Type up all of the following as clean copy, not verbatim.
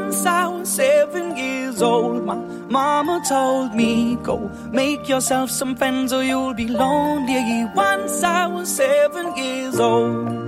once I was 7 years old, my mama told me, go make yourself some friends or you'll be lonely. Once I was 7 years old.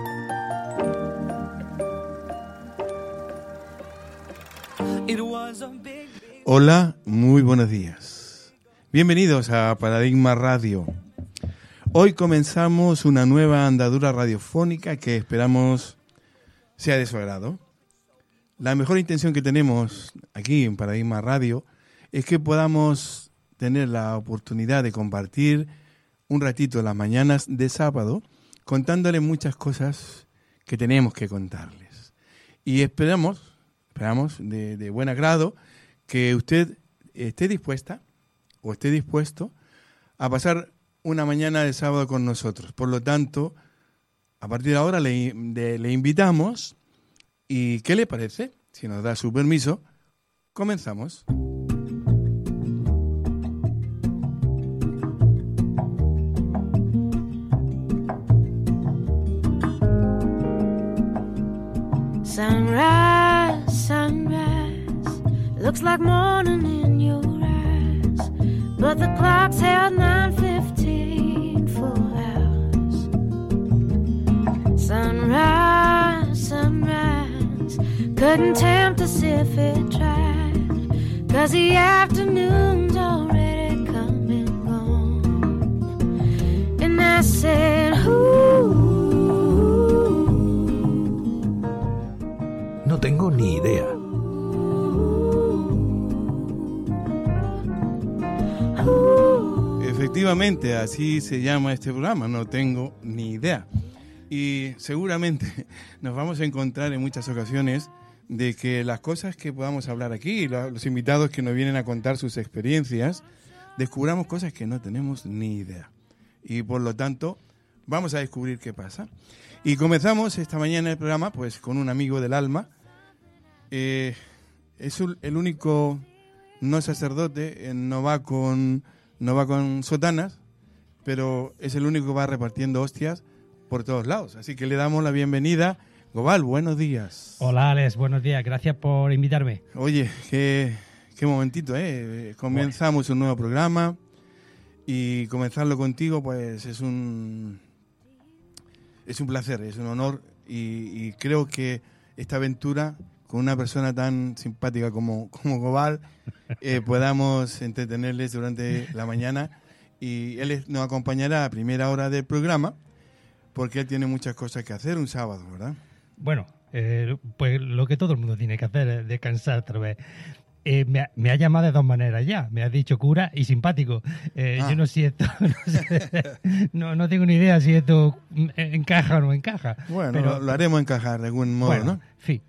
It was a big... Hola, muy buenos días. Bienvenidos a Paradigma Radio. Hoy comenzamos una nueva andadura radiofónica que esperamos sea de su agrado. La mejor intención que tenemos aquí en Paradigma Radio es que podamos tener la oportunidad de compartir un ratito las mañanas de sábado contándole muchas cosas que tenemos que contarles. Y esperamos de buen agrado que usted esté dispuesta o esté dispuesto a pasar una mañana de sábado con nosotros. Por lo tanto, a partir de ahora le invitamos. ¿Y qué le parece? Si nos da su permiso, comenzamos. Sunrise, sunrise, looks like morning in your eyes, but the clock's held 9:15 full hours. Sunrise, sunrise, couldn't tempt us if it tried, 'cause the afternoon's already come and gone. And I said, ooh. No tengo ni idea. Efectivamente, así se llama este programa, no tengo ni idea. Y seguramente nos vamos a encontrar en muchas ocasiones de que las cosas que podamos hablar aquí, los invitados que nos vienen a contar sus experiencias, descubramos cosas que no tenemos ni idea. Y por lo tanto, vamos a descubrir qué pasa. Y comenzamos esta mañana el programa pues con un amigo del alma. Es el único no sacerdote, no va con sotanas, pero es el único que va repartiendo hostias por todos lados. Así que le damos la bienvenida. Gobal, buenos días. Hola, Alex, buenos días. Gracias por invitarme. Oye, qué momentito, Comenzamos un nuevo programa y comenzarlo contigo, pues es un placer, es un honor y creo que esta aventura con una persona tan simpática como Gobal, podamos entretenerles durante la mañana y él nos acompañará a primera hora del programa porque él tiene muchas cosas que hacer un sábado, ¿verdad? Bueno, pues lo que todo el mundo tiene que hacer es descansar otra vez. Me ha llamado de dos maneras ya. Me has dicho cura y simpático. Yo no sé si esto... No tengo ni idea si esto encaja o no encaja. Bueno, pero lo haremos encajar de algún modo, bueno, ¿no? Sí,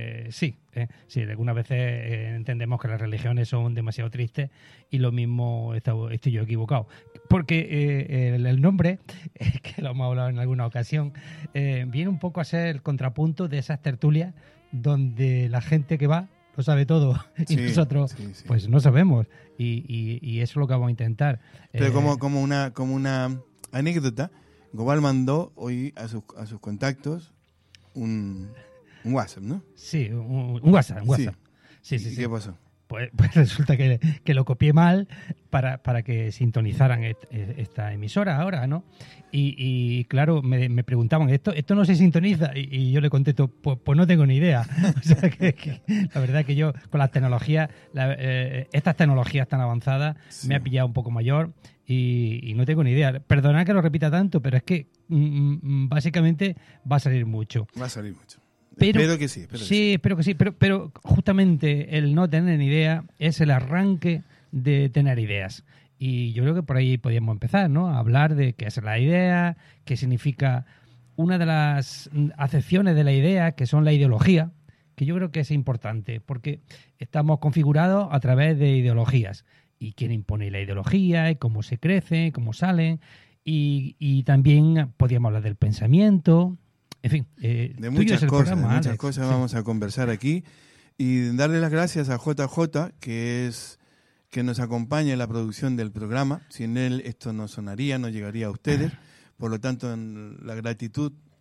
sí, algunas veces entendemos que las religiones son demasiado tristes y lo mismo estoy yo equivocado. Porque el nombre, que lo hemos hablado en alguna ocasión, viene un poco a ser el contrapunto de esas tertulias donde la gente que va lo sabe todo y nosotros pues no sabemos y eso es lo que vamos a intentar. Pero como una anécdota, Gobal mandó hoy a sus contactos un WhatsApp, ¿no? Sí, un WhatsApp. Sí. ¿Qué pasó? Pues resulta que lo copié mal para que sintonizaran esta emisora ahora, ¿no? Y claro, me preguntaban, ¿esto no se sintoniza? Y yo le contesto, pues no tengo ni idea. O sea, que la verdad que yo con las tecnologías, estas tecnologías tan avanzadas, me ha pillado un poco mayor y no tengo ni idea. Perdonad que lo repita tanto, pero es que básicamente va a salir mucho. Va a salir mucho. Pero, espero que sí. Espero que sí, pero justamente el no tener ni idea es el arranque de tener ideas. Y yo creo que por ahí podríamos empezar, ¿no? A hablar de qué es la idea, qué significa una de las acepciones de la idea, que son la ideología, que yo creo que es importante, porque estamos configurados a través de ideologías. Y quién impone la ideología, y cómo se crece, cómo salen, y también podríamos hablar del pensamiento. En fin, de muchas cosas vamos a conversar aquí y darle las gracias a JJ, que nos acompaña en la producción del programa. Sin él esto no sonaría, no llegaría a ustedes. Por lo tanto, la gratitud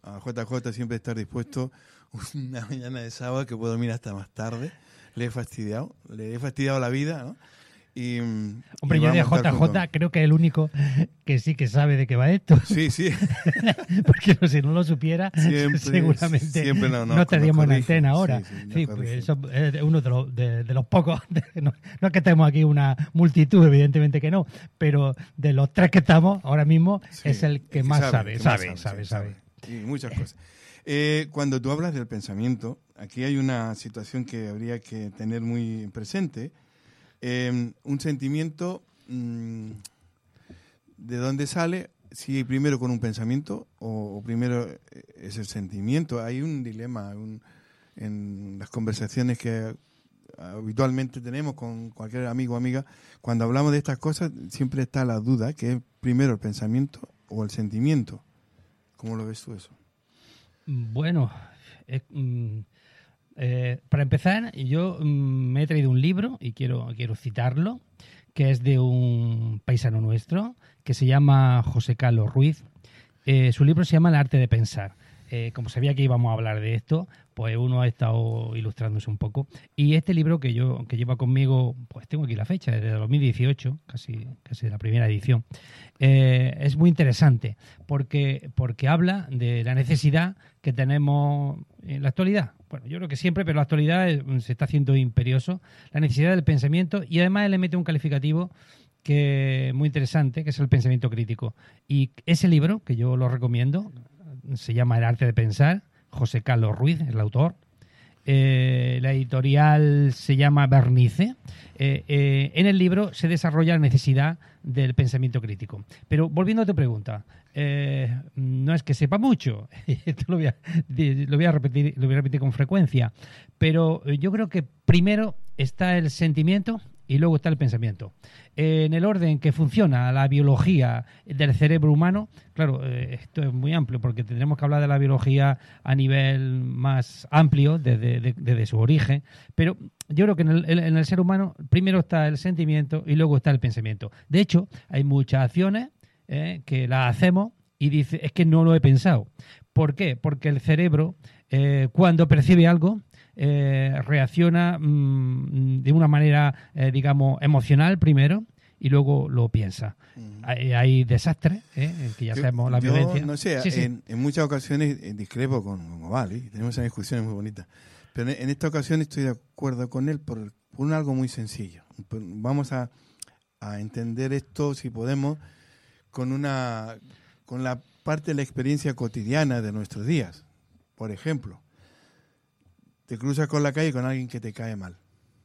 a JJ siempre estar dispuesto una mañana de sábado que puedo dormir hasta más tarde. Le he fastidiado la vida, ¿no? Hombre, yo de JJ creo que es el único que sí que sabe de qué va esto. Sí, sí. Porque si no lo supiera, seguramente no estaríamos en antena ahora. Sí, pues eso es uno de los pocos. No es que estemos aquí una multitud, evidentemente que no, pero de los tres que estamos ahora mismo es el que más sabe. Y muchas cosas. Cuando tú hablas del pensamiento, aquí hay una situación que habría que tener muy presente. Un sentimiento, ¿de dónde sale? Si primero con un pensamiento o primero es el sentimiento. Hay un dilema en las conversaciones que habitualmente tenemos con cualquier amigo o amiga. Cuando hablamos de estas cosas siempre está la duda, que es primero el pensamiento o el sentimiento. ¿Cómo lo ves tú eso? Bueno, para empezar, yo me he traído un libro y quiero citarlo, que es de un paisano nuestro que se llama José Carlos Ruiz. Su libro se llama El arte de pensar. Como sabía que íbamos a hablar de esto, pues uno ha estado ilustrándose un poco. Y este libro que lleva conmigo, pues tengo aquí la fecha, desde 2018, casi la primera edición, es muy interesante porque habla de la necesidad que tenemos en la actualidad. Bueno, yo creo que siempre, pero la actualidad se está haciendo imperioso. La necesidad del pensamiento, y además él le mete un calificativo que muy interesante, que es el pensamiento crítico. Y ese libro, que yo lo recomiendo, se llama El arte de pensar, José Carlos Ruiz es el autor. La editorial se llama Bernice. En el libro se desarrolla la necesidad del pensamiento crítico. Pero volviendo a tu pregunta, no es que sepa mucho, esto lo voy a repetir con frecuencia, pero yo creo que primero está el sentimiento y luego está el pensamiento. En el orden que funciona la biología del cerebro humano, claro, esto es muy amplio porque tendremos que hablar de la biología a nivel más amplio desde su origen, pero yo creo que en el ser humano primero está el sentimiento y luego está el pensamiento. De hecho, hay muchas acciones que las hacemos y dice, es que no lo he pensado. ¿Por qué? Porque el cerebro, cuando percibe algo, reacciona de una manera, digamos, emocional primero y luego lo piensa. Hay desastres, que ya sabemos la violencia. No sé, sí. En muchas ocasiones discrepo con Oval, tenemos esas discusiones muy bonitas, pero en esta ocasión estoy de acuerdo con él por algo muy sencillo. Vamos a entender esto, si podemos, con la parte de la experiencia cotidiana de nuestros días. Por ejemplo, te cruzas con la calle con alguien que te cae mal.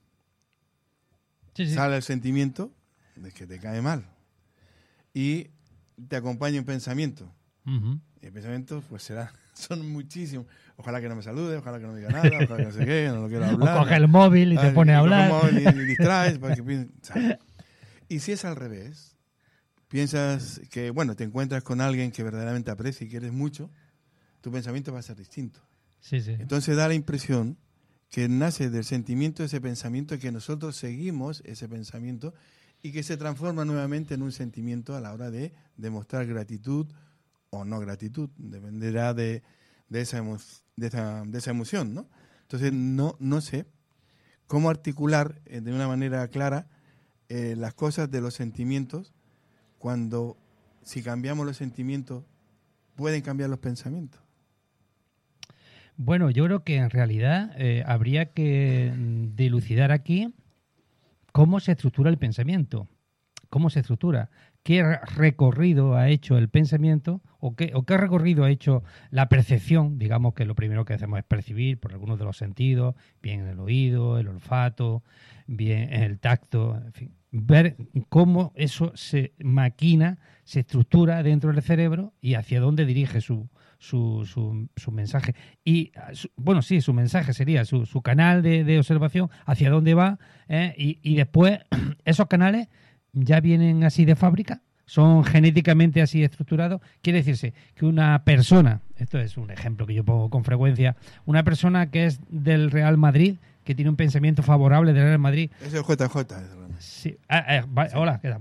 Sí. Sale el sentimiento de que te cae mal. Y te acompaña un pensamiento. Uh-huh. Y el pensamiento, pues son muchísimos. Ojalá que no me salude, ojalá que no me diga nada, ojalá que no sé qué, no lo quiero hablar. O coge el móvil y te pone a hablar. Coge el móvil y distraes. Y si es al revés, piensas que, bueno, te encuentras con alguien que verdaderamente aprecia y quieres mucho, tu pensamiento va a ser distinto. Sí. Entonces da la impresión que nace del sentimiento ese pensamiento, que nosotros seguimos ese pensamiento y que se transforma nuevamente en un sentimiento a la hora de demostrar gratitud o no gratitud, dependerá de esa emoción, ¿no? Entonces no sé cómo articular de una manera clara las cosas de los sentimientos cuando, si cambiamos los sentimientos, pueden cambiar los pensamientos. Bueno, yo creo que en realidad habría que dilucidar aquí cómo se estructura el pensamiento, cómo se estructura, qué recorrido ha hecho el pensamiento o qué recorrido ha hecho la percepción. Digamos que lo primero que hacemos es percibir por algunos de los sentidos, bien el oído, el olfato, bien el tacto, en fin, ver cómo eso se maquina, se estructura dentro del cerebro y hacia dónde dirige su mensaje. Y, su mensaje sería su canal de observación, hacia dónde va, y después esos canales ya vienen así de fábrica, son genéticamente así estructurados. Quiere decirse que una persona, esto es un ejemplo que yo pongo con frecuencia, una persona que es del Real Madrid, que tiene un pensamiento favorable del Real Madrid. Es el JJ. Sí. Hola, ¿qué tal? Bueno,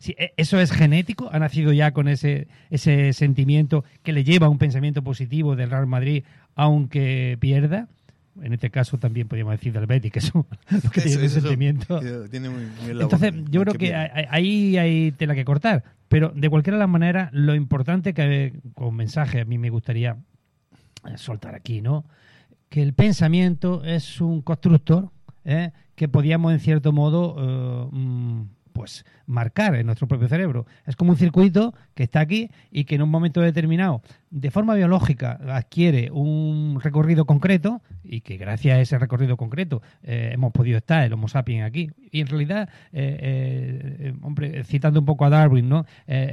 Sí, ¿eso es genético? ¿Ha nacido ya con ese sentimiento que le lleva a un pensamiento positivo del Real Madrid, aunque pierda? En este caso también podríamos decir del Betis, que son los que tienen ese sentimiento. Tiene muy Entonces, yo creo que ahí hay tela que cortar. Pero de cualquiera de las maneras, lo importante que con mensaje a mí me gustaría soltar aquí, ¿no? Que el pensamiento es un constructor que podíamos en cierto modo pues marcar en nuestro propio cerebro. Es como un circuito que está aquí y que en un momento determinado, de forma biológica, adquiere un recorrido concreto y que gracias a ese recorrido concreto hemos podido estar el Homo sapiens aquí. Y en realidad, hombre, citando un poco a Darwin, ¿no?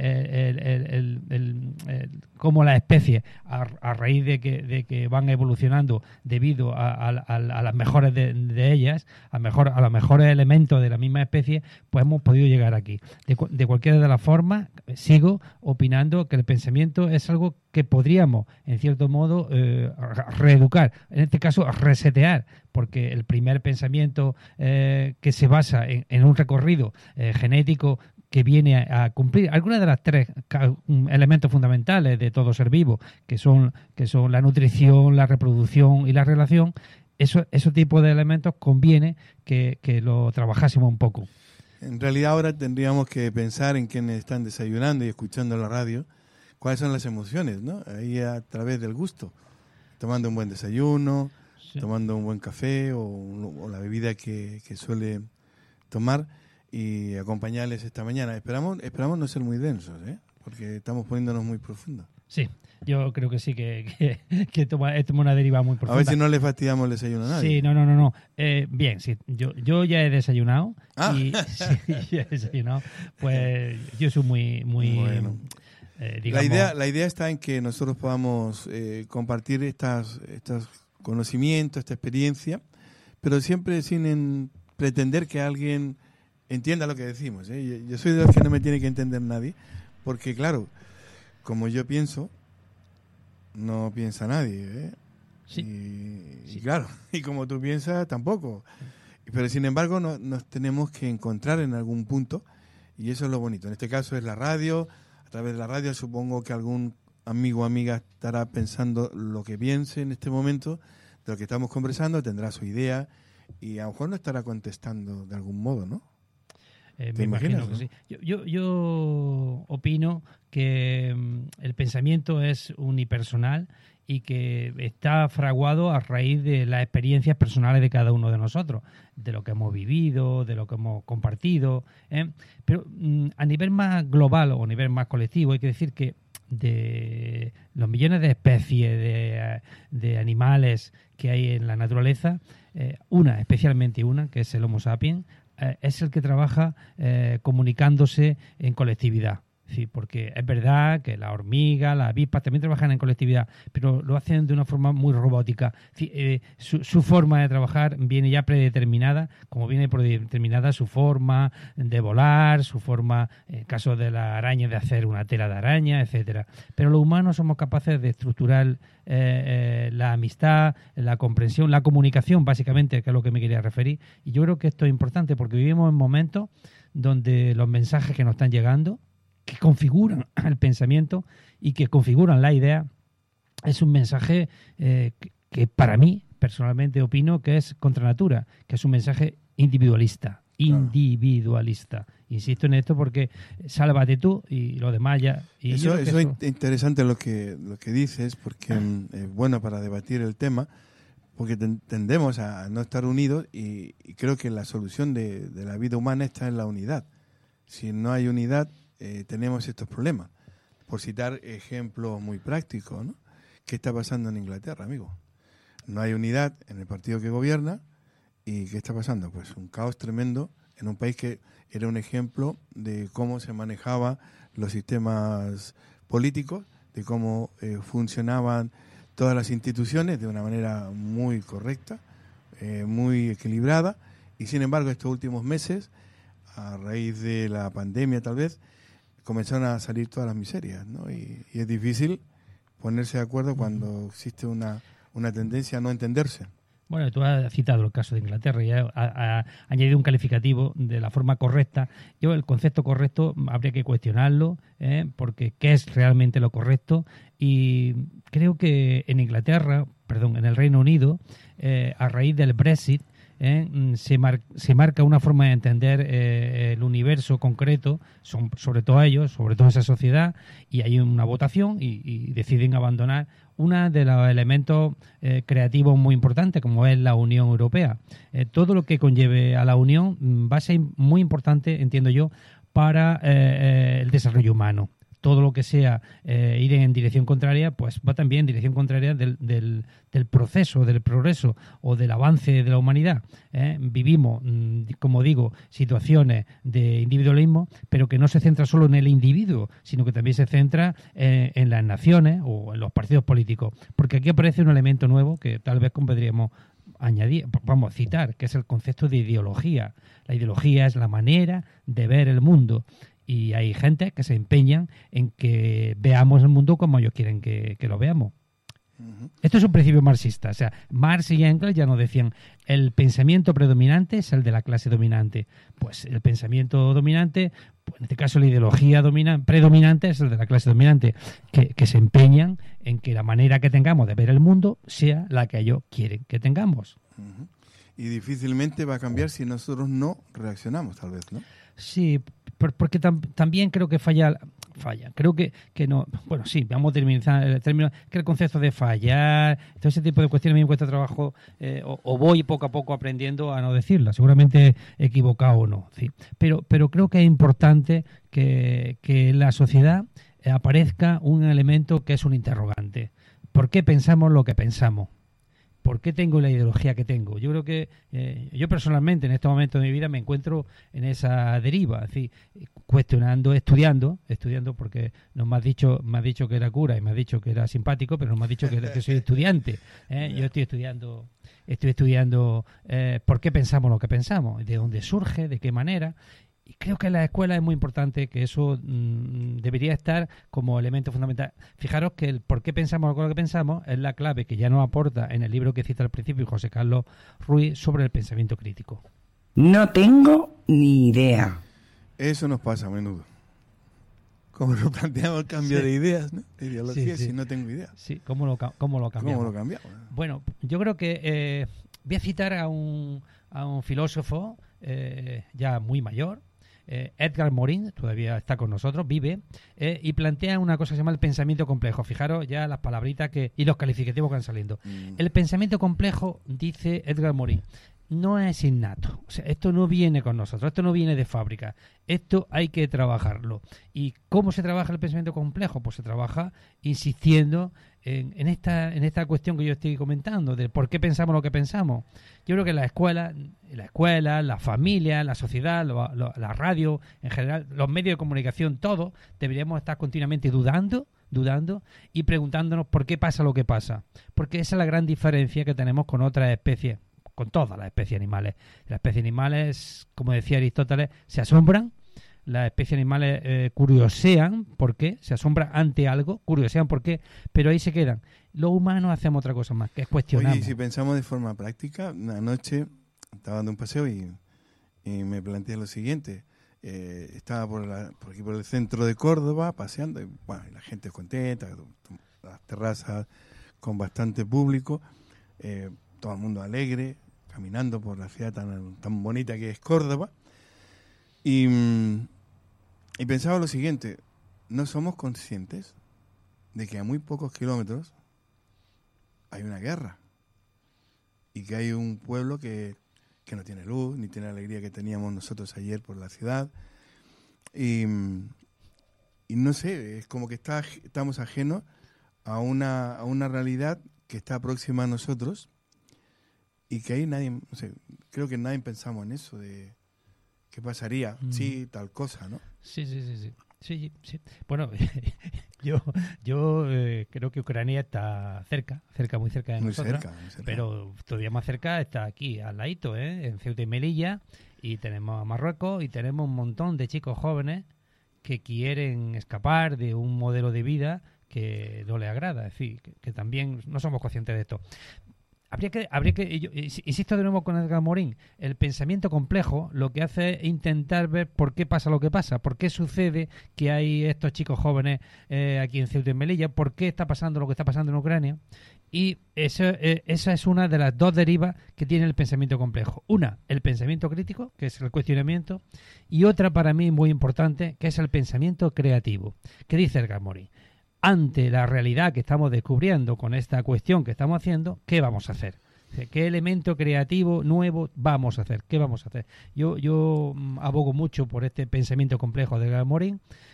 Cómo las especies, a raíz de que van evolucionando debido a las mejores de ellas, a los mejores elementos de la misma especie, pues hemos podido llegar aquí. De cualquiera de las formas, sigo opinando que el pensamiento es algo que podríamos, en cierto modo, reeducar, en este caso resetear, porque el primer pensamiento que se basa en un recorrido genético que viene a cumplir algunas de las tres elementos fundamentales de todo ser vivo, que son la nutrición, la reproducción y la relación, ese tipo de elementos conviene que lo trabajásemos un poco. En realidad ahora tendríamos que pensar en quienes están desayunando y escuchando la radio, cuáles son las emociones, ¿no? Ahí a través del gusto, tomando un buen desayuno, sí, tomando un buen café o la bebida que suele tomar y acompañarles esta mañana. Esperamos no ser muy densos, porque estamos poniéndonos muy profundos. Sí, yo creo que sí, que toma una deriva muy profunda. A ver si no le fastidiamos el desayuno a nadie. Sí, no. Bien, sí, yo ya he desayunado. Y sí, ya he desayunado. Pues yo soy muy bueno. Digamos... La idea está en que nosotros podamos compartir estos conocimientos, esta experiencia, pero siempre sin pretender que alguien entienda lo que decimos. Yo soy de los que no me tiene que entender nadie, porque claro, como yo pienso, no piensa nadie. Sí. Y claro, y como tú piensas, tampoco. Pero sin embargo, nos tenemos que encontrar en algún punto, y eso es lo bonito. En este caso es la radio. A través de la radio supongo que algún amigo o amiga estará pensando lo que piense en este momento de lo que estamos conversando, tendrá su idea y a lo mejor no estará contestando de algún modo, ¿no? Me imagino que sí. Yo opino que el pensamiento es unipersonal y que está fraguado a raíz de las experiencias personales de cada uno de nosotros, de lo que hemos vivido, de lo que hemos compartido. Pero a nivel más global o a nivel más colectivo hay que decir que de los millones de especies de animales que hay en la naturaleza, especialmente una, que es el Homo sapiens, es el que trabaja comunicándose en colectividad. Sí, porque es verdad que las hormigas, las avispas también trabajan en colectividad, pero lo hacen de una forma muy robótica. Sí, su forma de trabajar viene ya predeterminada, como viene predeterminada su forma de volar, su forma, en el caso de la araña, de hacer una tela de araña, etcétera. Pero los humanos somos capaces de estructurar la amistad, la comprensión, la comunicación, básicamente, que es a lo que me quería referir. Y yo creo que esto es importante porque vivimos en momentos donde los mensajes que nos están llegando, que configuran el pensamiento y que configuran la idea, es un mensaje que para mí, personalmente, opino que es contra natura, que es un mensaje individualista. Insisto en esto porque sálvate tú y lo demás ya... Y eso es interesante lo que dices, porque es bueno para debatir el tema, porque tendemos a no estar unidos y creo que la solución de la vida humana está en la unidad. Si no hay unidad, tenemos estos problemas. Por citar ejemplos muy prácticos, ¿no? ¿Qué está pasando en Inglaterra, amigo? No hay unidad en el partido que gobierna. ¿Y qué está pasando? Pues un caos tremendo en un país que era un ejemplo de cómo se manejaban los sistemas políticos, de cómo funcionaban todas las instituciones de una manera muy correcta, muy equilibrada. Y sin embargo, estos últimos meses, a raíz de la pandemia tal vez, comenzaron a salir todas las miserias, ¿no? Y es difícil ponerse de acuerdo cuando existe una tendencia a no entenderse. Bueno, tú has citado el caso de Inglaterra y ha añadido un calificativo de la forma correcta. Yo el concepto correcto habría que cuestionarlo, porque ¿qué es realmente lo correcto? Y creo que en en el Reino Unido, a raíz del Brexit, se marca una forma de entender el universo concreto, sobre todo ellos, sobre todo esa sociedad, y hay una votación y deciden abandonar uno de los elementos creativos muy importantes, como es la Unión Europea. Todo lo que conlleve a la Unión va a ser muy importante, entiendo yo, para el desarrollo humano. Todo lo que sea ir en dirección contraria, pues va también en dirección contraria del proceso, del progreso o del avance de la humanidad. Vivimos, como digo, situaciones de individualismo, pero que no se centra solo en el individuo, sino que también se centra en las naciones o en los partidos políticos. Porque aquí aparece un elemento nuevo que tal vez podríamos añadir, vamos a citar, que es el concepto de ideología. La ideología es la manera de ver el mundo. Y hay gente que se empeñan en que veamos el mundo como ellos quieren que lo veamos. Uh-huh. Esto es un principio marxista. O sea, Marx y Engels ya nos decían, el pensamiento predominante es el de la clase dominante. Pues el pensamiento dominante, pues en este caso la ideología predominante es el de la clase dominante, que se empeñan en que la manera que tengamos de ver el mundo sea la que ellos quieren que tengamos. Uh-huh. Y difícilmente va a cambiar si nosotros no reaccionamos, tal vez, ¿no? Sí, porque también creo que falla. Creo que no. Bueno, sí, vamos a terminar el término. Que el concepto de fallar, todo ese tipo de cuestiones a mí me cuesta trabajo, o voy poco a poco aprendiendo a no decirla. Seguramente equivocado o no. ¿sí? Pero creo que es importante que en la sociedad aparezca un elemento que es un interrogante. ¿Por qué pensamos lo que pensamos? ¿Por qué tengo la ideología que tengo? Yo creo que yo personalmente en este momento de mi vida me encuentro en esa deriva, es decir, cuestionando, estudiando porque me has dicho que era cura y me has dicho que era simpático, pero no me has dicho que soy estudiante. Yo estoy estudiando por qué pensamos lo que pensamos, de dónde surge, de qué manera. Y creo que en la escuela es muy importante que eso debería estar como elemento fundamental. Fijaros que el por qué pensamos lo que pensamos es la clave que ya nos aporta en el libro que cita al principio José Carlos Ruiz sobre el pensamiento crítico. No tengo ni idea. Eso nos pasa a menudo. Como lo planteamos el cambio de ideas, ¿no? De ideología, si no tengo idea. Sí, ¿cómo lo cambiamos? ¿Cómo lo cambiamos? Bueno, yo creo que voy a citar a un filósofo ya muy mayor, Edgar Morin, todavía está con nosotros, vive, y plantea una cosa que se llama el pensamiento complejo. Fijaros ya las palabritas y los calificativos que van saliendo. El pensamiento complejo, dice Edgar Morin, no es innato. O sea, esto no viene con nosotros, esto no viene de fábrica. Esto hay que trabajarlo. ¿Y cómo se trabaja el pensamiento complejo? Pues se trabaja insistiendo en esta cuestión que yo estoy comentando, de por qué pensamos lo que pensamos. Yo creo que la escuela, la familia, la sociedad, la radio, en general, los medios de comunicación, todos deberíamos estar continuamente dudando y preguntándonos por qué pasa lo que pasa. Porque esa es la gran diferencia que tenemos con otras especies, con todas las especies animales. Las especies animales, como decía Aristóteles, se asombran. Las especies animales curiosean por qué, se asombran ante algo, curiosean por qué, pero ahí se quedan. Los humanos hacemos otra cosa más, que es cuestionar. Oye, y si pensamos de forma práctica, anoche estaba dando un paseo y me planteé lo siguiente. Estaba por aquí por el centro de Córdoba paseando y bueno, la gente es contenta, las terrazas con bastante público, todo el mundo alegre, caminando por la ciudad tan bonita que es Córdoba. Y pensaba lo siguiente, ¿no somos conscientes de que a muy pocos kilómetros hay una guerra? Y que hay un pueblo que no tiene luz, ni tiene la alegría que teníamos nosotros ayer por la ciudad. Y no sé, es como que estamos ajenos a una realidad que está próxima a nosotros y que ahí nadie, no sé, creo que nadie pensamos en eso de qué pasaría, sí, tal cosa, ¿no? Sí. Bueno, yo creo que Ucrania está muy cerca de nosotros, cerca. Pero todavía más cerca está aquí, al ladito, en Ceuta y Melilla, y tenemos a Marruecos y tenemos un montón de chicos jóvenes que quieren escapar de un modelo de vida que no les agrada, es decir, que también no somos conscientes de esto. habría que yo insisto de nuevo con Edgar Morin, el pensamiento complejo lo que hace es intentar ver por qué pasa lo que pasa, por qué sucede que hay estos chicos jóvenes aquí en Ceuta y Melilla, por qué está pasando lo que está pasando en Ucrania, y esa es una de las dos derivas que tiene el pensamiento complejo. Una, el pensamiento crítico, que es el cuestionamiento, y otra para mí muy importante, que es el pensamiento creativo. ¿Qué dice Edgar Morin? Ante la realidad que estamos descubriendo con esta cuestión que estamos haciendo, ¿qué vamos a hacer? ¿Qué elemento creativo nuevo vamos a hacer? ¿Qué vamos a hacer? Yo abogo mucho por este pensamiento complejo de Edgar Morin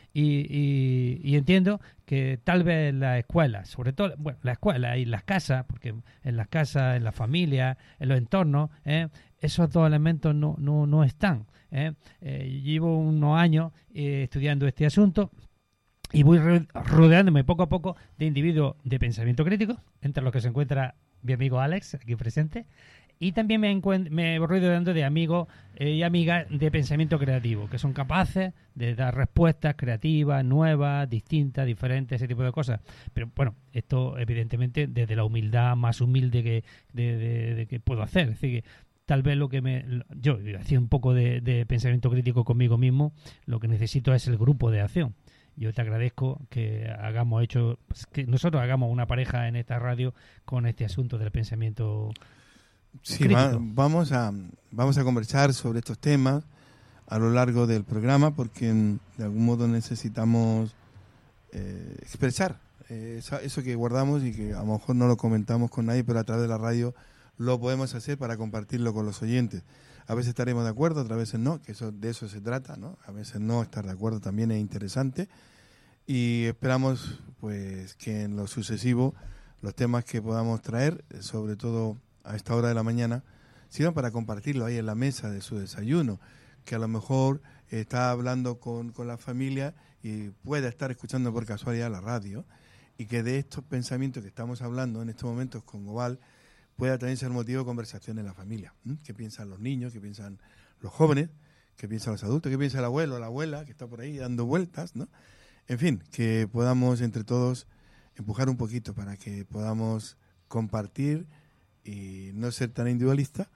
y entiendo que tal vez la escuela, sobre todo, bueno, la escuela y las casas, porque en las casas, en la familia, en los entornos, esos dos elementos no están. Llevo unos años estudiando este asunto. Y voy rodeándome poco a poco de individuos de pensamiento crítico, entre los que se encuentra mi amigo Alex, aquí presente, y también me voy rodeando de amigos y amigas de pensamiento creativo, que son capaces de dar respuestas creativas, nuevas, distintas, diferentes, ese tipo de cosas. Pero bueno, esto evidentemente desde la humildad más humilde que puedo hacer. Es decir, que tal vez yo hacía un poco de pensamiento crítico conmigo mismo, lo que necesito es el grupo de acción. Yo te agradezco que que nosotros hagamos una pareja en esta radio con este asunto del pensamiento crítico. Vamos a conversar sobre estos temas a lo largo del programa porque de algún modo necesitamos expresar eso que guardamos y que a lo mejor no lo comentamos con nadie, pero a través de la radio lo podemos hacer para compartirlo con los oyentes. A veces estaremos de acuerdo, otras veces no, que de eso se trata, ¿no? A veces no estar de acuerdo también es interesante y esperamos pues que en lo sucesivo los temas que podamos traer, sobre todo a esta hora de la mañana, sirvan para compartirlo ahí en la mesa de su desayuno, que a lo mejor está hablando con la familia y pueda estar escuchando por casualidad la radio y que de estos pensamientos que estamos hablando en estos momentos con Gobal pueda también ser motivo de conversación en la familia. ¿Qué piensan los niños? ¿Qué piensan los jóvenes? ¿Qué piensan los adultos? ¿Qué piensa el abuelo o la abuela que está por ahí dando vueltas? ¿No? En fin, que podamos entre todos empujar un poquito para que podamos compartir y no ser tan individualistas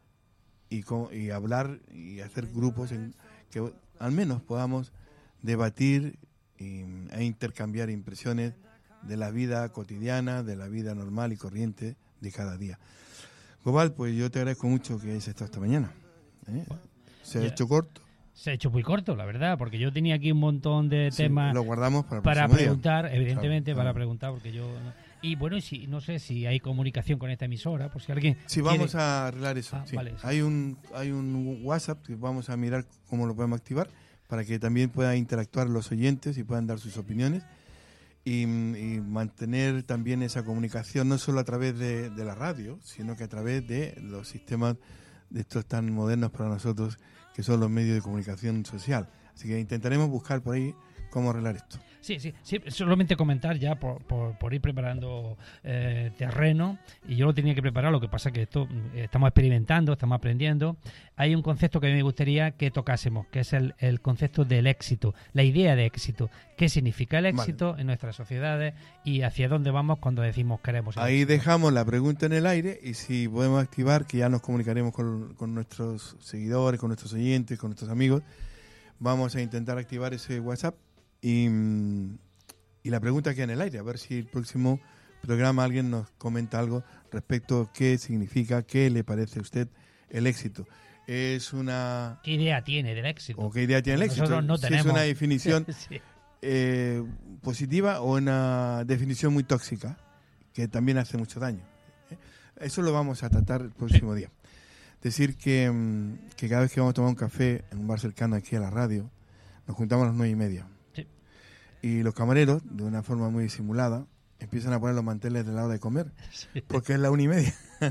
y hablar y hacer grupos en que al menos podamos debatir e intercambiar impresiones de la vida cotidiana, de la vida normal y corriente de cada día. Gobal, pues yo te agradezco mucho que hayas estado esta mañana. Se ha hecho corto. Se ha hecho muy corto, la verdad, porque yo tenía aquí un montón de temas. Lo guardamos para preguntar, día. Evidentemente, claro. Para preguntar, porque yo. Y bueno, no sé si hay comunicación con esta emisora, por si alguien. Sí, vamos a arreglar eso. Sí. Vale, sí. Hay un WhatsApp que vamos a mirar cómo lo podemos activar para que también puedan interactuar los oyentes y puedan dar sus opiniones. Y mantener también esa comunicación no solo a través de la radio, sino que a través de los sistemas de estos tan modernos para nosotros, que son los medios de comunicación social. Así que intentaremos buscar por ahí cómo arreglar esto. Sí, solamente comentar ya por ir preparando terreno, y yo lo tenía que preparar, lo que pasa que esto estamos experimentando, estamos aprendiendo. Hay un concepto que me gustaría que tocásemos, que es el concepto del éxito, la idea de éxito. ¿Qué significa el éxito en nuestras sociedades y hacia dónde vamos cuando decimos queremos el Ahí éxito? dejamos la pregunta en el aire y si podemos activar, que ya nos comunicaremos con nuestros seguidores, con nuestros oyentes, con nuestros amigos, vamos a intentar activar ese WhatsApp. Y la pregunta queda en el aire, a ver si el próximo programa alguien nos comenta algo respecto a qué significa, qué le parece a usted el éxito. Es una... ¿Qué idea tiene del éxito? ¿O qué idea tiene el éxito? Nosotros no tenemos. Si es una definición Sí. Positiva o una definición muy tóxica, que también hace mucho daño. Eso lo vamos a tratar el próximo día. Decir que cada vez que vamos a tomar un café en un bar cercano aquí a la radio, nos juntamos a las 9:30. Y los camareros, de una forma muy disimulada, empiezan a poner los manteles de la hora de comer, porque es la 1:30.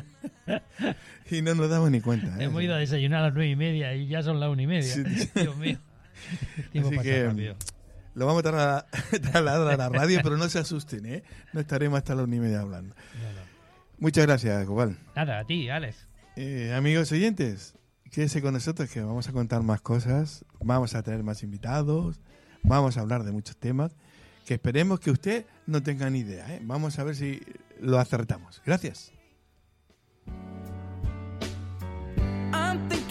Y no nos damos ni cuenta. Hemos ido a desayunar a las 9:30 y ya son las 1:30. Sí. Dios mío. Así que lo vamos a trasladar a la radio, pero no se asusten, ¿eh? No estaremos hasta las 1:30 hablando. No. Muchas gracias, Gobal. Nada, a ti, Alex. Amigos oyentes, quédese con nosotros que vamos a contar más cosas, vamos a tener más invitados, vamos a hablar de muchos temas que esperemos que usted no tenga ni idea, ¿eh? Vamos a ver si lo acertamos. Gracias.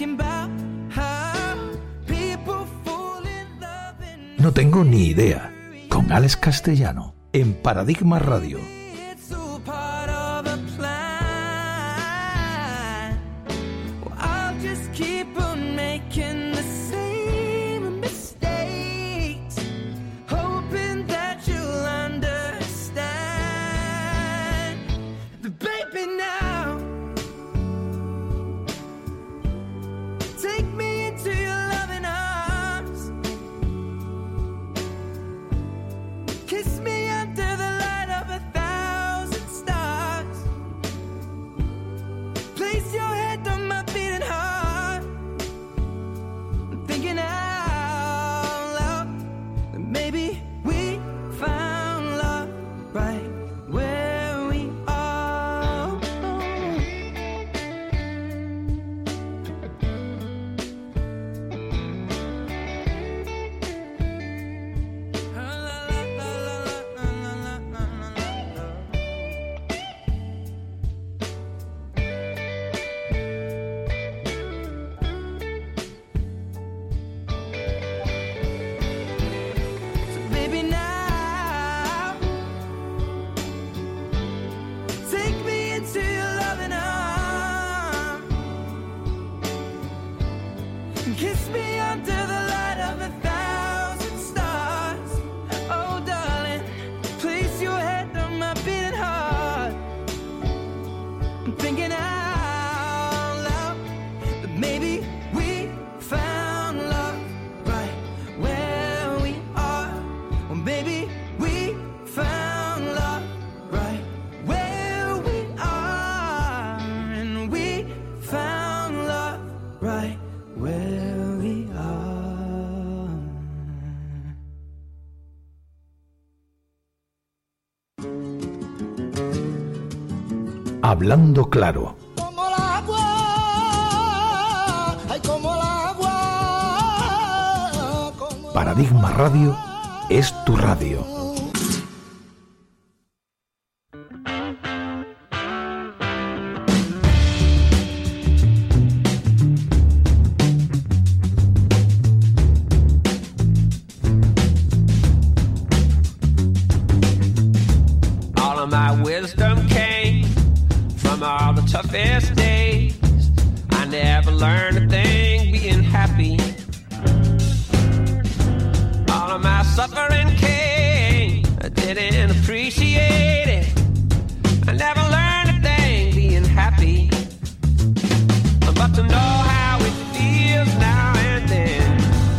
thinking about how people fall in love and No tengo ni idea. Con Alex Castellano en Paradigma Radio. it's all part of a plan. Well, I'll just keep on making the same mistakes, hoping that you'll understand. But baby, now take me into your loving arms. Kiss me under the light of 1,000 stars. Place your head on my beating heart. I'm thinking out loud that maybe we found love right where we are. So baby, now take me into your loving arms. Kiss me under the light of 1,000 stars. Oh, darling, place your head on my beating heart. I'm thinking out loud that maybe we found love right where we are. Or maybe we found love right where we are. And we found love right where we are. Hablando claro. Como el agua, ay, como el agua, como el Paradigma Radio es tu radio. All of my wisdom came from all the toughest days. I never learned a thing being happy. All of my suffering came, I didn't appreciate it. I never learned a thing being happy. But to know how it feels now and then,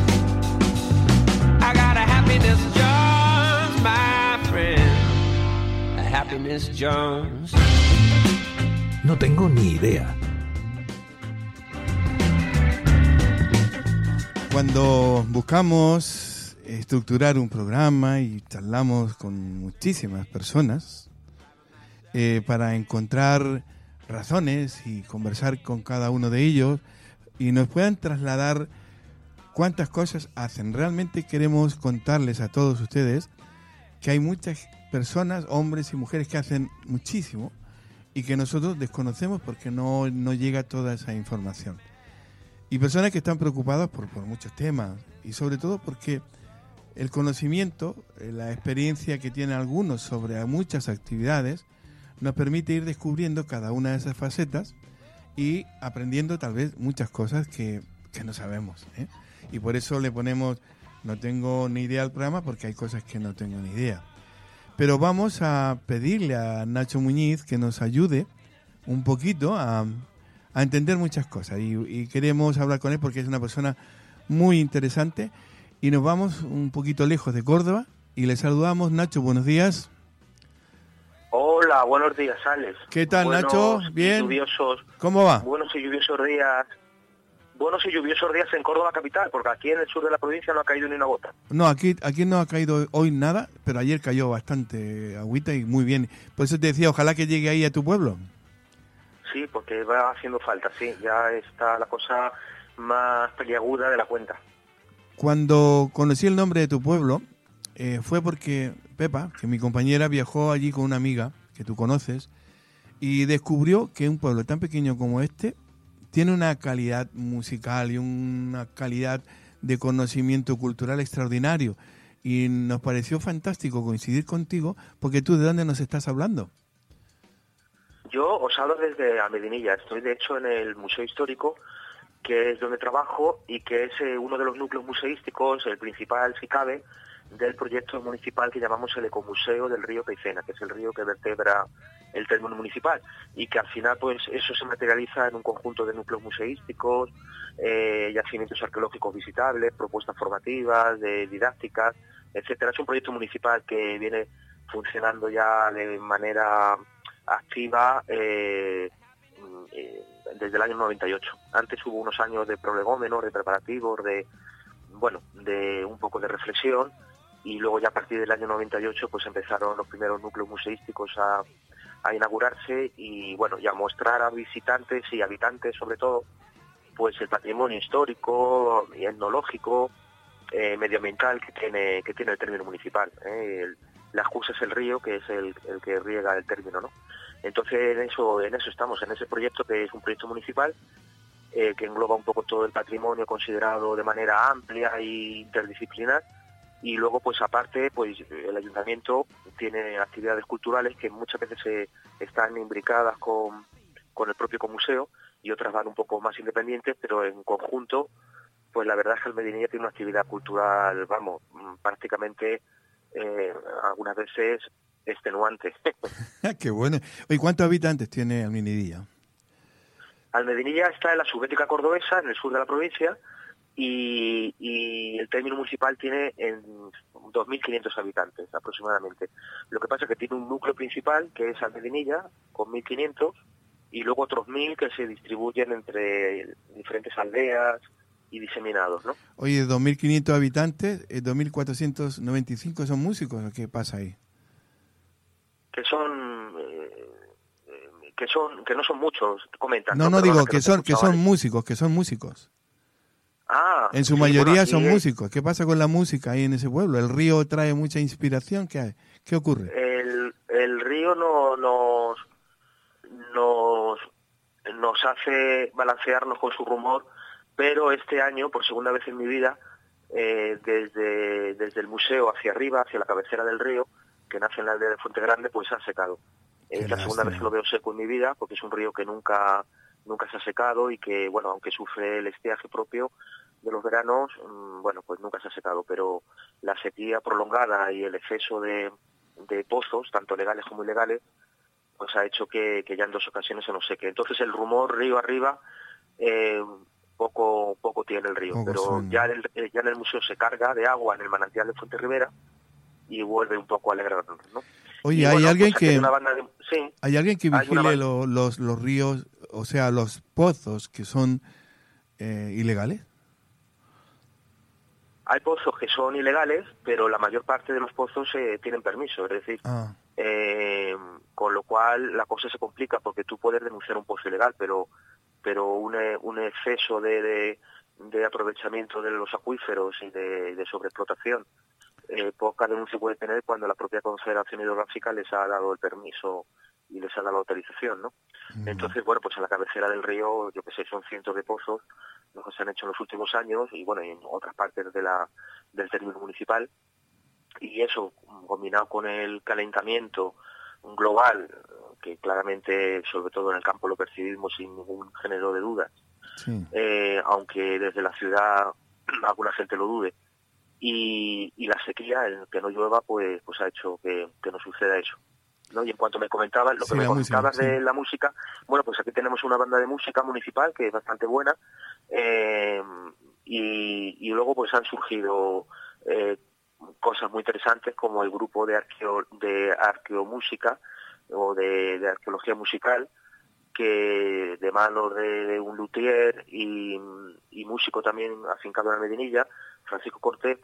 I got a happiness Jones, my friend. A happiness Jones. No tengo ni idea. Cuando buscamos estructurar un programa y charlamos con muchísimas personas para encontrar razones y conversar con cada uno de ellos y nos puedan trasladar cuántas cosas hacen. Realmente queremos contarles a todos ustedes que hay muchas personas, hombres y mujeres, que hacen muchísimo y que nosotros desconocemos porque no llega toda esa información. Y personas que están preocupadas por muchos temas y sobre todo porque el conocimiento, la experiencia que tienen algunos sobre muchas actividades nos permite ir descubriendo cada una de esas facetas y aprendiendo tal vez muchas cosas que no sabemos, ¿eh? Y por eso le ponemos no tengo ni idea al programa, porque hay cosas que no tengo ni idea. Pero vamos a pedirle a Nacho Muñiz que nos ayude un poquito a entender muchas cosas y queremos hablar con él porque es una persona muy interesante y nos vamos un poquito lejos de Córdoba y le saludamos. Nacho, buenos días. Hola, buenos días, Alex. ¿Qué tal, Nacho? ¿Bien? Lluviosos. ¿Cómo va? Buenos y lluviosos días en Córdoba capital, porque aquí en el sur de la provincia no ha caído ni una gota. No, aquí no ha caído hoy nada, pero ayer cayó bastante agüita y muy bien. Por eso te decía, ojalá que llegue ahí a tu pueblo. Sí, porque va haciendo falta, sí. Ya está la cosa más peliaguda de la cuenta. Cuando conocí el nombre de tu pueblo, fue porque Pepa, que mi compañera, viajó allí con una amiga que tú conoces y descubrió que un pueblo tan pequeño como este tiene una calidad musical y una calidad de conocimiento cultural extraordinario. Y nos pareció fantástico coincidir contigo, porque tú, ¿de dónde nos estás hablando? Yo os hablo desde Medinilla. Estoy, de hecho, en el Museo Histórico, que es donde trabajo y que es uno de los núcleos museísticos, el principal, si cabe, del proyecto municipal que llamamos el Ecomuseo del Río Teicena, que es el río que vertebra el término municipal, y que al final pues eso se materializa en un conjunto de núcleos museísticos, yacimientos arqueológicos visitables, propuestas formativas, didácticas, etcétera. Es un proyecto municipal que viene funcionando ya de manera activa desde el año 98. Antes hubo unos años de prolegómenos, de preparativos, de un poco de reflexión, y luego ya a partir del año 98 pues empezaron los primeros núcleos museísticos a inaugurarse y y a mostrar a visitantes y habitantes sobre todo pues el patrimonio histórico y etnológico, medioambiental que tiene el término municipal. La Jusa es el río, que es el que riega el término, ¿no? Entonces en eso estamos, en ese proyecto, que es un proyecto municipal que engloba un poco todo el patrimonio considerado de manera amplia e interdisciplinar. Y luego, pues aparte, pues el ayuntamiento tiene actividades culturales que muchas veces están imbricadas con el propio Ecomuseo, y otras van un poco más independientes, pero en conjunto, pues la verdad es que el Medinilla tiene una actividad cultural, prácticamente algunas veces extenuante. ¡Qué bueno! Oye, ¿cuántos habitantes tiene Almenidilla? Almenidilla está en la subbética cordobesa, en el sur de la provincia, y el término municipal tiene en 2.500 habitantes aproximadamente. Lo que pasa es que tiene un núcleo principal, que es Almenidilla, con 1.500, y luego otros 1.000 que se distribuyen entre diferentes aldeas y diseminados, ¿no? Oye, 2.500 habitantes, 2.495 son músicos, ¿o qué pasa ahí? Que no son muchos, comentan. No, digo que son músicos. Ah, en su mayoría son músicos. ¿Qué pasa con la música ahí en ese pueblo? ¿El río trae mucha inspiración? ¿Qué ocurre? El río nos hace balancearnos con su rumor, pero este año, por segunda vez en mi vida, desde el museo hacia arriba, hacia la cabecera del río, que nace en la aldea de Fuente Grande, pues se ha secado. Es la segunda vez que lo veo seco en mi vida, porque es un río que nunca se ha secado y que, aunque sufre el estiaje propio de los veranos, pues nunca se ha secado. Pero la sequía prolongada y el exceso de pozos, tanto legales como ilegales, pues ha hecho que ya en 2 ocasiones se nos seque. Entonces el rumor río arriba poco tiene el río, pero ya en el museo se carga de agua en el manantial de Fuente Rivera y vuelve un poco a alegrarnos, ¿no? Oye, ¿hay alguien que vigile vigile los ríos, o sea, los pozos que son ilegales? Hay pozos que son ilegales, pero la mayor parte de los pozos tienen permiso, es decir, con lo cual la cosa se complica, porque tú puedes denunciar un pozo ilegal, pero un exceso de aprovechamiento de los acuíferos y de sobreexplotación, poca denuncia puede tener cuando la propia Confederación Hidrográfica les ha dado el permiso y les ha dado la autorización, ¿no? Entonces, pues a la cabecera del río, yo que sé, son cientos de pozos los que se han hecho en los últimos años y en otras partes del término municipal, y eso combinado con el calentamiento global, que claramente, sobre todo en el campo, lo percibimos sin ningún género de dudas, aunque desde la ciudad alguna gente lo dude, y la sequía, el que no llueva, pues ha hecho que no suceda eso, ¿no? Y en cuanto me comentabas, de la música, pues aquí tenemos una banda de música municipal que es bastante buena, y luego pues han surgido cosas muy interesantes, como el grupo de arqueomúsica o de arqueología musical, que de manos de un luthier y músico también afincado en Medinilla, Francisco Cortés,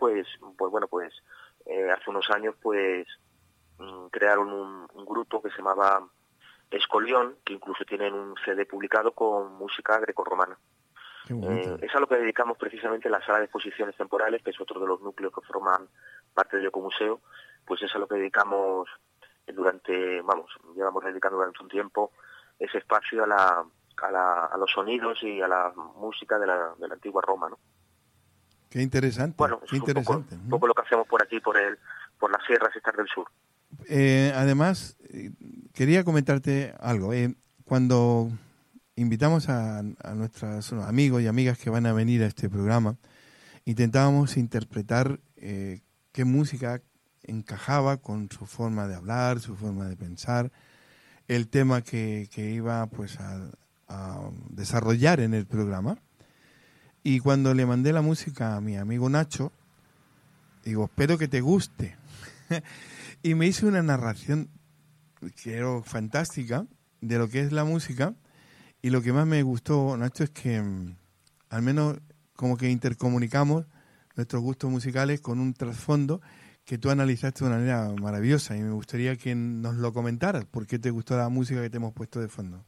hace unos años crearon un grupo que se llamaba Escolión, que incluso tienen un CD publicado con música grecorromana. Es a lo que dedicamos precisamente la sala de exposiciones temporales, que es otro de los núcleos que forman parte del Ecomuseo, pues es a lo que dedicamos llevamos dedicando durante un tiempo ese espacio a a los sonidos y a la música de la antigua Roma, ¿no? Qué interesante. Bueno, qué interesante. Un poco lo que hacemos por aquí, por las sierras estas del sur. Además, quería comentarte algo. Cuando invitamos a nuestros amigos y amigas que van a venir a este programa, intentábamos interpretar qué música encajaba con su forma de hablar, su forma de pensar, el tema que iba pues a desarrollar en el programa. Y cuando le mandé la música a mi amigo Nacho, digo, espero que te guste. Y me hizo una narración, creo, fantástica de lo que es la música. Y lo que más me gustó, Nacho, es que al menos como que intercomunicamos nuestros gustos musicales con un trasfondo que tú analizaste de una manera maravillosa. Y me gustaría que nos lo comentaras. ¿Por qué te gustó la música que te hemos puesto de fondo?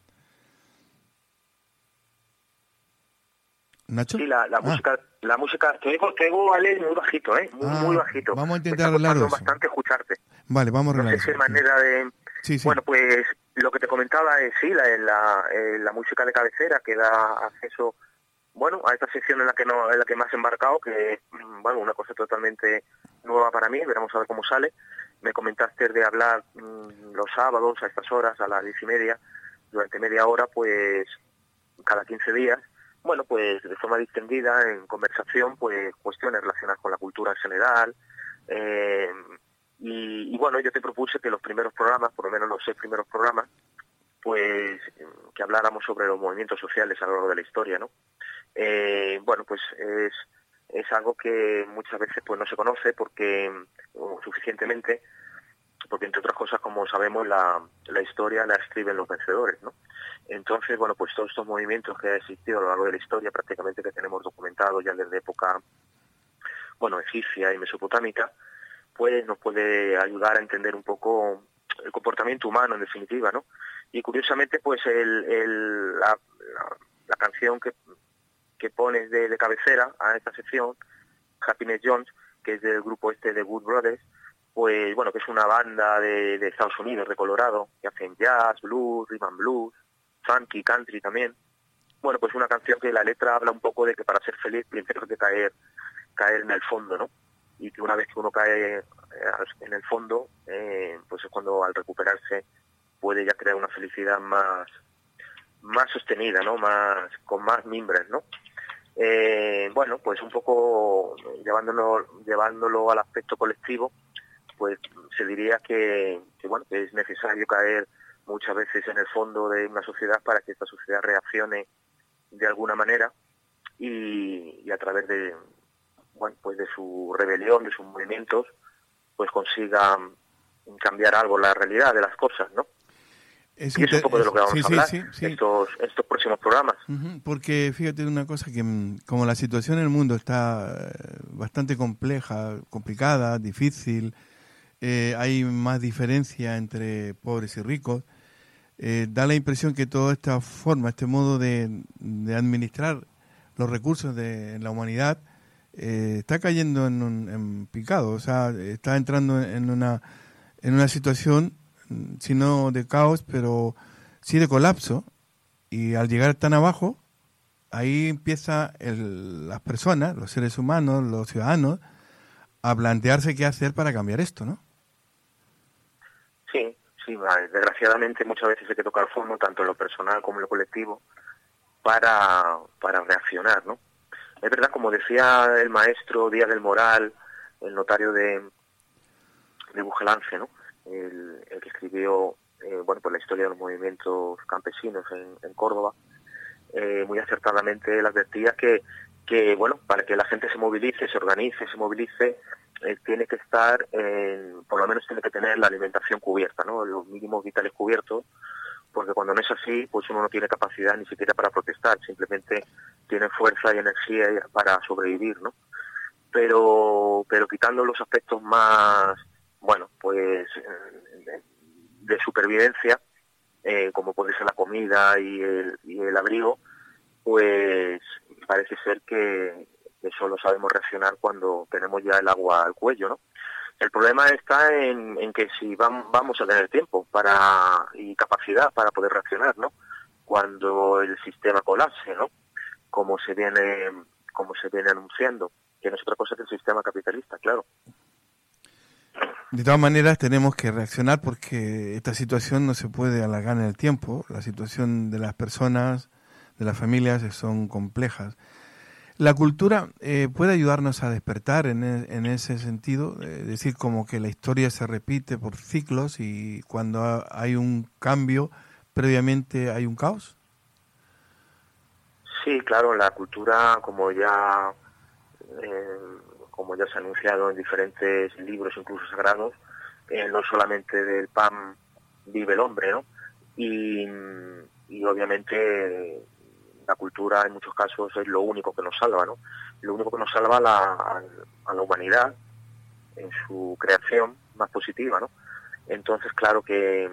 ¿Nacho? Sí, la música, te digo, Ale, muy bajito, muy bajito. Vamos a intentar hablarlo. Bastante escucharte. Vale, vamos a arreglar. No sé qué manera de... Sí. Bueno, pues lo que te comentaba es, sí, la música de cabecera que da acceso, bueno, a esta sección en la que me has embarcado, que, bueno, una cosa totalmente nueva para mí, veremos a ver cómo sale. Me comentaste de hablar los sábados a estas horas, a las 10:30, durante media hora, pues cada 15 días. Bueno, pues de forma distendida, en conversación, pues cuestiones relacionadas con la cultura en general. Y bueno, yo te propuse que los primeros programas, por lo menos los 6 primeros programas, pues que habláramos sobre los movimientos sociales a lo largo de la historia, ¿no? Bueno, pues es algo que muchas veces pues no se conoce suficientemente, porque entre otras cosas, como sabemos, la historia la escriben los vencedores, ¿no? Entonces, bueno, pues todos estos movimientos que han existido a lo largo de la historia, prácticamente que tenemos documentados ya desde época, bueno, egipcia y mesopotámica, pues nos puede ayudar a entender un poco el comportamiento humano, en definitiva, ¿no? Y curiosamente, pues la canción que pones de cabecera a esta sección, Happiness Jones, que es del grupo de Good Brothers, pues bueno, que es una banda de Estados Unidos, de Colorado, que hacen jazz, blues, rhythm and blues, funky, country también. Bueno, pues una canción que la letra habla un poco de que para ser feliz primero hay que caer en el fondo, ¿no? Y que una vez que uno cae en el fondo, pues es cuando al recuperarse puede ya crear una felicidad más sostenida, ¿no? Con más mimbres, ¿no? Bueno, pues un poco llevándolo al aspecto colectivo, pues se diría que bueno, que es necesario caer muchas veces en el fondo de una sociedad para que esta sociedad reaccione de alguna manera y a través de, bueno, pues de su rebelión, de sus movimientos, pues consiga cambiar algo la realidad de las cosas, ¿no? Y es un poco de lo que vamos a hablar estos próximos programas. Porque fíjate una cosa, que como la situación en el mundo está bastante complicada, difícil, hay más diferencia entre pobres y ricos, da la impresión que toda esta forma, este modo de administrar los recursos en la humanidad está cayendo en picado, o sea, está entrando en una situación, si no de caos, pero sí de colapso, y al llegar tan abajo, ahí empieza las personas, los seres humanos, los ciudadanos, a plantearse qué hacer para cambiar esto, ¿no? Sí, desgraciadamente muchas veces hay que tocar fondo, tanto en lo personal como en lo colectivo, para reaccionar, ¿no? Es verdad, como decía el maestro Díaz del Moral, el notario de Bujelance, ¿no? El que escribió bueno, pues la historia de los movimientos campesinos en Córdoba, muy acertadamente él advertía que bueno, para que la gente se movilice, se organice, se movilice, tiene que estar, por lo menos tiene que tener la alimentación cubierta, ¿no? Los mínimos vitales cubiertos, porque cuando no es así, pues uno no tiene capacidad ni siquiera para protestar, simplemente tiene fuerza y energía para sobrevivir, ¿no? Pero quitando los aspectos más, bueno, pues de supervivencia, como puede ser la comida y el abrigo, pues parece ser que solo sabemos reaccionar cuando tenemos ya el agua al cuello, ¿no? El problema está en que si vamos a tener tiempo y capacidad para poder reaccionar, ¿no? cuando el sistema colapse, ¿no? Como se viene anunciando, que no es otra cosa que el sistema capitalista, claro. De todas maneras tenemos que reaccionar porque esta situación no se puede alargar en el tiempo. La situación de las personas, de las familias son complejas. La cultura puede ayudarnos a despertar en ese sentido, decir como que la historia se repite por ciclos y cuando hay un cambio, previamente hay un caos. Sí, claro, la cultura, como ya se ha anunciado en diferentes libros, incluso sagrados, no solamente del pan vive el hombre, ¿no? Y obviamente la cultura en muchos casos es lo único que nos salva, ¿no? Lo único que nos salva a la humanidad en su creación más positiva, ¿no? Entonces, claro que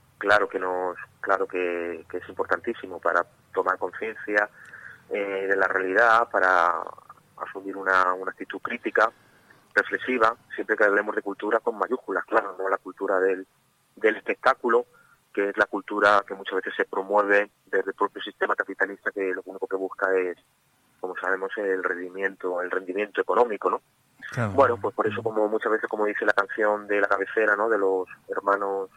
es importantísimo para tomar conciencia de la realidad, para asumir una actitud crítica, reflexiva, siempre que hablemos de cultura con mayúsculas, claro, no la cultura del espectáculo, que es la cultura que muchas veces se promueve desde el propio sistema capitalista, que lo único que busca es, como sabemos, el rendimiento económico, ¿no? Claro. Bueno, pues por eso, como muchas veces, como dice la canción de la cabecera, ¿no? De los hermanos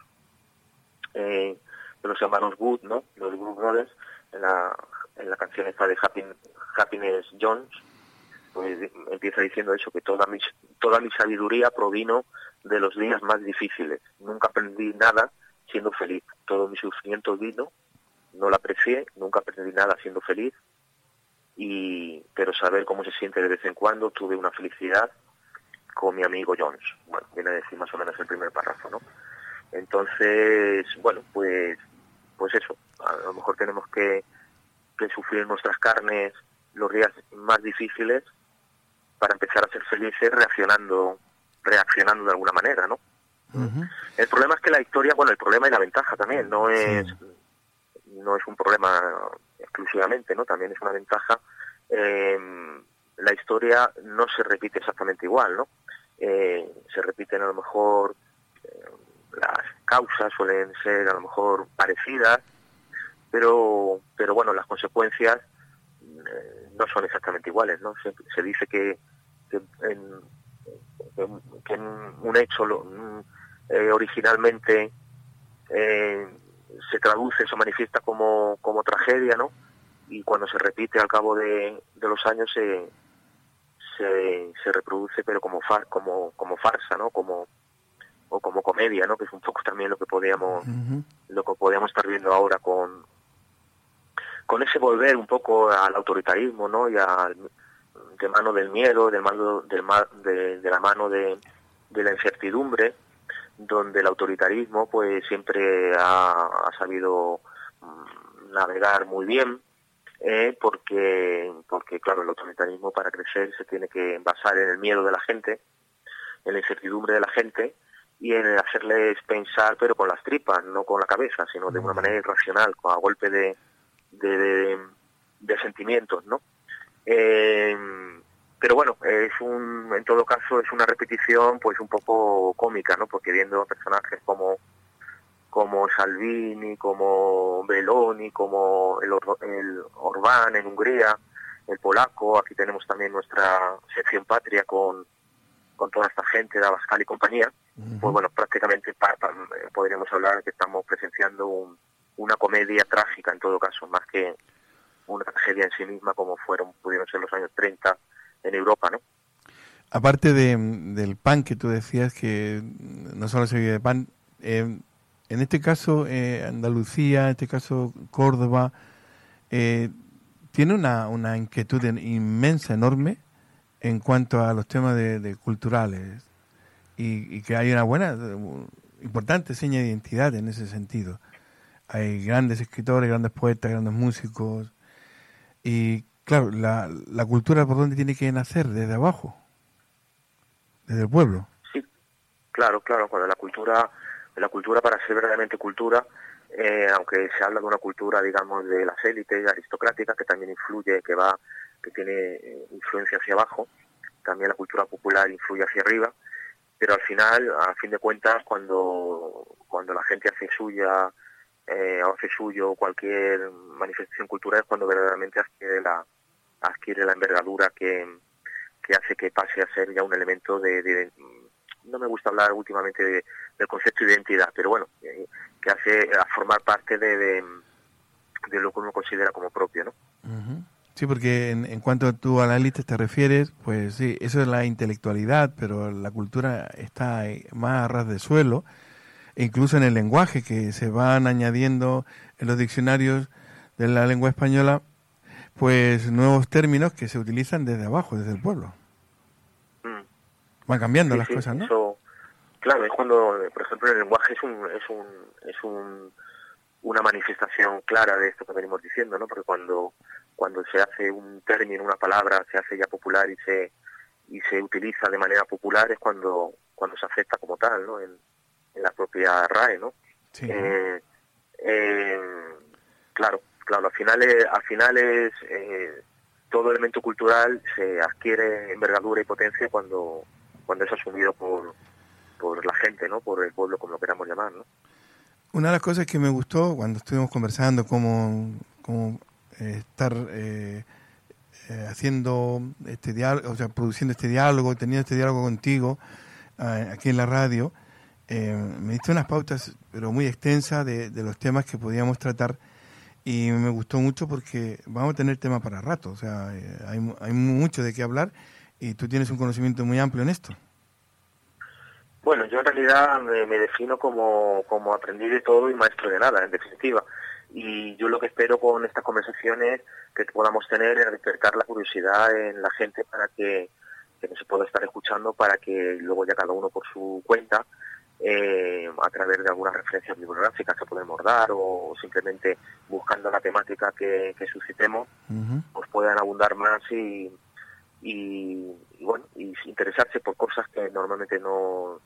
Good, ¿no? Los Good Brothers, en la canción esta de Happiness Jones, pues empieza diciendo eso, que toda mi sabiduría provino de los días más difíciles. Nunca aprendí nada siendo feliz. Todo mi sufrimiento vino, no lo aprecié, nunca aprendí nada siendo feliz, pero saber cómo se siente de vez en cuando, tuve una felicidad con mi amigo Jones. Bueno, viene a decir más o menos el primer párrafo, ¿no? Entonces, bueno, pues eso, a lo mejor tenemos que sufrir en nuestras carnes los días más difíciles para empezar a ser felices reaccionando de alguna manera, ¿no? Uh-huh. El problema es que la historia, el problema y la ventaja también, no es un problema exclusivamente, ¿no? También es una ventaja. La historia no se repite exactamente igual, ¿no? Se repiten a lo mejor, las causas suelen ser a lo mejor parecidas, pero bueno, las consecuencias no son exactamente iguales, ¿no? Se dice que en un hecho originalmente se traduce, se manifiesta como tragedia, ¿no? Y cuando se repite al cabo de los años se reproduce, pero como farsa, ¿no? Como comedia, ¿no? Que es un poco también lo que podíamos estar viendo ahora con ese volver un poco al autoritarismo, ¿no? Y de mano del miedo, de la mano de la incertidumbre, donde el autoritarismo pues siempre ha sabido navegar muy bien, porque claro, el autoritarismo para crecer se tiene que basar en el miedo de la gente, en la incertidumbre de la gente y en hacerles pensar, pero con las tripas, no con la cabeza, sino de una manera irracional, a golpe de sentimientos, ¿no? Pero bueno, en todo caso es una repetición pues un poco cómica, ¿no? Porque viendo personajes como Salvini, como Meloni, como el Orbán en Hungría, el polaco, aquí tenemos también nuestra sección patria con toda esta gente de Abascal y compañía, pues bueno, prácticamente podríamos hablar que estamos presenciando una comedia trágica en todo caso, más que una tragedia en sí misma como pudieron ser los años 30 en Europa, ¿no? Aparte del pan que tú decías, que no solo se vive de pan, en este caso Andalucía, en este caso Córdoba, tiene una inquietud inmensa, enorme, en cuanto a los temas de culturales y que hay una buena, importante seña de identidad en ese sentido. Hay grandes escritores, grandes poetas, grandes músicos y claro, la cultura por dónde tiene que nacer, desde abajo, desde el pueblo. Sí, claro, cuando la cultura para ser verdaderamente cultura, aunque se habla de una cultura, digamos, de las élites aristocráticas, que también influye, que tiene influencia hacia abajo, también la cultura popular influye hacia arriba, pero al final, a fin de cuentas, cuando la gente hace suya hace suyo cualquier manifestación cultural es cuando verdaderamente adquiere la envergadura que hace que pase a ser ya un elemento no me gusta hablar últimamente del concepto de identidad, pero bueno, que hace a formar parte de lo que uno considera como propio, ¿no? Uh-huh. Sí, porque en cuanto tú a la élite te refieres, pues sí, eso es la intelectualidad, pero la cultura está más a ras de suelo, e incluso en el lenguaje, que se van añadiendo en los diccionarios de la lengua española, pues nuevos términos que se utilizan desde abajo, desde el pueblo. Van cambiando las cosas, ¿no? Eso, claro, es cuando, por ejemplo, el lenguaje es una manifestación clara de esto que venimos diciendo, ¿no? Porque cuando se hace un término, una palabra, se hace ya popular y se utiliza de manera popular, es cuando se acepta como tal, ¿no? En la propia RAE, ¿no? Sí. Claro, al final es todo elemento cultural se adquiere envergadura y potencia cuando es asumido por la gente, ¿no? Por el pueblo, como lo queramos llamar, ¿no? Una de las cosas que me gustó cuando estuvimos conversando, cómo estar haciendo este diálogo, o sea, produciendo este diálogo, teniendo este diálogo contigo aquí en la radio, me diste unas pautas, pero muy extensas, de los temas que podíamos tratar, y me gustó mucho porque vamos a tener tema para rato, o sea, hay mucho de qué hablar, y tú tienes un conocimiento muy amplio en esto. Bueno, yo en realidad me defino como aprendiz de todo y maestro de nada, en definitiva. Y yo lo que espero con estas conversaciones que podamos tener es despertar la curiosidad en la gente para que no se pueda estar escuchando, para que luego ya cada uno por su cuenta, a través de algunas referencias bibliográficas que podemos dar o simplemente buscando la temática que suscitemos, Uh-huh. pues puedan abundar más y bueno, y interesarse por cosas que normalmente no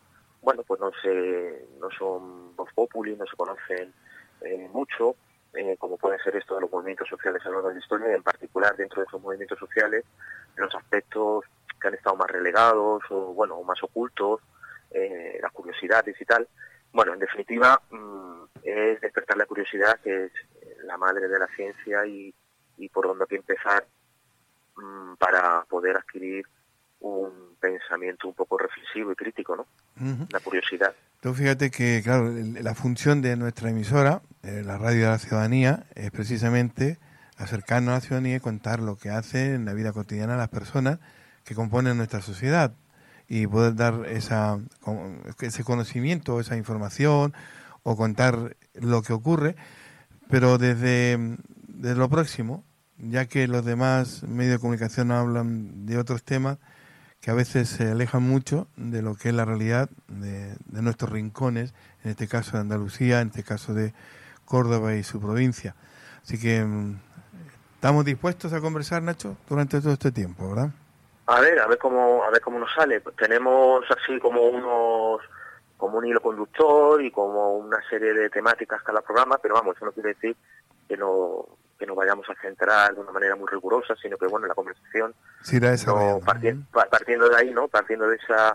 son vox populi, no se conocen mucho, como puede ser esto de los movimientos sociales a lo largo de la historia, y en particular dentro de esos movimientos sociales, los aspectos que han estado más relegados o más ocultos, las curiosidades y tal. Bueno, en definitiva, es despertar la curiosidad, que es la madre de la ciencia, y por donde hay que empezar para poder adquirir un pensamiento un poco reflexivo y crítico, ¿no? Uh-huh. La curiosidad. Tú fíjate que, claro, la función de nuestra emisora, la Radio de la Ciudadanía, es precisamente acercarnos a la ciudadanía y contar lo que hace en la vida cotidiana las personas que componen nuestra sociedad, y poder dar ese conocimiento, esa información, o contar lo que ocurre, pero desde lo próximo, ya que los demás medios de comunicación hablan de otros temas que a veces se alejan mucho de lo que es la realidad de nuestros rincones, en este caso de Andalucía, en este caso de Córdoba y su provincia. Así que estamos dispuestos a conversar, Nacho, durante todo este tiempo, ¿verdad? A ver cómo nos sale. Pues tenemos así como un hilo conductor y como una serie de temáticas cada programa, pero vamos, eso no quiere decir que nos vayamos a centrar de una manera muy rigurosa, sino que bueno, la conversación, sí, partiendo de ahí, ¿no? Partiendo de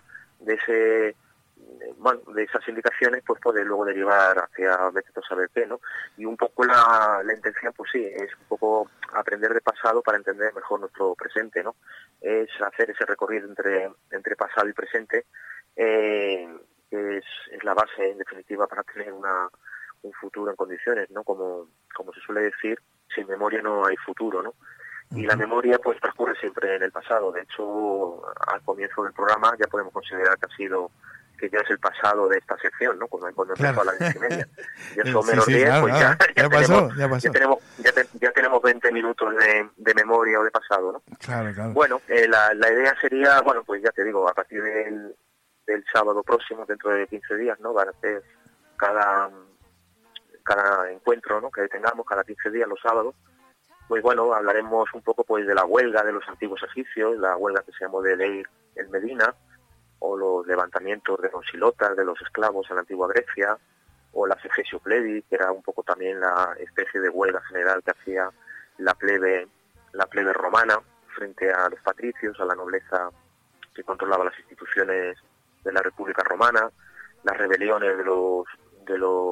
esas indicaciones, pues puede luego derivar hacia vete a saber qué, ¿no? Y un poco la intención, pues sí, es un poco aprender de pasado para entender mejor nuestro presente, ¿no? Es hacer ese recorrido entre pasado y presente, que es la base, en definitiva, para tener un futuro en condiciones, ¿no? Como se suele decir, sin memoria no hay futuro, ¿no? Y la memoria pues transcurre siempre en el pasado. De hecho, al comienzo del programa ya podemos considerar que ya es el pasado de esta sección, ¿no? Cuando empezó a las 10:30. Ya son menos 10, claro, pues ya pasó. Ya tenemos 20 minutos de memoria o de pasado, ¿no? Claro. Bueno, la idea sería, bueno, pues ya te digo, a partir del sábado próximo, dentro de 15 días, ¿no? Van a ser cada encuentro, ¿no? Que tengamos cada 15 días los sábados, pues bueno, hablaremos un poco pues de la huelga de los antiguos egipcios, la huelga que se llamó de Leir en Medina, o los levantamientos de los ilotas, de los esclavos en la antigua Grecia, o la Efesio Plebis, que era un poco también la especie de huelga general que hacía la plebe romana frente a los patricios, a la nobleza que controlaba las instituciones de la República Romana, las rebeliones de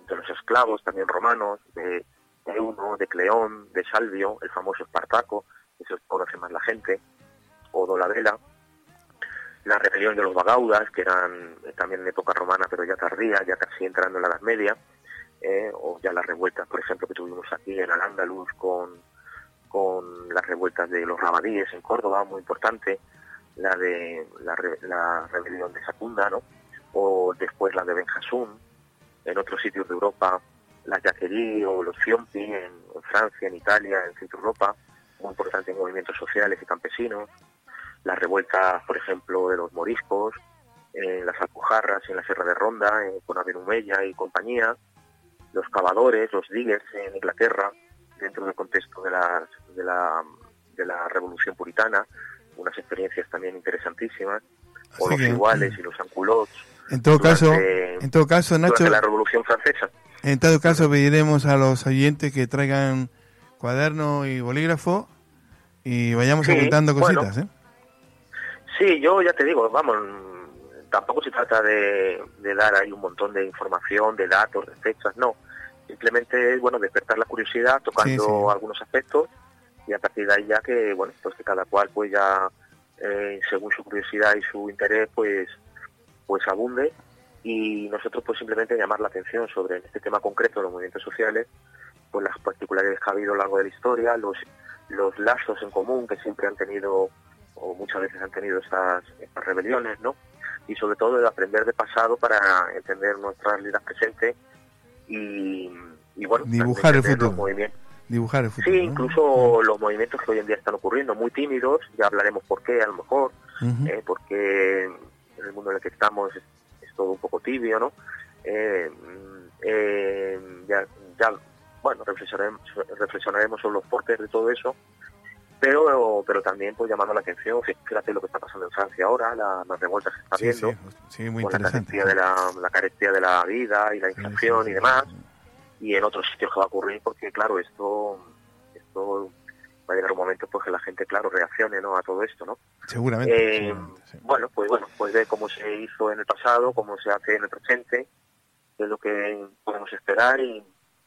de los esclavos también romanos, de Euno, de Cleón, de Salvio, el famoso Espartaco, eso conoce más la gente, o Dolabella, la rebelión de los Bagaudas, que eran también en época romana, pero ya tardía, ya casi entrando en la Edad Media, o ya las revueltas, por ejemplo, que tuvimos aquí en Al-Ándalus con las revueltas de los rabadíes en Córdoba, muy importante, la rebelión de Secunda, ¿no? O después la de Ben Hassún, en otros sitios de Europa, la Jacquerie o los Ciompi en Francia, en Italia, en Centro Europa, muy importantes movimientos sociales y campesinos, las revueltas, por ejemplo, de los moriscos, las alpujarras en la Sierra de Ronda, con Abenumella y compañía, los cavadores, los diggers en Inglaterra, dentro del contexto de la Revolución Puritana, unas experiencias también interesantísimas, o Así los que, iguales y los anculots. En todo caso, Nacho, durante la Revolución Francesa. en todo caso pediremos a los oyentes que traigan cuaderno y bolígrafo y vayamos Sí, apuntando bueno. cositas, ¿eh? Sí, yo ya te digo, vamos, tampoco se trata de dar ahí un montón de información, de datos, de fechas, no. Simplemente es, bueno, despertar la curiosidad tocando Sí. algunos aspectos y a partir de ahí ya que, bueno, pues que cada cual pues ya, según su curiosidad y su interés, pues abunde, y nosotros pues simplemente llamar la atención sobre este tema concreto de los movimientos sociales, pues las particularidades que ha habido a lo largo de la historia, los lazos en común que siempre han tenido, o muchas veces han tenido estas rebeliones, ¿no? Y sobre todo el aprender de pasado para entender nuestra realidad presente y bueno, Dibujar el entender los futuro. movimientos. Dibujar el futuro, Sí, ¿no? incluso los movimientos que hoy en día están ocurriendo, muy tímidos, ya hablaremos por qué, a lo mejor, Ujú. porque en el mundo en el que estamos es todo un poco tibio, ¿no? Ya bueno, reflexionaremos sobre los porqués de todo eso, pero también pues llamando la atención, fíjate lo que está pasando en Francia ahora, las revueltas que está Sí, viendo, sí, muy con la interesante. carestía de la vida y la inflación sí, y sí, demás, sí. y en otros sitios que va a ocurrir, porque claro, esto va a llegar un momento pues que la gente, claro, reaccione, ¿no?, a todo esto, ¿no? Seguramente, sí. Bueno, pues ver cómo se hizo en el pasado, cómo se hace en el presente, qué es lo que podemos esperar y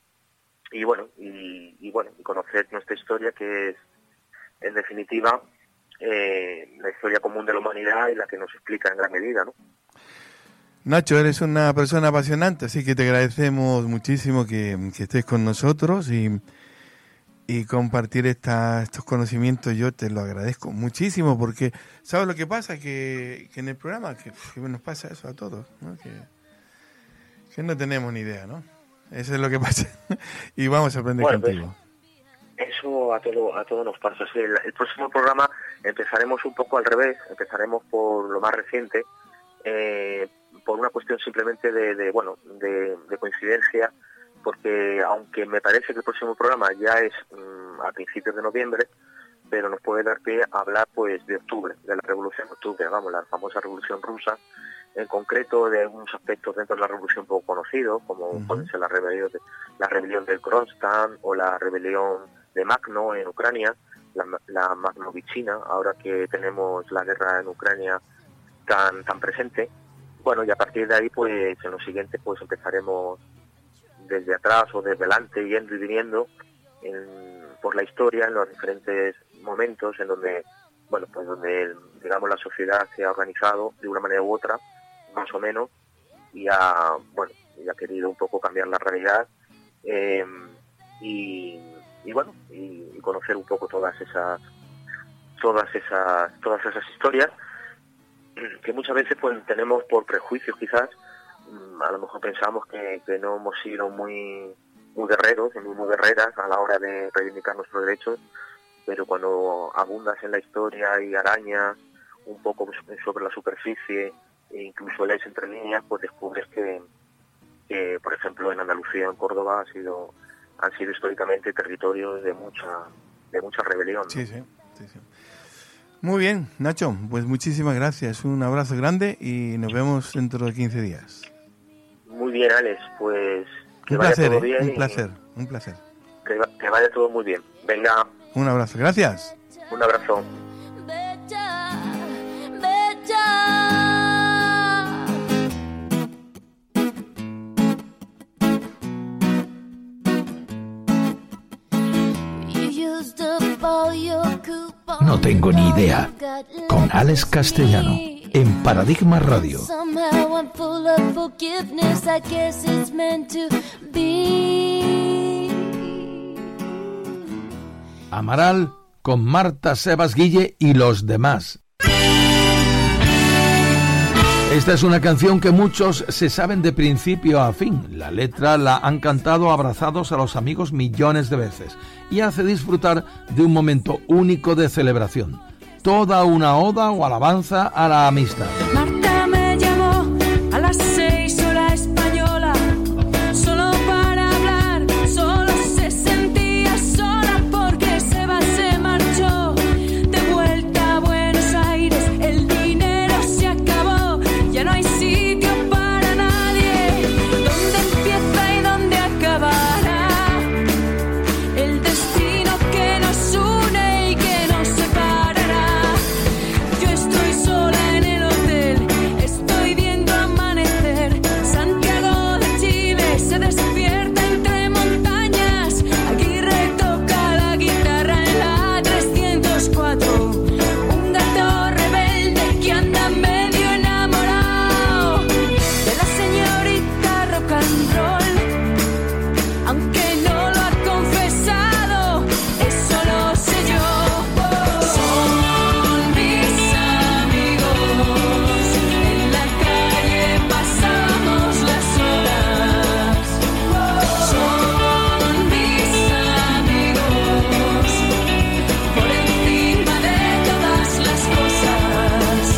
conocer nuestra historia, que es en definitiva la historia común de la humanidad y la que nos explica en gran medida, ¿no? Nacho, eres una persona apasionante, así que te agradecemos muchísimo que estés con nosotros y compartir estos conocimientos. Yo te lo agradezco muchísimo porque, ¿sabes lo que pasa? Que en el programa que nos pasa eso a todos, ¿no? Que no tenemos ni idea, ¿no? Eso es lo que pasa. Y vamos a aprender contigo. Eso a todo nos pasa. Sí, el próximo programa empezaremos un poco al revés, empezaremos por lo más reciente, por una cuestión simplemente de coincidencia, porque aunque me parece que el próximo programa ya es a principios de noviembre, pero nos puede dar pie a hablar pues de octubre, de la Revolución de Octubre, vamos, la famosa Revolución Rusa, en concreto de algunos aspectos dentro de la revolución poco conocidos, como pueden ser la rebelión del Kronstadt o la rebelión de Magno en Ucrania, la Magnovichina, ahora que tenemos la guerra en Ucrania tan presente. Bueno, y a partir de ahí, pues en lo siguiente, pues empezaremos desde atrás o desde delante, yendo y viniendo por la historia, en los diferentes momentos en donde, bueno, pues donde, digamos, la sociedad se ha organizado de una manera u otra, más o menos, y ha querido un poco cambiar la realidad, y conocer un poco todas esas historias que muchas veces pues tenemos por prejuicios, quizás a lo mejor pensamos que no hemos sido muy guerreros, muy guerreras a la hora de reivindicar nuestros derechos, pero cuando abundas en la historia y arañas un poco sobre la superficie e incluso lees entre líneas, pues descubres que por ejemplo en Andalucía, en Córdoba, han sido históricamente territorios de mucha rebelión, ¿no? Sí. Muy bien, Nacho, pues muchísimas gracias, un abrazo grande y nos vemos dentro de 15 días. Muy bien, Alex, pues que Un vaya placer, todo bien. un placer. Que vaya todo muy bien. Venga, Un abrazo, gracias. un abrazo. No tengo ni idea. Con Alex Castellano, en Paradigma Radio. Amaral con Marta Sebas Guille y los demás. Esta es una canción que muchos se saben de principio a fin. La letra la han cantado abrazados a los amigos millones de veces y hace disfrutar de un momento único de celebración. Toda una oda o alabanza a la amistad. Marta me llamó a las 6 hora española, solo para hablar, solo se sentía sola porque Seba se marchó de vuelta a Buenos Aires, el dinero se acabó, ya no hay sitio para nadie, ¿dónde empieza y dónde acabará el destino que nos une y que nos separará? Yo estoy sola en el hotel, estoy viendo amanecer, Santiago de Chile se despierta entre montañas, Aguirre toca la guitarra en la 304, un gato rebelde que anda medio enamorado de la señorita rock and roll, aunque no lo ha confesado, eso lo sé yo. Son mis amigos, en la calle pasamos las horas. Son mis amigos, por encima de todas las cosas.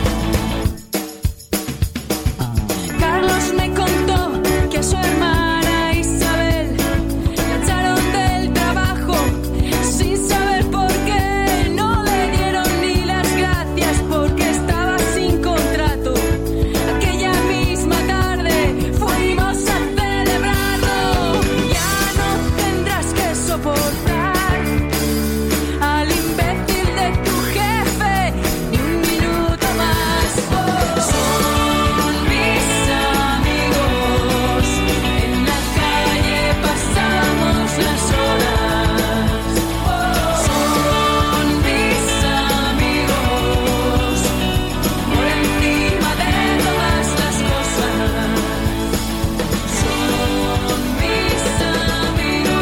Carlos me contó que a su hermana Isabel la echaron del trabajo sin saber por qué, no le dieron ni las gracias porque estaba sin contrato. Aquella misma tarde fuimos a celebrarlo. Ya no tendrás que soportar al imbécil de tu jefe ni un minuto más. Son mis amigos, en la calle pasamos las horas. Son mis amigos, por encima de todas las cosas. Son mis amigos.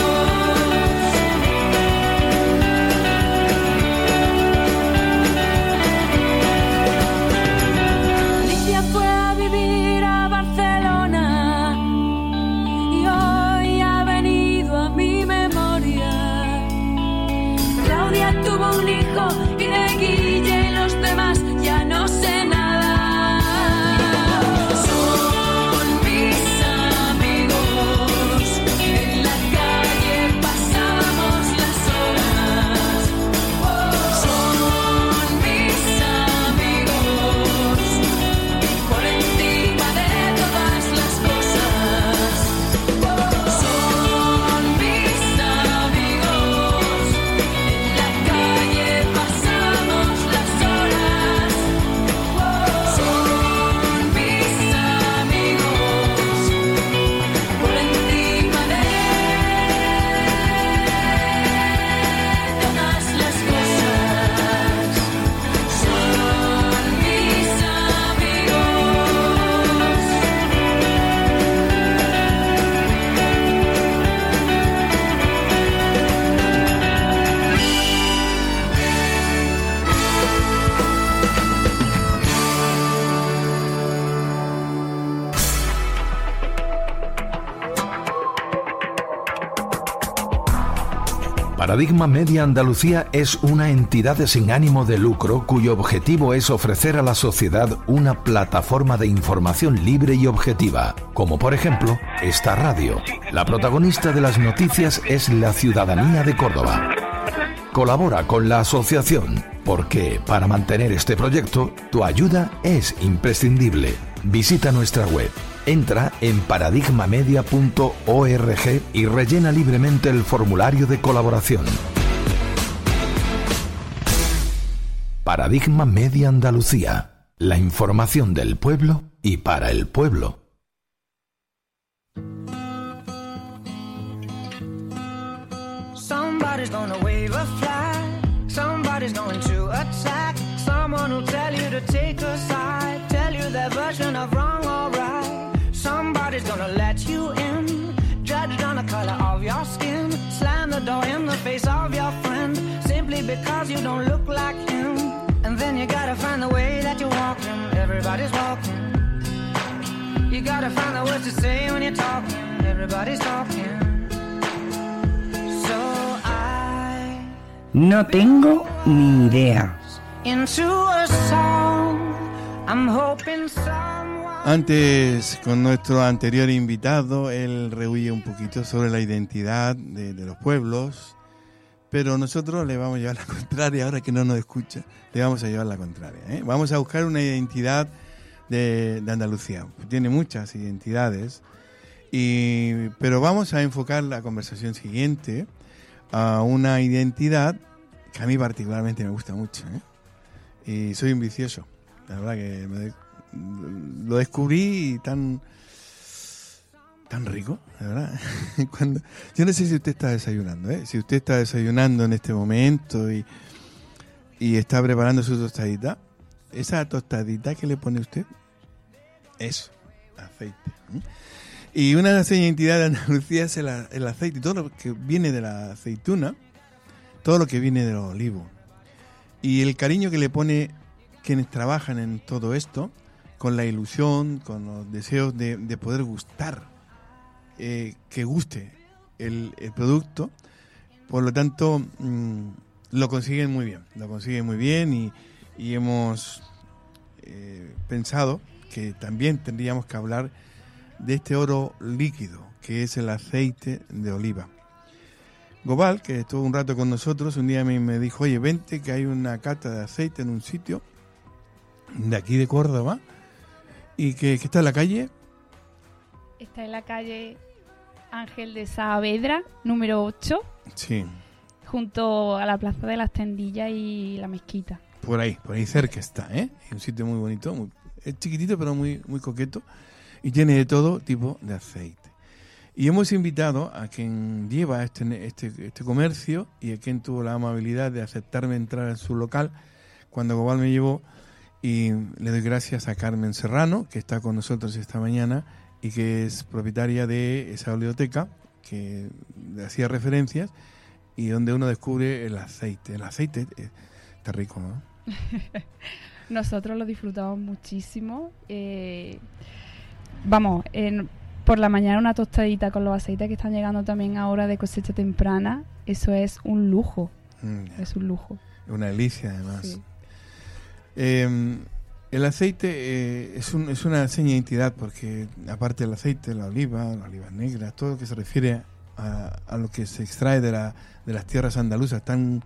Alicia fue a vivir a Barcelona y hoy ha venido a mi memoria. Claudia tuvo un hijo y de Guille y los demás ya no sé nada. Son mis amigos, en la calle pasamos las horas. Son mis amigos, por encima de todas las cosas. Son mis amigos, en la calle pasamos las horas. Son mis amigos, por encima de todas las cosas. Son mis amigos. Paradigma Media Andalucía es una entidad sin ánimo de lucro cuyo objetivo es ofrecer a la sociedad una plataforma de información libre y objetiva, como por ejemplo esta radio. La protagonista de las noticias es la ciudadanía de Córdoba. Colabora con la asociación, porque para mantener este proyecto, tu ayuda es imprescindible. Visita nuestra web. Entra en paradigmamedia.org y rellena libremente el formulario de colaboración. Paradigma Media Andalucía. La información del pueblo y para el pueblo. Somebody Somebody's gonna wave a flag. Somebody's going to attack. Someone will tell you to take a side, tell you their version of wrong or right. Somebody's gonna let you in, judged on the color of your skin, slam the door in the face of your friend, simply because you don't look like him. And then you gotta find the way that you're walking. Everybody's walking. You gotta find the words to say when you're talking. Everybody's talking. So I No tengo ni idea. into a song. I'm hoping someone. Antes, con nuestro anterior invitado, él rehuye un poquito sobre la identidad de los pueblos, pero nosotros le vamos a llevar la contraria, ahora que no nos escucha, le vamos a llevar la contraria, ¿eh? Vamos a buscar una identidad de Andalucía. Tiene muchas identidades, pero vamos a enfocar la conversación siguiente a una identidad que a mí particularmente me gusta mucho, ¿eh? Y soy un vicioso, la verdad que lo descubrí tan rico, la verdad. Yo no sé si usted está desayunando, ¿eh? Si usted está desayunando en este momento y está preparando su tostadita, esa tostadita que le pone usted, eso, aceite, ¿eh? Y una de las identidades de Andalucía es el aceite, todo lo que viene de la aceituna, todo lo que viene del olivo. Y el cariño que le pone quienes trabajan en todo esto, con la ilusión, con los deseos de poder gustar, que guste el producto. Por lo tanto, lo consiguen muy bien y hemos pensado que también tendríamos que hablar de este oro líquido, que es el aceite de oliva. Gobal, que estuvo un rato con nosotros, un día me dijo, oye, vente que hay una cata de aceite en un sitio de aquí de Córdoba, y que está en la calle. Está en la calle Ángel de Saavedra, número 8. Sí. Junto a la Plaza de las Tendillas y la Mezquita. Por ahí cerca está, ¿eh? Es un sitio muy bonito, es chiquitito pero muy coqueto, y tiene de todo tipo de aceite. Y hemos invitado a quien lleva este comercio y a quien tuvo la amabilidad de aceptarme entrar en su local cuando Gobal me llevó, y le doy gracias a Carmen Serrano, que está con nosotros esta mañana y que es propietaria de esa oleoteca que le hacía referencias y donde uno descubre el aceite. El aceite está rico, ¿no? Nosotros lo disfrutamos muchísimo. Por la mañana una tostadita con los aceites que están llegando también ahora de cosecha temprana, eso es un lujo. Es un lujo. Una delicia, además. Sí. El aceite es una seña de identidad porque, aparte del aceite, la oliva, las olivas negras, todo lo que se refiere a lo que se extrae de las tierras andaluzas, tan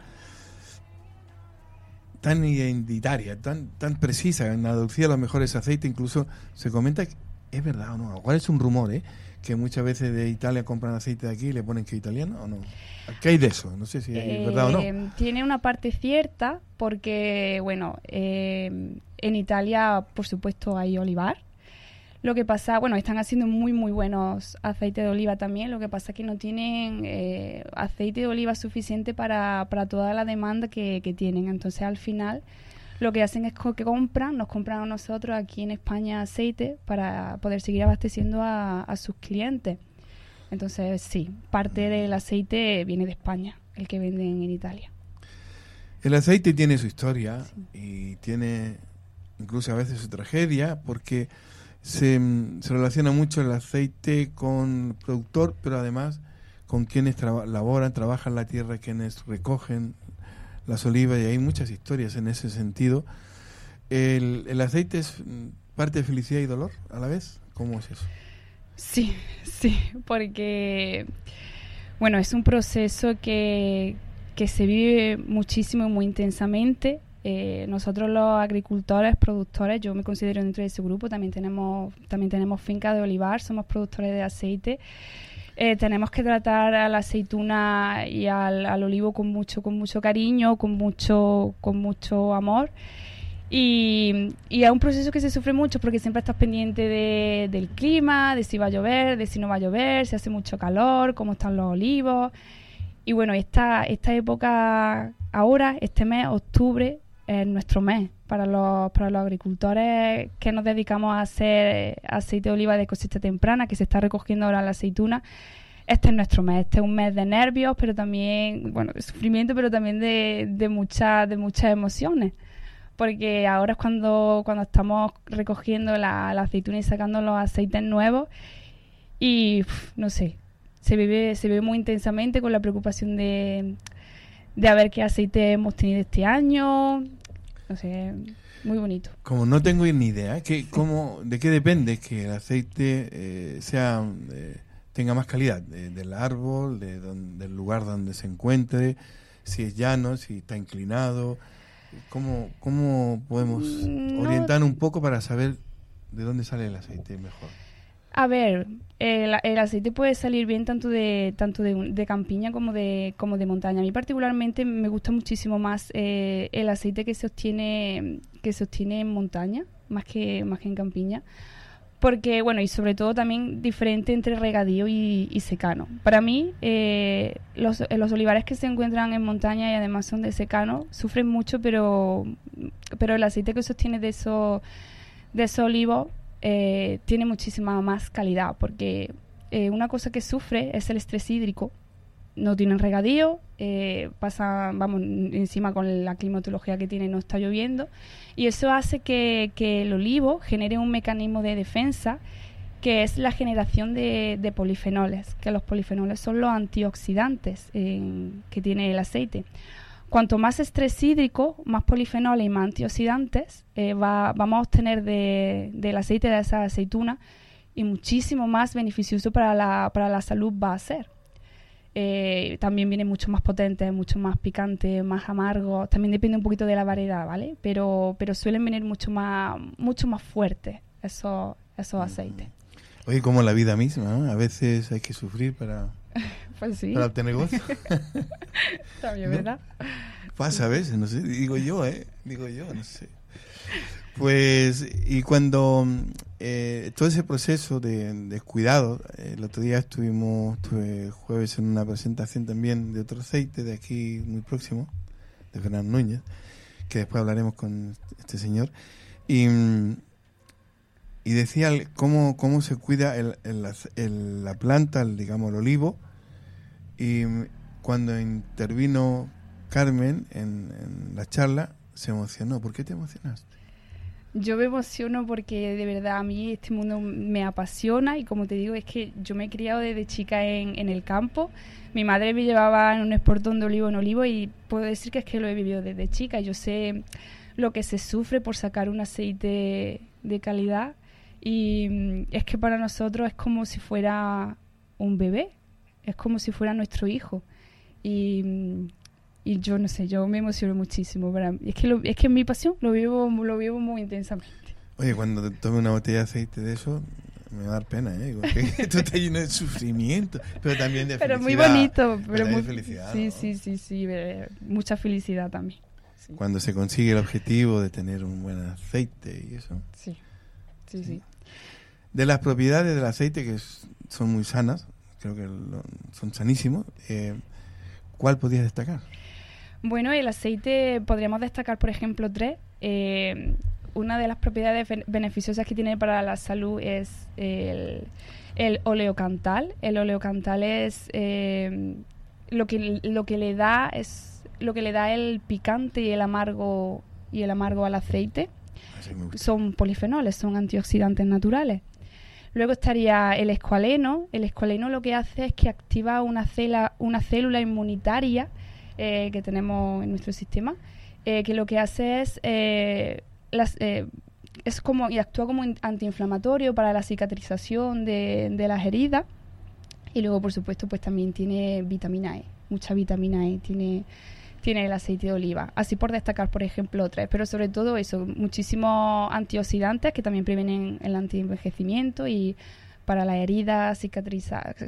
identitaria, tan precisa. En Andalucía los mejores aceites, incluso se comenta, ¿es verdad o no? ¿Cuál es un rumor, que muchas veces de Italia compran aceite de aquí y le ponen que es italiano o no? ¿Qué hay de eso? No sé si es verdad o no. Tiene una parte cierta porque, en Italia, por supuesto, hay olivar. Lo que pasa, están haciendo muy, muy buenos aceites de oliva también. Lo que pasa es que no tienen aceite de oliva suficiente para toda la demanda que tienen. Entonces, al final, lo que hacen es que nos compran a nosotros aquí en España aceite para poder seguir abasteciendo a sus clientes. Entonces, sí, parte del aceite viene de España, el que venden en Italia. El aceite tiene su historia, sí, y tiene incluso a veces su tragedia, porque se relaciona mucho el aceite con el productor, pero además con quienes trabajan la tierra, quienes recogen las olivas, y hay muchas historias en ese sentido. ¿El aceite es parte de felicidad y dolor a la vez? ¿Cómo es eso? Sí, porque es un proceso que se vive muchísimo y muy intensamente. Nosotros los agricultores, productores, yo me considero dentro de ese grupo, también tenemos finca de olivar, somos productores de aceite. Tenemos que tratar a la aceituna y al olivo con mucho cariño, con mucho amor. Y es un proceso que se sufre mucho porque siempre estás pendiente del clima, de si va a llover, de si no va a llover, si hace mucho calor, cómo están los olivos. Y bueno, esta época ahora, este mes, octubre, es nuestro mes para los agricultores que nos dedicamos a hacer aceite de oliva de cosecha temprana, que se está recogiendo ahora la aceituna. Este es nuestro mes, este es un mes de nervios, pero también, bueno, de sufrimiento, pero también de muchas emociones. Porque ahora es cuando estamos recogiendo la aceituna y sacando los aceites nuevos y, no sé, se vive muy intensamente con la preocupación de a ver qué aceite hemos tenido este año. No sé, muy bonito. Como no tengo ni idea, ¿de qué depende que el aceite tenga más calidad? Del árbol, del lugar donde se encuentre, si es llano, si está inclinado. ¿Cómo podemos orientar un poco para saber de dónde sale el aceite mejor? A ver, el aceite puede salir bien tanto de campiña como de montaña. A mí particularmente me gusta muchísimo más el aceite que se obtiene en montaña, más que en campiña. Porque, bueno, y sobre todo también diferente entre regadío y secano. Para mí, los olivares que se encuentran en montaña y además son de secano sufren mucho, pero el aceite que se obtiene de esos olivos tiene muchísima más calidad, porque una cosa que sufre es el estrés hídrico. No tienen regadío, encima con la climatología que tiene no está lloviendo, y eso hace que el olivo genere un mecanismo de defensa que es la generación de polifenoles, que los polifenoles son los antioxidantes que tiene el aceite. Cuanto más estrés hídrico, más polifenoles y más antioxidantes vamos a obtener del aceite de esa aceituna, y muchísimo más beneficioso para la salud va a ser. También viene mucho más potente, mucho más picante, más amargo. También depende un poquito de la variedad, ¿vale? Pero suelen venir mucho más fuertes esos aceites. Oye, como la vida misma, ¿eh? A veces hay que sufrir para para obtener gozo. También, ¿no? ¿verdad? Pasa a veces, no sé, digo yo, no sé. Pues, y cuando todo ese proceso de cuidado, el otro día estuve jueves en una presentación también de otro aceite de aquí muy próximo, de Fernando Núñez, que después hablaremos con este señor, y decía cómo se cuida la planta, digamos el olivo, y cuando intervino Carmen en la charla se emocionó. ¿Por qué te emocionaste? Yo me emociono porque de verdad a mí este mundo me apasiona, y como te digo, es que yo me he criado desde chica en el campo. Mi madre me llevaba en un esportón de olivo en olivo y puedo decir que es que lo he vivido desde chica. Yo sé lo que se sufre por sacar un aceite de calidad, y es que para nosotros es como si fuera un bebé, es como si fuera nuestro hijo. Y yo no sé, yo me emociono muchísimo. Es que es mi pasión, lo vivo muy intensamente. Oye, cuando tome una botella de aceite de eso, me va a dar pena, ¿eh? Porque esto está lleno de sufrimiento, pero también de felicidad. Pero muy bonito. Pero muy felicidad, sí, mucha felicidad también. Sí. Cuando se consigue el objetivo de tener un buen aceite y eso. Sí. De las propiedades del aceite, que son muy sanas, creo que son sanísimos, ¿cuál podrías destacar? Bueno, el aceite podríamos destacar, por ejemplo, 3. Una de las propiedades beneficiosas que tiene para la salud es el oleocantal. El oleocantal es lo que le da el picante y el amargo al aceite. Son polifenoles, son antioxidantes naturales. Luego estaría el escualeno. El escualeno lo que hace es que activa una célula inmunitaria que tenemos en nuestro sistema, que lo que hace es y actúa como antiinflamatorio para la cicatrización de las heridas. Y luego, por supuesto, pues también tiene vitamina E, mucha vitamina E tiene el aceite de oliva. Así por destacar, por ejemplo, 3, pero sobre todo eso, muchísimos antioxidantes que también previenen el antienvejecimiento y para la herida cicatrizante.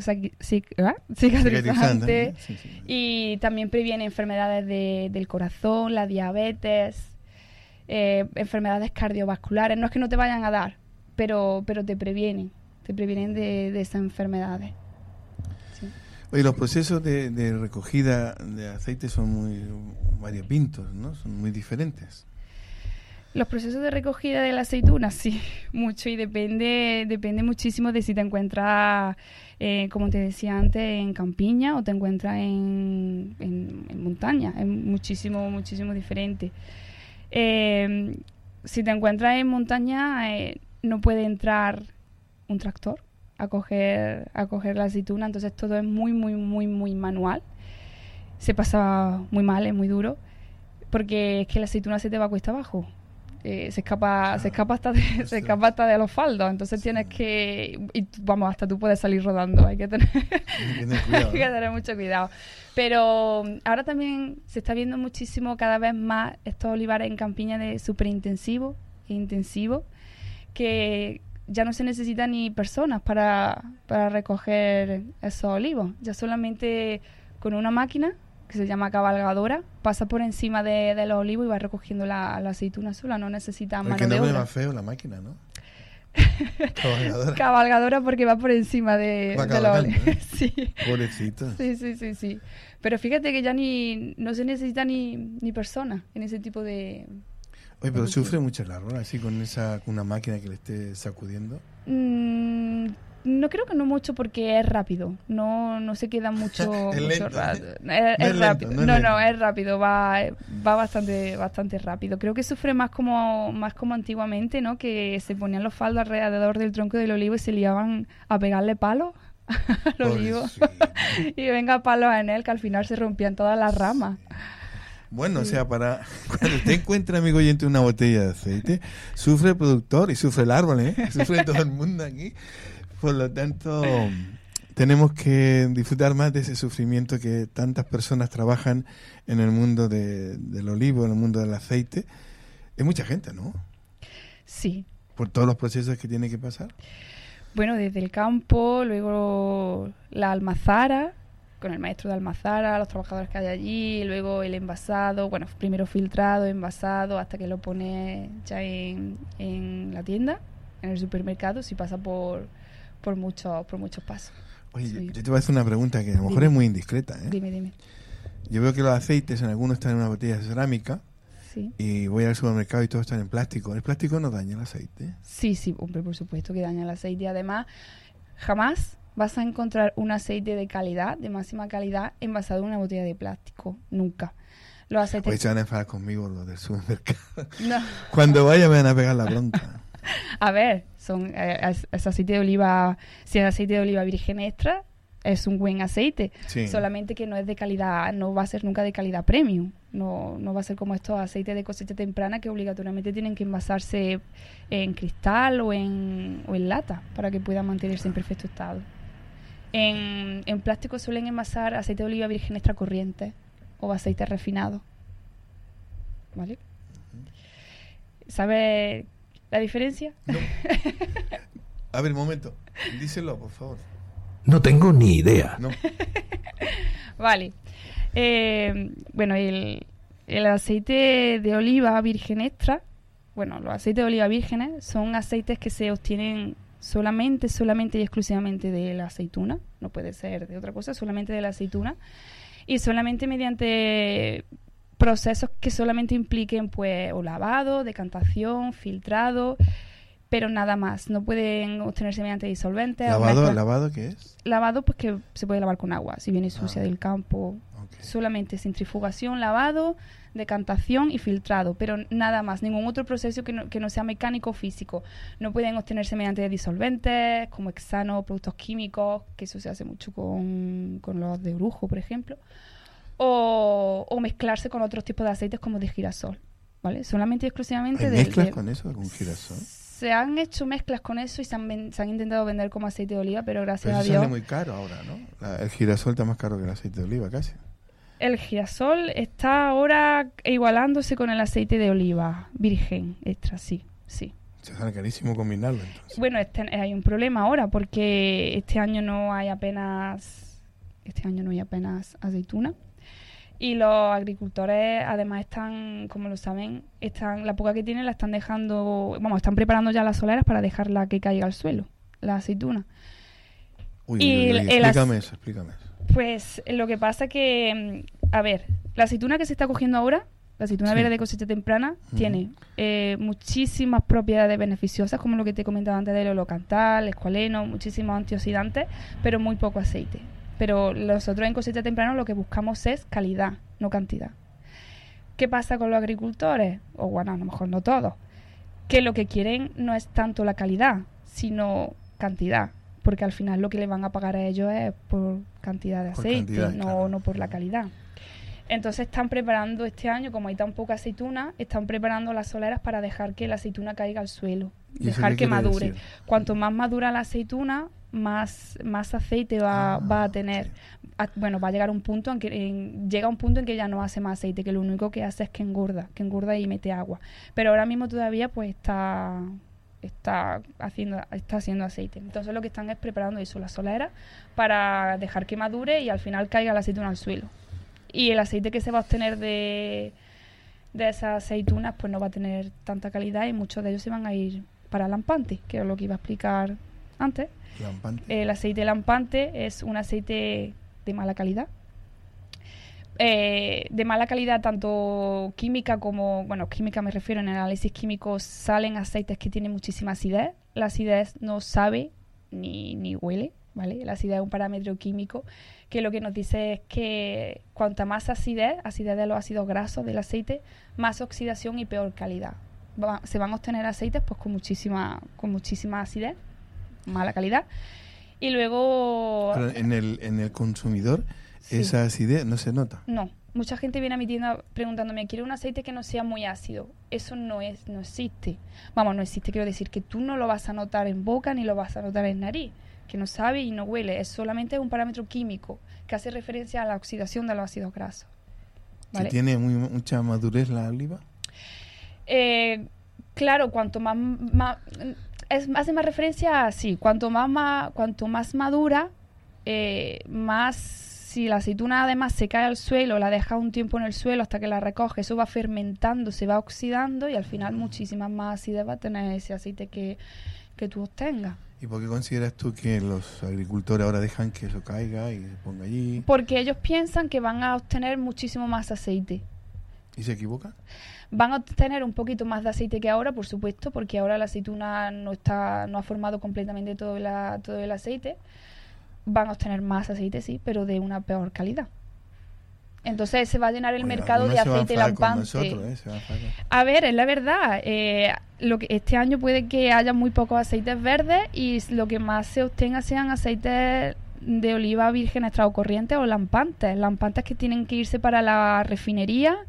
Sí. Y también previene enfermedades del corazón, la diabetes, enfermedades cardiovasculares. No es que no te vayan a dar, pero te previenen de esas enfermedades. Sí. Oye, los procesos de recogida de aceite son muy variopintos, ¿no? Son muy diferentes. Los procesos de recogida de la aceituna, sí, mucho, y depende muchísimo de si te encuentras, como te decía antes, en campiña o te encuentras en montaña. Es muchísimo diferente. Si te encuentras en montaña, no puede entrar un tractor a coger la aceituna, entonces todo es muy manual. Se pasa muy mal, es muy duro, porque es que la aceituna se te va cuesta abajo. Se escapa hasta de los faldos, entonces tienes que, vamos, hasta tú puedes salir rodando. Hay que tener cuidado, hay que tener mucho cuidado. Pero ahora también se está viendo muchísimo, cada vez más, estos olivares en campiña de súper intensivo, que ya no se necesitan ni personas para recoger esos olivos. Ya solamente con una máquina que se llama cabalgadora, pasa por encima de los olivos y va recogiendo la aceituna sola, no necesita mano de obra. El nombre más feo, la máquina, ¿no? Cabalgadora porque va por encima de los olivos. Sí. Pobrecito. Sí. Pero fíjate que ya no se necesita ni personas en ese tipo de... Oye, pero sufre mucho el árbol, así con una máquina que le esté sacudiendo. No, creo que no mucho, porque es rápido. No se queda mucho rato. Es rápido. No, es rápido. Va bastante rápido. Creo que sufre más como antiguamente, ¿no? Que se ponían los faldos alrededor del tronco del olivo y se liaban a pegarle palos al olivo. Y venga palos en él, que al final se rompían todas las ramas. Bueno, sí. O sea, cuando usted encuentra, amigo oyente, una botella de aceite, sufre el productor y sufre el árbol, sufre todo el mundo aquí. Por lo tanto, tenemos que disfrutar más de ese sufrimiento que tantas personas trabajan en el mundo del olivo, en el mundo del aceite. Es mucha gente, ¿no? Sí. Por todos los procesos que tiene que pasar. Bueno, desde el campo, luego la almazara, con el maestro de almazara, los trabajadores que hay allí, luego el envasado, bueno, primero filtrado, envasado, hasta que lo pone ya en la tienda, en el supermercado, si pasa por muchos pasos. Oye, sí. Yo te voy a hacer una pregunta que a lo mejor es muy indiscreta. Dime. Yo veo que los aceites en algunos están en una botella de cerámica. Sí. Y voy al supermercado y todos están en plástico. ¿El plástico no daña el aceite? Sí, hombre, por supuesto que daña el aceite. Además, jamás vas a encontrar un aceite de calidad, de máxima calidad, envasado en una botella de plástico. Nunca. Los aceites... Hoy se van a enfadar conmigo los del supermercado. No. Cuando vaya me van a pegar la bronca. A ver, es aceite de oliva. Si es aceite de oliva virgen extra, es un buen aceite. Sí. Solamente que no es de calidad, no va a ser nunca de calidad premium. No va a ser como estos aceites de cosecha temprana que obligatoriamente tienen que envasarse en cristal o en lata para que puedan mantenerse en perfecto estado. En plástico suelen envasar aceite de oliva virgen extra corriente o aceite refinado. ¿Vale? ¿Sabes la diferencia? No. A ver, un momento. Díselo, por favor. No tengo ni idea. No. Vale. Bueno, el aceite de oliva virgen extra, bueno, los aceites de oliva vírgenes son aceites que se obtienen solamente y exclusivamente de la aceituna, no puede ser de otra cosa, solamente de la aceituna, y solamente mediante procesos que solamente impliquen pues o lavado, decantación, filtrado, pero nada más. No pueden obtenerse mediante disolventes. ¿Lavado qué es? Lavado, pues que se puede lavar con agua, si viene sucia del campo. Okay. Solamente centrifugación, lavado, decantación y filtrado, pero nada más. Ningún otro proceso que no sea mecánico o físico. No pueden obtenerse mediante disolventes, como hexano, productos químicos, que eso se hace mucho con los de orujo, por ejemplo. O mezclarse con otros tipos de aceites como de girasol, ¿vale? Solamente y exclusivamente ¿Hay mezclas con eso, con girasol? Se han hecho mezclas con eso y se han intentado vender como aceite de oliva, pero gracias a Dios... Dios... sale muy caro ahora, ¿no? El girasol está más caro que el aceite de oliva, casi. El girasol está ahora igualándose con el aceite de oliva virgen extra, sí. Se sale carísimo combinarlo, entonces. Bueno, hay un problema ahora, porque este año no hay apenas aceituna. Y los agricultores, además, están, como lo saben, la poca que tienen la están dejando... Están preparando ya las soleras para dejarla que caiga al suelo, la aceituna. Uy, explícame eso. Pues lo que pasa que, a ver, la aceituna que se está cogiendo ahora, la aceituna verde de cosecha temprana, tiene muchísimas propiedades beneficiosas, como lo que te comentaba antes del olocantal, escualeno, muchísimos antioxidantes, pero muy poco aceite. Pero nosotros en cosecha temprana lo que buscamos es calidad, no cantidad. ¿Qué pasa con los agricultores? O bueno, a lo mejor no todos. Que lo que quieren no es tanto la calidad, sino cantidad. Porque al final lo que le van a pagar a ellos es por cantidad de aceite, no por la calidad. Entonces están preparando este año, como hay tan poca aceituna, están preparando las soleras para dejar que la aceituna caiga al suelo, dejar que madure. Decir? Cuanto más madura la aceituna, más aceite va a tener. Bueno, va a llegar un punto en que llega un punto en que ya no hace más aceite, que lo único que hace es que engorda y mete agua. Pero ahora mismo todavía pues está haciendo aceite. Entonces lo que están es preparando eso, las soleras, para dejar que madure y al final caiga la aceituna al suelo. Y el aceite que se va a obtener de esas aceitunas pues no va a tener tanta calidad y muchos de ellos se van a ir para lampante, que es lo que iba a explicar antes. ¿Lampante? El aceite lampante es un aceite de mala calidad. De mala calidad tanto química como, bueno, química me refiero, en el análisis químico salen aceites que tienen muchísima acidez. La acidez no sabe ni huele, ¿vale? La acidez es un parámetro químico que lo que nos dice es que cuanta más acidez de los ácidos grasos del aceite, más oxidación y peor calidad. Se van a obtener aceites pues con muchísima acidez, mala calidad. Y luego... Pero en el consumidor, sí, esa acidez no se nota. No. Mucha gente viene a mi tienda preguntándome, quiero un aceite que no sea muy ácido. Eso no existe. Vamos, no existe, quiero decir que tú no lo vas a notar en boca ni lo vas a notar en nariz, que no sabe y no huele. Es solamente un parámetro químico que hace referencia a la oxidación de los ácidos grasos. ¿Vale? ¿Tiene mucha madurez la oliva? Claro, cuanto más hace más referencia a sí, cuanto más madura, más, si la aceituna además se cae al suelo, la deja un tiempo en el suelo hasta que la recoge, eso va fermentando, se va oxidando y al final muchísimas más acidez va a tener ese aceite que tú obtengas. ¿Y por qué consideras tú que los agricultores ahora dejan que eso caiga y se ponga allí? Porque ellos piensan que van a obtener muchísimo más aceite. ¿Y se equivocan? Van a obtener un poquito más de aceite que ahora, por supuesto, porque ahora la aceituna no ha formado completamente todo el aceite. Van a obtener más aceite, sí, pero de una peor calidad. Entonces se va a llenar el mercado de aceite lampante. A ver, es la verdad. Este año puede que haya muy pocos aceites verdes y lo que más se obtenga sean aceites de oliva virgen extra o corriente o lampantes. Lampantes que tienen que irse para la refinería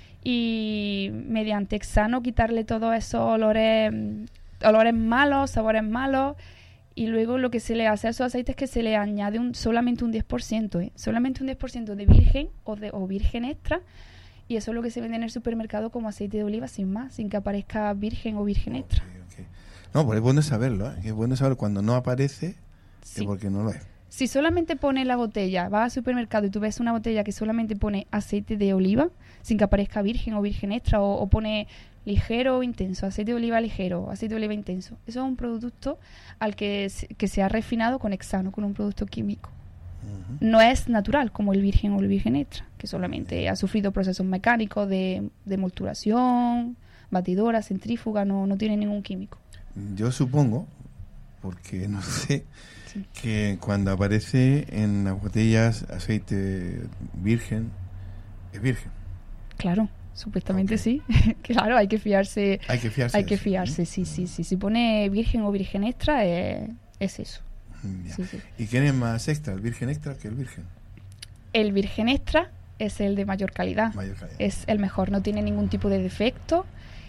y mediante hexano quitarle todos esos olores malos, sabores malos. Y luego lo que se le hace a esos aceites es que se le añade solamente un 10%, solamente un 10% de virgen o virgen extra, y eso es lo que se vende en el supermercado como aceite de oliva sin más, sin que aparezca virgen o virgen extra. Okay. No, pues es bueno saberlo, es bueno saberlo cuando no aparece, sí, porque no lo es. Si solamente pone la botella, vas al supermercado y tú ves una botella que solamente pone aceite de oliva, sin que aparezca virgen o virgen extra, o pone ligero o intenso, aceite de oliva ligero, aceite de oliva intenso. Eso es un producto al que se ha refinado con hexano, con un producto químico. Uh-huh. No es natural como el virgen o el virgen extra, que solamente ha sufrido procesos mecánicos de molturación, batidora, centrífuga, no tiene ningún químico. Yo supongo, porque no sé, sí, que cuando aparece en las botellas aceite virgen, es virgen. Claro. Supuestamente sí, claro, hay que fiarse. Sí. Si pone virgen o virgen extra, es eso. Sí. ¿Y quién es más extra, el virgen extra que el virgen? El virgen extra es el de mayor calidad. Es el mejor, no tiene ningún tipo de defecto.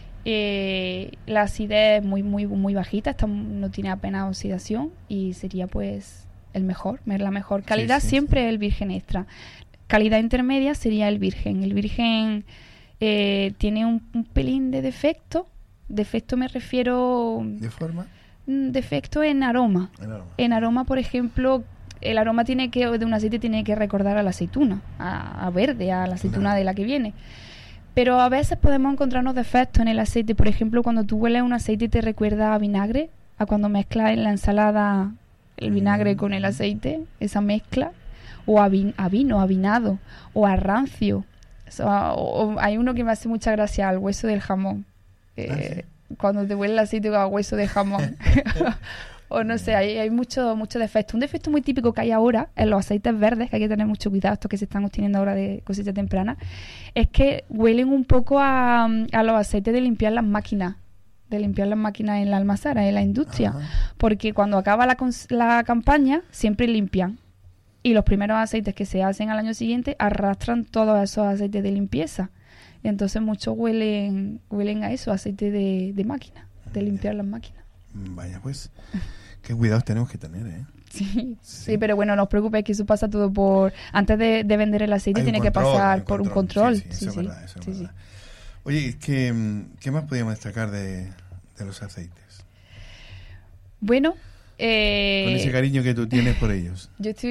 La acidez es muy, muy, muy bajita, no tiene apenas oxidación y sería pues el mejor, la mejor calidad, sí, siempre el virgen extra. Calidad intermedia sería el virgen. El virgen tiene un pelín de defecto. Defecto me refiero... ¿De forma? Defecto en aroma. En aroma, por ejemplo, el aroma de un aceite tiene que recordar a la aceituna, a verde, a la aceituna de la que viene. Pero a veces podemos encontrarnos defectos en el aceite. Por ejemplo, cuando tú hueles un aceite te recuerda a vinagre, a cuando mezclas en la ensalada el vinagre con el aceite, esa mezcla. o a vino, a vinado, o a rancio. O hay uno que me hace mucha gracia, al hueso del jamón. ¿Sí? Cuando te huele el aceite a hueso de jamón. O no sé, hay mucho defecto. Un defecto muy típico que hay ahora en los aceites verdes, que hay que tener mucho cuidado, estos que se están obteniendo ahora de cosecha temprana, es que huelen un poco a los aceites de limpiar las máquinas. De limpiar las máquinas en la almazara, en la industria. Ajá. Porque cuando acaba la campaña, siempre limpian. Y los primeros aceites que se hacen al año siguiente arrastran todos esos aceites de limpieza. Y entonces muchos huelen a eso, aceite de máquina, de limpiar las máquinas. Vaya, pues, qué cuidados tenemos que tener, ¿eh? Sí, pero bueno, no os preocupéis que eso pasa todo por... Antes de vender el aceite tiene que pasar por un control. Sí, eso es verdad. Oye, ¿qué más podríamos destacar de los aceites? Bueno, con ese cariño que tú tienes por ellos.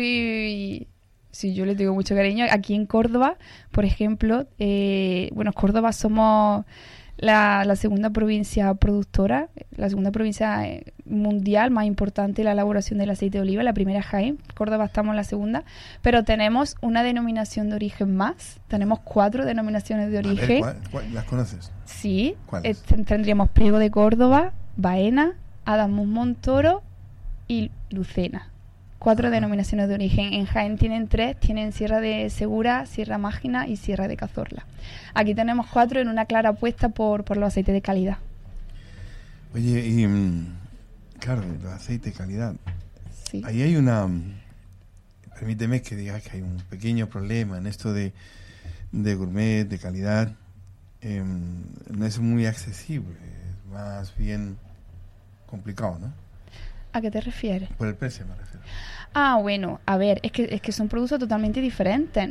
Yo le tengo mucho cariño. Aquí en Córdoba, por ejemplo, Córdoba somos la segunda provincia productora, la segunda provincia mundial más importante en la elaboración del aceite de oliva. La primera es Jaén, Córdoba estamos en la segunda, pero tenemos una denominación de origen más. Tenemos 4 denominaciones de origen. ¿Las conoces? Sí. Tendríamos Priego de Córdoba, Baena, Adamuz Montoro y Lucena. 4 denominaciones de origen. En Jaén tienen 3, tienen Sierra de Segura, Sierra Mágina y Sierra de Cazorla. Aquí tenemos 4 en una clara apuesta por los aceites de calidad. Oye, y claro, los aceites de calidad. Sí. Ahí hay permíteme que digas que hay un pequeño problema en esto de gourmet, de calidad. No es muy accesible, es más bien complicado, ¿no? ¿A qué te refieres? Por el precio me refiero. Bueno, a ver, es que son productos totalmente diferentes.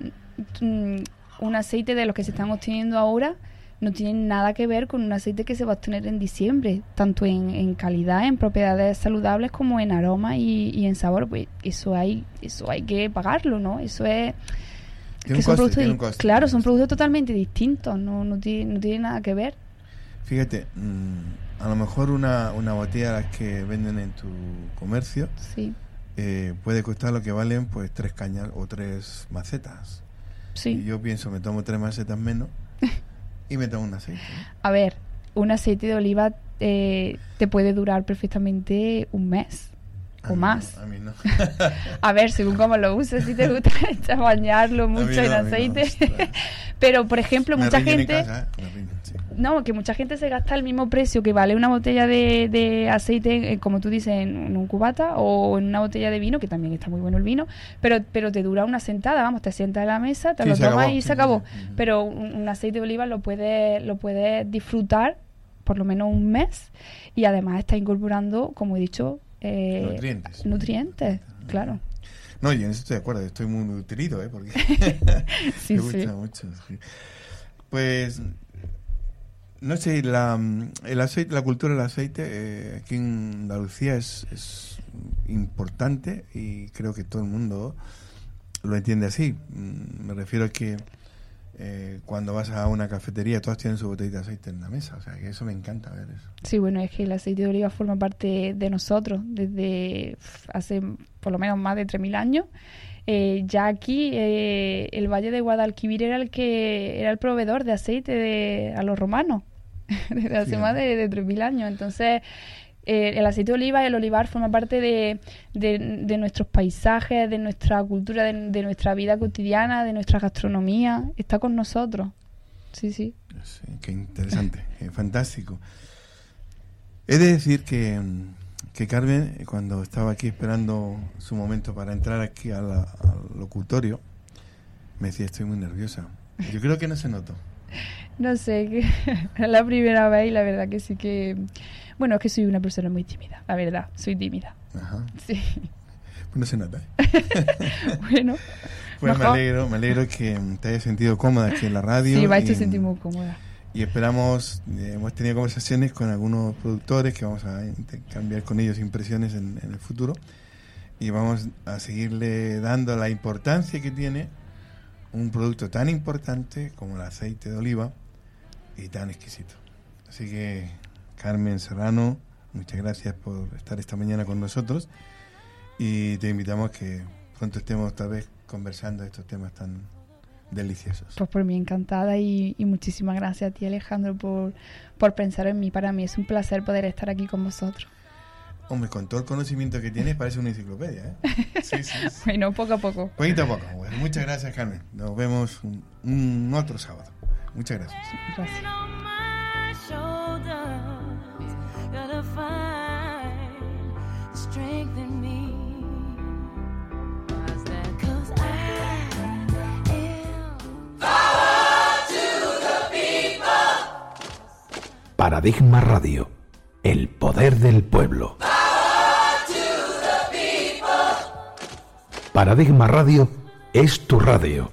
Un aceite de los que se están obteniendo ahora no tiene nada que ver con un aceite que se va a obtener en diciembre, tanto en calidad, en propiedades saludables, como en aroma y en sabor. Pues eso hay que pagarlo, ¿no? Eso es... Tiene un coste. Claro, son productos totalmente distintos, no tiene nada que ver. Fíjate, a lo mejor una botella de las que venden en tu comercio puede costar lo que valen pues 3 cañas o 3 macetas. Sí. Y yo pienso, me tomo 3 macetas menos y me tomo un aceite, ¿no? A ver, un aceite de oliva te puede durar perfectamente un mes o más. A mí no. A ver, según cómo lo uses, si te gusta bañarlo mucho en aceite. Pero, por ejemplo, mucha gente... No, que mucha gente se gasta el mismo precio que vale una botella de aceite, como tú dices, en un cubata o en una botella de vino, que también está muy bueno el vino, pero te dura una sentada, vamos, te sientas en la mesa, te lo tomas y se acabó. Pero un aceite de oliva lo puedes disfrutar por lo menos un mes y además está incorporando, como he dicho, nutrientes, claro. No, yo en eso estoy de acuerdo, estoy muy nutrido, porque sí, me gusta mucho. Sí. Pues... No sé, la cultura del aceite aquí en Andalucía es importante y creo que todo el mundo lo entiende así. Me refiero a que cuando vas a una cafetería todos tienen su botellita de aceite en la mesa, o sea que eso me encanta ver eso. Sí, bueno, es que el aceite de oliva forma parte de nosotros desde hace por lo menos más de 3.000 años. Ya aquí el Valle de Guadalquivir era el proveedor de aceite a los romanos desde hace más de 3.000 años. Entonces el aceite de oliva y el olivar forma parte de nuestros paisajes, de nuestra cultura, de nuestra vida cotidiana, de nuestra gastronomía. Está con nosotros. Sí, qué interesante, fantástico. He de decir que Carmen, cuando estaba aquí esperando su momento para entrar aquí al locutorio, me decía, estoy muy nerviosa. Yo creo que no se notó. No sé, que es la primera vez y la verdad que sí que... Bueno, es que soy una persona muy tímida, la verdad, soy tímida. Ajá. Sí. Pues no se nota. Bueno. Pues me alegro que te hayas sentido cómoda aquí en la radio. Sí, me ha hecho sentir muy cómoda. Y esperamos, hemos tenido conversaciones con algunos productores que vamos a intercambiar con ellos impresiones en el futuro y vamos a seguirle dando la importancia que tiene un producto tan importante como el aceite de oliva y tan exquisito. Así que, Carmen Serrano, muchas gracias por estar esta mañana con nosotros y te invitamos a que pronto estemos tal vez conversando estos temas tan deliciosos. Pues por mí encantada y muchísimas gracias a ti, Alejandro, por pensar en mí. Para mí es un placer poder estar aquí con vosotros. Hombre, con todo el conocimiento que tienes parece una enciclopedia, ¿eh? Sí. Bueno, poco a poco. Poquito a poco. Bueno, muchas gracias, Carmen. Nos vemos un otro sábado. Muchas gracias. Gracias. Paradigma Radio, el poder del pueblo. Paradigma Radio es tu radio.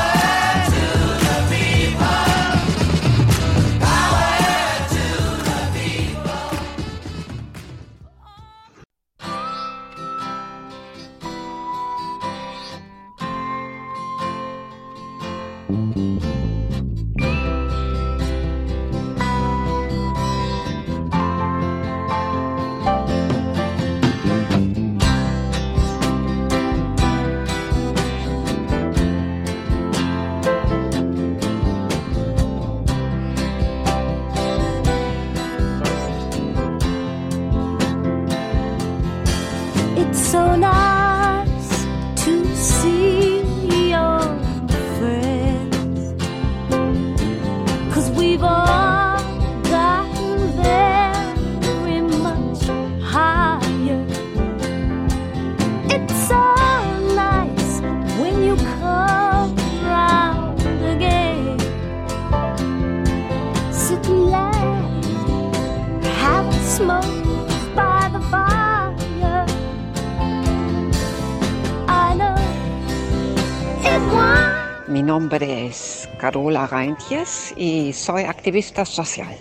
Mi nombre es Carola Reintjes y soy activista social.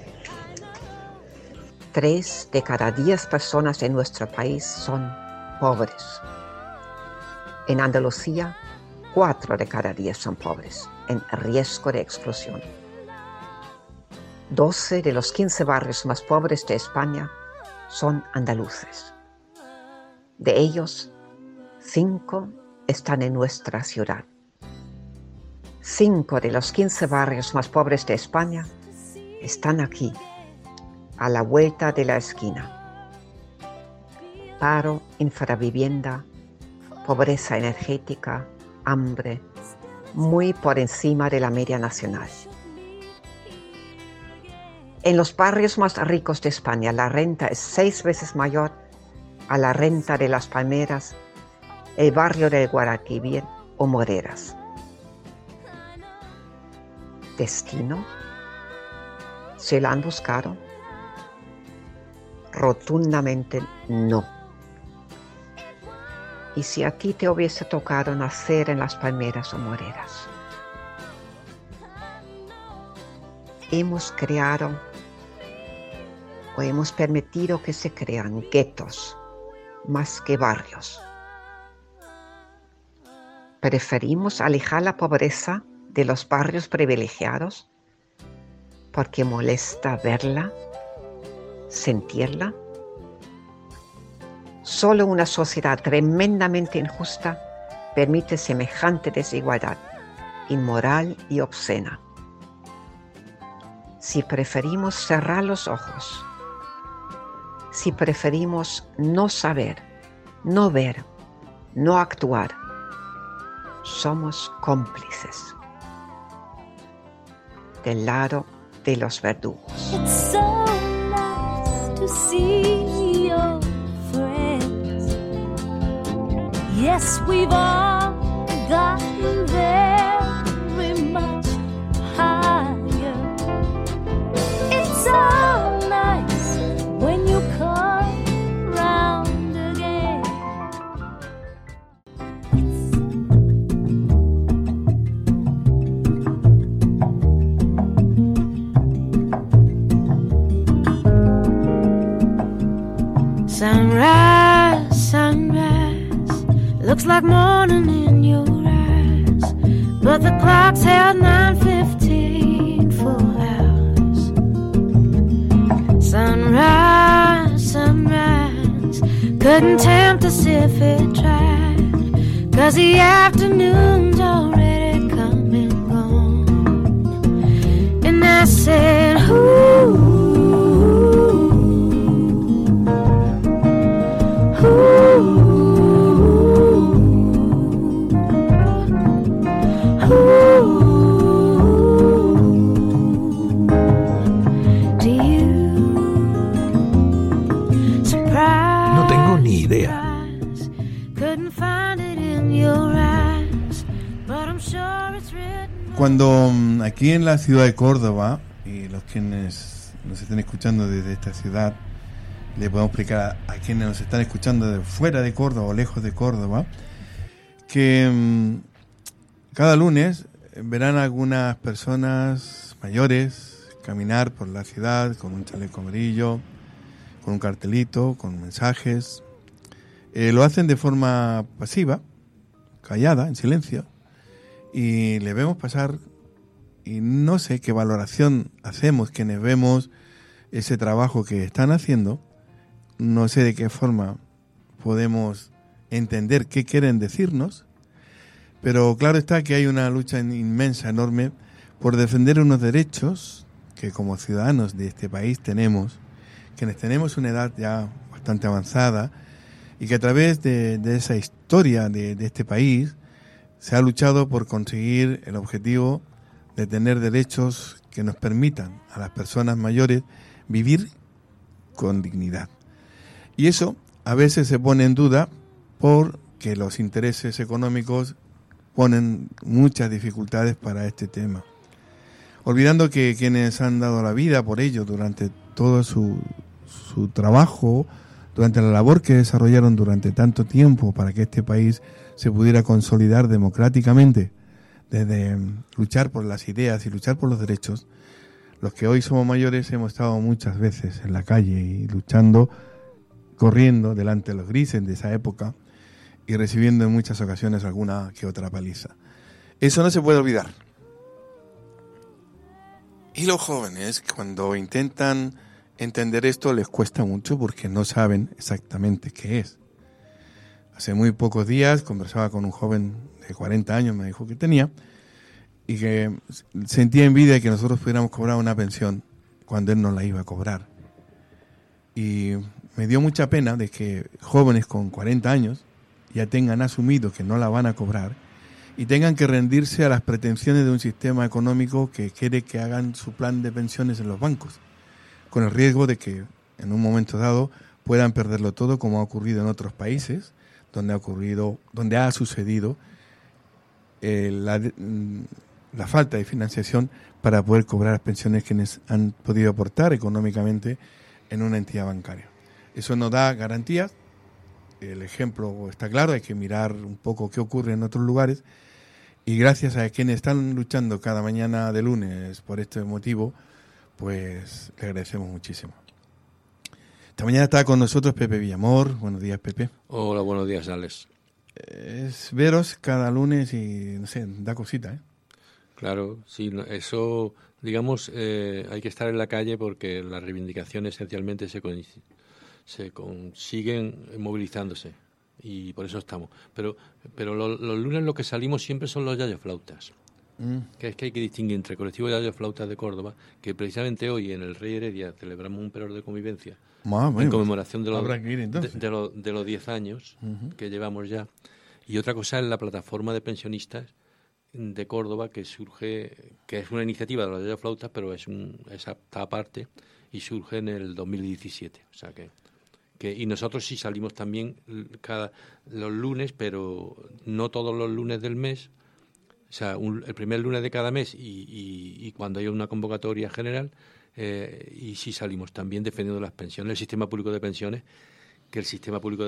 3 de cada 10 personas en nuestro país son pobres. En Andalucía, 4 de cada 10 son pobres, en riesgo de exclusión. 12 de los 15 barrios más pobres de España son andaluces. De ellos, 5 están en nuestra ciudad. 5 de los 15 barrios más pobres de España están aquí, a la vuelta de la esquina. Paro, infravivienda, pobreza energética, hambre, muy por encima de la media nacional. En los barrios más ricos de España, la renta es 6 veces mayor a la renta de Las Palmeras, el barrio del Guadalquivir o Moreras. ¿Destino? ¿Se la han buscado? Rotundamente no. ¿Y si a ti te hubiese tocado nacer en Las Palmeras o Moreras? Hemos creado o hemos permitido que se crean guetos más que barrios. Preferimos alejar la pobreza de los barrios privilegiados porque molesta verla, sentirla. Solo una sociedad tremendamente injusta permite semejante desigualdad, inmoral y obscena. Si preferimos cerrar los ojos, si preferimos no saber, no ver, no actuar, somos cómplices del lado de los verdugos. It's so nice to see your friends. Yes, we've all gotten very much higher. It's so nice when you come round again. Sunrise, sunrise, looks like morning in your eyes, but the clock's held 9:15 for hours. Sunrise, sunrise, couldn't tempt us if it tried, 'cause the afternoon's already come and gone. And I said, ooh, ooh. No tengo ni idea. Cuando aquí en la ciudad de Córdoba, y los quienes nos estén escuchando desde esta ciudad, le podemos explicar a quienes nos están escuchando de fuera de Córdoba o lejos de Córdoba, que cada lunes verán algunas personas mayores caminar por la ciudad con un chaleco amarillo, con un cartelito, con mensajes. Lo hacen de forma pasiva, callada, en silencio, y le vemos pasar y no sé qué valoración hacemos quienes vemos ese trabajo que están haciendo. No sé de qué forma podemos entender qué quieren decirnos, pero claro está que hay una lucha inmensa, enorme, por defender unos derechos que como ciudadanos de este país tenemos, quienes tenemos una edad ya bastante avanzada, y que a través de esa historia de este país se ha luchado por conseguir el objetivo de tener derechos que nos permitan a las personas mayores vivir con dignidad. Y eso a veces se pone en duda porque los intereses económicos ponen muchas dificultades para este tema, olvidando que quienes han dado la vida por ello durante todo su trabajo, durante la labor que desarrollaron durante tanto tiempo para que este país se pudiera consolidar democráticamente, desde luchar por las ideas y luchar por los derechos, los que hoy somos mayores hemos estado muchas veces en la calle y luchando, corriendo delante de los grises de esa época y recibiendo en muchas ocasiones alguna que otra paliza. Eso no se puede olvidar. Y los jóvenes, cuando intentan entender esto, les cuesta mucho porque no saben exactamente qué es. Hace muy pocos días conversaba con un joven de 40 años, me dijo que tenía, y que sentía envidia de que nosotros pudiéramos cobrar una pensión cuando él no la iba a cobrar. Y me dio mucha pena de que jóvenes con 40 años ya tengan asumido que no la van a cobrar y tengan que rendirse a las pretensiones de un sistema económico que quiere que hagan su plan de pensiones en los bancos, con el riesgo de que en un momento dado puedan perderlo todo, como ha ocurrido en otros países, donde ha sucedido la falta de financiación para poder cobrar las pensiones quienes han podido aportar económicamente en una entidad bancaria. Eso no da garantías. El ejemplo está claro, hay que mirar un poco qué ocurre en otros lugares, y gracias a quienes están luchando cada mañana de lunes por este motivo, pues le agradecemos muchísimo. Esta mañana está con nosotros Pepe Villamor. Buenos días, Pepe. Hola, buenos días, Alex. Es veros cada lunes y, no sé, da cosita, ¿eh? Claro, sí, eso, digamos, hay que estar en la calle porque las reivindicaciones esencialmente se consiguen movilizándose y por eso estamos. Pero los lunes lo que salimos siempre son los yayoflautas. Que es que hay que distinguir entre el colectivo de yayoflautas de Córdoba, que precisamente hoy en el Rey Heredia celebramos un periodo de convivencia en conmemoración de los 10 años que llevamos ya. Y otra cosa es la plataforma de pensionistas de Córdoba que surge, que es una iniciativa de los yayoflautas, pero está aparte y surge en el 2017. O sea y nosotros sí salimos también los lunes, pero no todos los lunes del mes. O sea, el primer lunes de cada mes y cuando hay una convocatoria general, y sí salimos también defendiendo las pensiones, el sistema público de pensiones, que es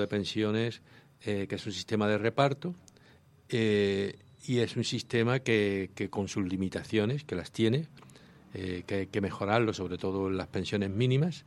un sistema de reparto, y es un sistema que con sus limitaciones, que las tiene, que hay que mejorarlo, sobre todo en las pensiones mínimas,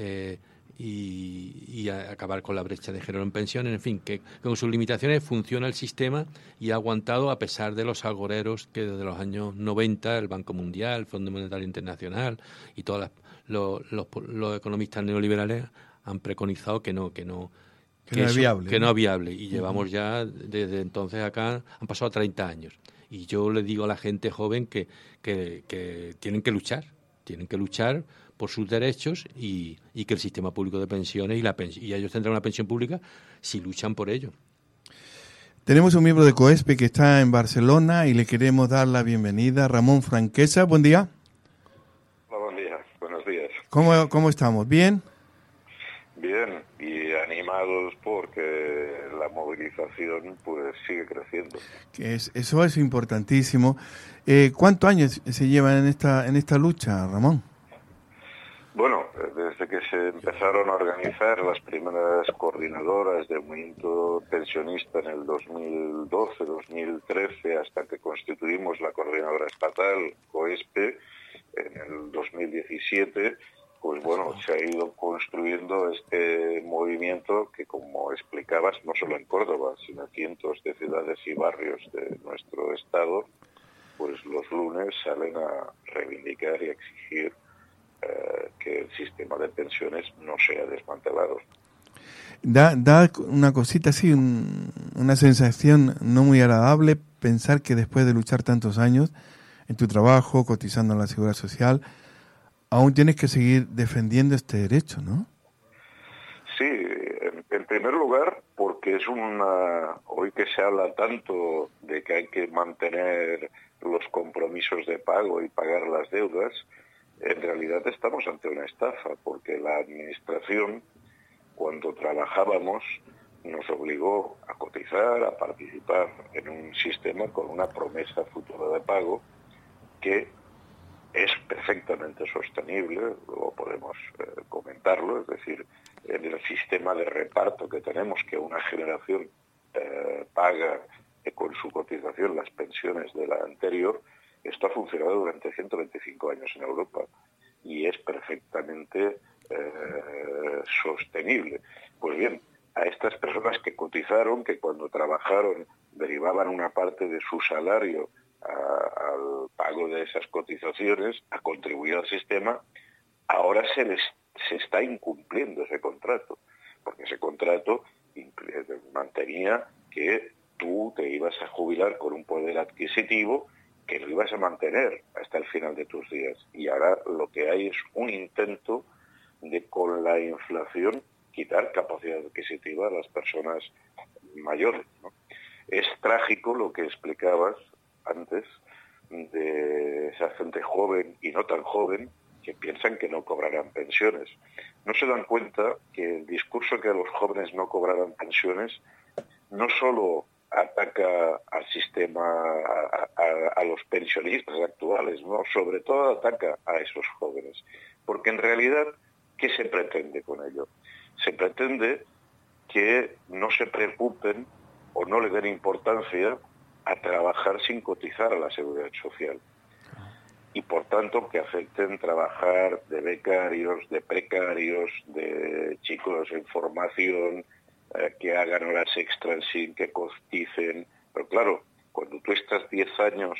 y acabar con la brecha de género en pensiones, en fin, que con sus limitaciones funciona el sistema y ha aguantado a pesar de los agoreros que desde los años 90 el Banco Mundial, el Fondo Monetario Internacional y todos los economistas neoliberales han preconizado que no Que no es viable. Que no es viable. Y llevamos ya, desde entonces acá, han pasado 30 años. Y yo le digo a la gente joven que tienen que luchar por sus derechos y que el sistema público de pensiones y ellos tendrán una pensión pública si luchan por ello. Tenemos un miembro de COESPE que está en Barcelona y le queremos dar la bienvenida, Ramón Franquesa. Buen día. Hola, buen día. Buenos días. ¿Cómo estamos? ¿Bien? Bien, y animados porque la movilización pues sigue creciendo. Eso es importantísimo. ¿Cuántos años se llevan en esta lucha, Ramón? Bueno, desde que se empezaron a organizar las primeras coordinadoras del movimiento pensionista en el 2012, 2013, hasta que constituimos la coordinadora estatal, COESPE, en el 2017, pues bueno, se ha ido construyendo este movimiento que, como explicabas, no solo en Córdoba, sino en cientos de ciudades y barrios de nuestro estado, pues los lunes salen a reivindicar y a exigir que el sistema de pensiones no sea desmantelado. Da una cosita así, una sensación no muy agradable pensar que después de luchar tantos años en tu trabajo, cotizando en la Seguridad Social, aún tienes que seguir defendiendo este derecho, ¿no? Sí, en primer lugar, porque es hoy que se habla tanto de que hay que mantener los compromisos de pago y pagar las deudas, en realidad estamos ante una estafa, porque la administración, cuando trabajábamos, nos obligó a cotizar, a participar en un sistema con una promesa futura de pago que es perfectamente sostenible, luego podemos comentarlo, es decir, en el sistema de reparto que tenemos, que una generación paga con su cotización las pensiones de la anterior. Esto ha funcionado durante 125 años en Europa y es perfectamente sostenible. Pues bien, a estas personas que cotizaron, que cuando trabajaron derivaban una parte de su salario al pago de esas cotizaciones, a contribuir al sistema, ahora se está incumpliendo ese contrato, porque ese contrato mantenía que tú te ibas a jubilar con un poder adquisitivo que lo ibas a mantener hasta el final de tus días. Y ahora lo que hay es un intento de, con la inflación, quitar capacidad adquisitiva a las personas mayores, ¿no? Es trágico lo que explicabas antes de esa gente joven y no tan joven que piensan que no cobrarán pensiones. No se dan cuenta que el discurso que a los jóvenes no cobrarán pensiones no solo ataca al sistema, a los pensionistas actuales, no, sobre todo ataca a esos jóvenes. Porque en realidad, ¿qué se pretende con ello? Se pretende que no se preocupen o no le den importancia a trabajar sin cotizar a la Seguridad Social. Y por tanto que acepten trabajar de becarios, de precarios, de chicos en formación, que hagan horas extras sin que coticen. Pero claro, cuando tú estás 10 años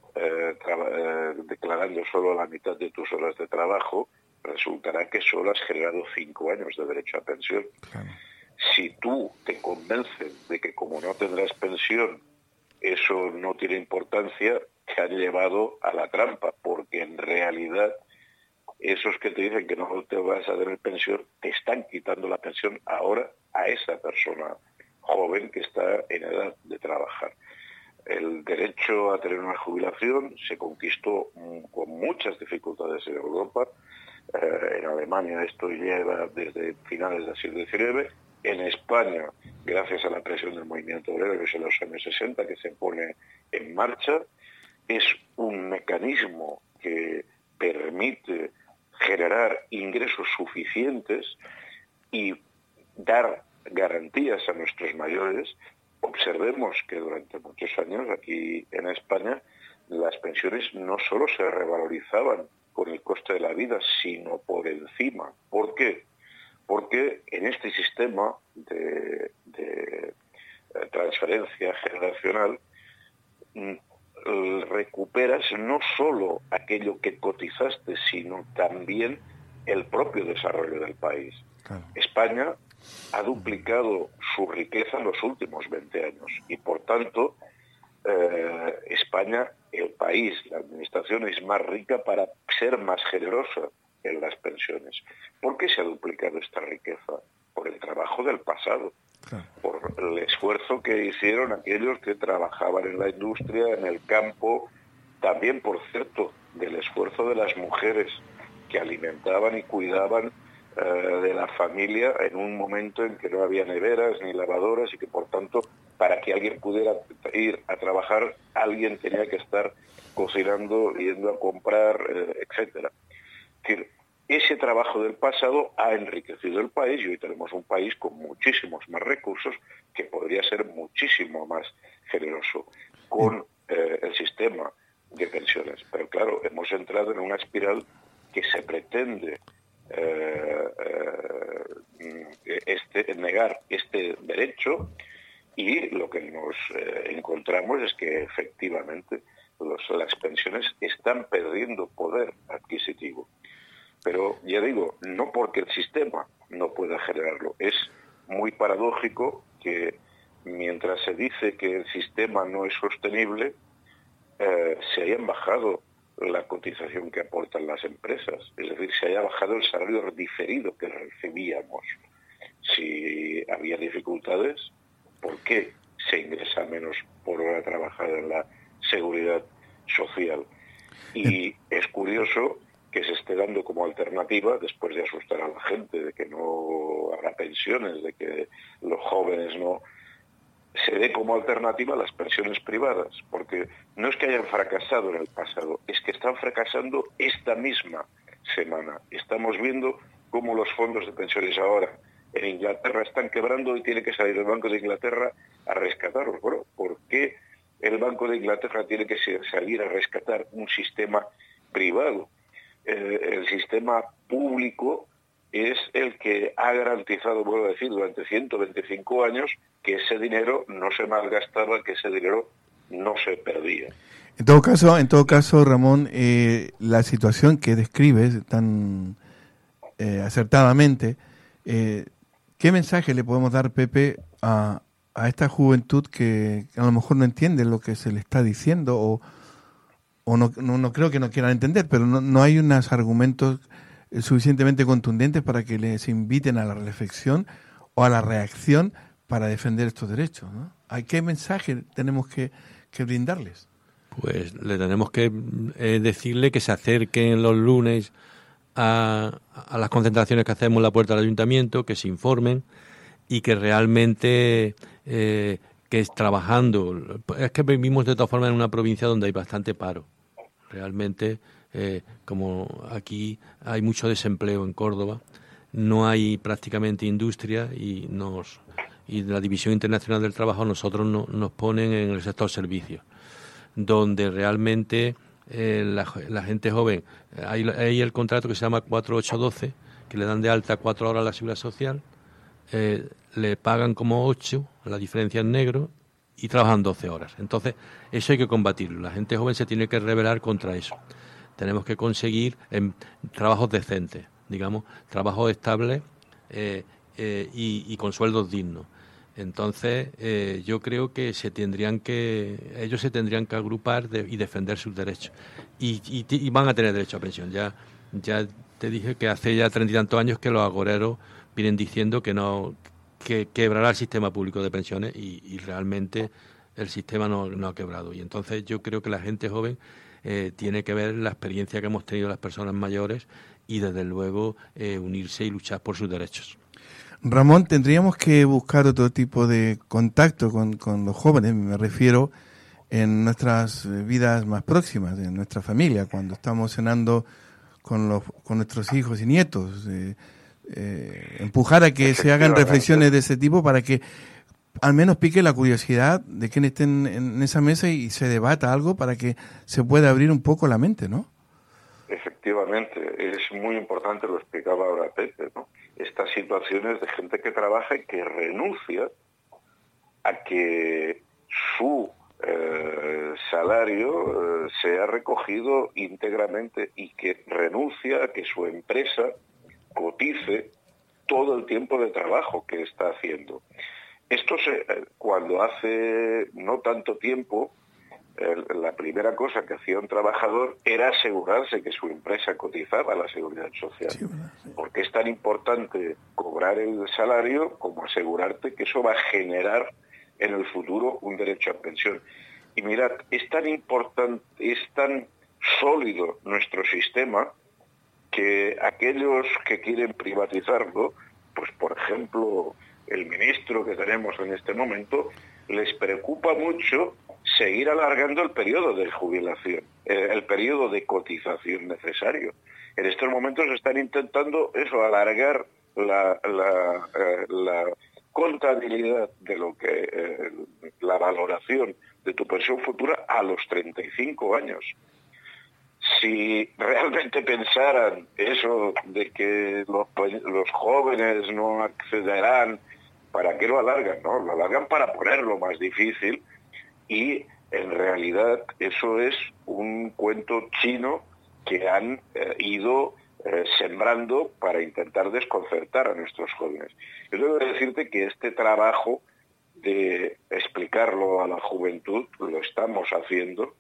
declarando solo la mitad de tus horas de trabajo, resultará que solo has generado 5 años de derecho a pensión. Claro. Si tú te convences de que como no tendrás pensión, eso no tiene importancia, te han llevado a la trampa, porque en realidad esos que te dicen que no te vas a tener pensión, te están quitando la pensión ahora a esa persona joven que está en edad de trabajar. El derecho a tener una jubilación se conquistó con muchas dificultades en Europa. En Alemania esto lleva desde finales del siglo XIX. En España, gracias a la presión del movimiento obrero, que es en los años 60, que se pone en marcha, es un mecanismo que permite generar ingresos suficientes y dar garantías a nuestros mayores. Observemos que durante muchos años aquí en España las pensiones no solo se revalorizaban con el coste de la vida, sino por encima. ¿Por qué? Porque en este sistema de transferencia generacional recuperas no solo aquello que cotizaste, sino también el propio desarrollo del país. Claro. España ha duplicado su riqueza en los últimos 20 años y, por tanto, España, el país, la administración es más rica para ser más generosa en las pensiones. ¿Por qué se ha duplicado esta riqueza? Por el trabajo del pasado, por el esfuerzo que hicieron aquellos que trabajaban en la industria, en el campo, también, por cierto, del esfuerzo de las mujeres que alimentaban y cuidaban de la familia en un momento en que no había neveras ni lavadoras y que, por tanto, para que alguien pudiera ir a trabajar, alguien tenía que estar cocinando, yendo a comprar, etcétera. Es decir, ese trabajo del pasado ha enriquecido el país y hoy tenemos un país con muchísimos más recursos que podría ser muchísimo más generoso con el sistema de pensiones. Pero claro, hemos entrado en una espiral que se pretende negar este derecho y lo que nos encontramos es que efectivamente las pensiones están perdiendo poder adquisitivo. Pero ya digo, no porque el sistema no pueda generarlo. Es muy paradójico que mientras se dice que el sistema no es sostenible, se hayan bajado la cotización que aportan las empresas. Es decir, se haya bajado el salario diferido que recibíamos. Si había dificultades, ¿por qué se ingresa menos por hora trabajada en la seguridad social? Y es curioso que se esté dando como alternativa, después de asustar a la gente de que no habrá pensiones, de que los jóvenes no, se dé como alternativa las pensiones privadas, porque no es que hayan fracasado en el pasado, es que están fracasando esta misma semana. Estamos viendo cómo los fondos de pensiones ahora en Inglaterra están quebrando y tiene que salir el Banco de Inglaterra a rescatarlos. Bueno, ¿por qué el Banco de Inglaterra tiene que salir a rescatar un sistema privado? El sistema público es el que ha garantizado, vuelvo a decir, durante 125 años que ese dinero no se malgastaba, que ese dinero no se perdía. En todo caso, Ramón, la situación que describes tan acertadamente, ¿qué mensaje le podemos dar, Pepe, a esta juventud que a lo mejor no entiende lo que se le está diciendo o no creo que no quieran entender, pero no hay unos argumentos suficientemente contundentes para que les inviten a la reflexión o a la reacción para defender estos derechos, ¿no? ¿Qué mensaje tenemos que brindarles? Pues le tenemos que decirle que se acerquen los lunes a las concentraciones que hacemos en la puerta del ayuntamiento, que se informen y que realmente que es trabajando. Es que vivimos de todas formas en una provincia donde hay bastante paro. Realmente, como aquí hay mucho desempleo en Córdoba, no hay prácticamente industria y la División Internacional del Trabajo nosotros nos ponen en el sector servicios, donde realmente la gente joven, hay el contrato que se llama 4812, que le dan de alta 4 horas a la Seguridad Social, le pagan como 8, la diferencia en negro, y trabajan 12 horas. Entonces, eso hay que combatirlo. La gente joven se tiene que rebelar contra eso. Tenemos que conseguir trabajos decentes, digamos, trabajos estables y con sueldos dignos. Entonces, yo creo que ellos se tendrían que agrupar y defender sus derechos. Y van a tener derecho a pensión. Ya te dije que hace ya 30 y tantos años que los agoreros vienen diciendo que quebrará el sistema público de pensiones y realmente el sistema no ha quebrado. Y entonces yo creo que la gente joven tiene que ver la experiencia que hemos tenido las personas mayores y desde luego unirse y luchar por sus derechos. Ramón, tendríamos que buscar otro tipo de contacto con los jóvenes, me refiero en nuestras vidas más próximas, en nuestra familia, cuando estamos cenando con nuestros hijos y nietos, empujar a que se hagan reflexiones de ese tipo para que al menos pique la curiosidad de quienes estén en esa mesa y se debata algo para que se pueda abrir un poco la mente, ¿no? Efectivamente, es muy importante, lo explicaba ahora Pepe, ¿no? Estas situaciones de gente que trabaja y que renuncia a que su salario sea recogido íntegramente y que renuncia a que su empresa cotice todo el tiempo de trabajo que está haciendo. Esto cuando hace no tanto tiempo, la primera cosa que hacía un trabajador era asegurarse que su empresa cotizaba a la Seguridad Social. Sí, sí. Porque es tan importante cobrar el salario como asegurarte que eso va a generar en el futuro un derecho a pensión. Y mirad, es tan importante, es tan sólido nuestro sistema que aquellos que quieren privatizarlo, pues por ejemplo el ministro que tenemos en este momento, les preocupa mucho seguir alargando el periodo de jubilación, el periodo de cotización necesario. En estos momentos están intentando alargar la contabilidad de lo que la valoración de tu pensión futura a los 35 años. Si realmente pensaran eso de que los jóvenes no accederán, ¿para qué lo alargan? No, lo alargan para ponerlo más difícil, y en realidad eso es un cuento chino que han ido sembrando para intentar desconcertar a nuestros jóvenes. Yo debo decirte que este trabajo de explicarlo a la juventud lo estamos haciendo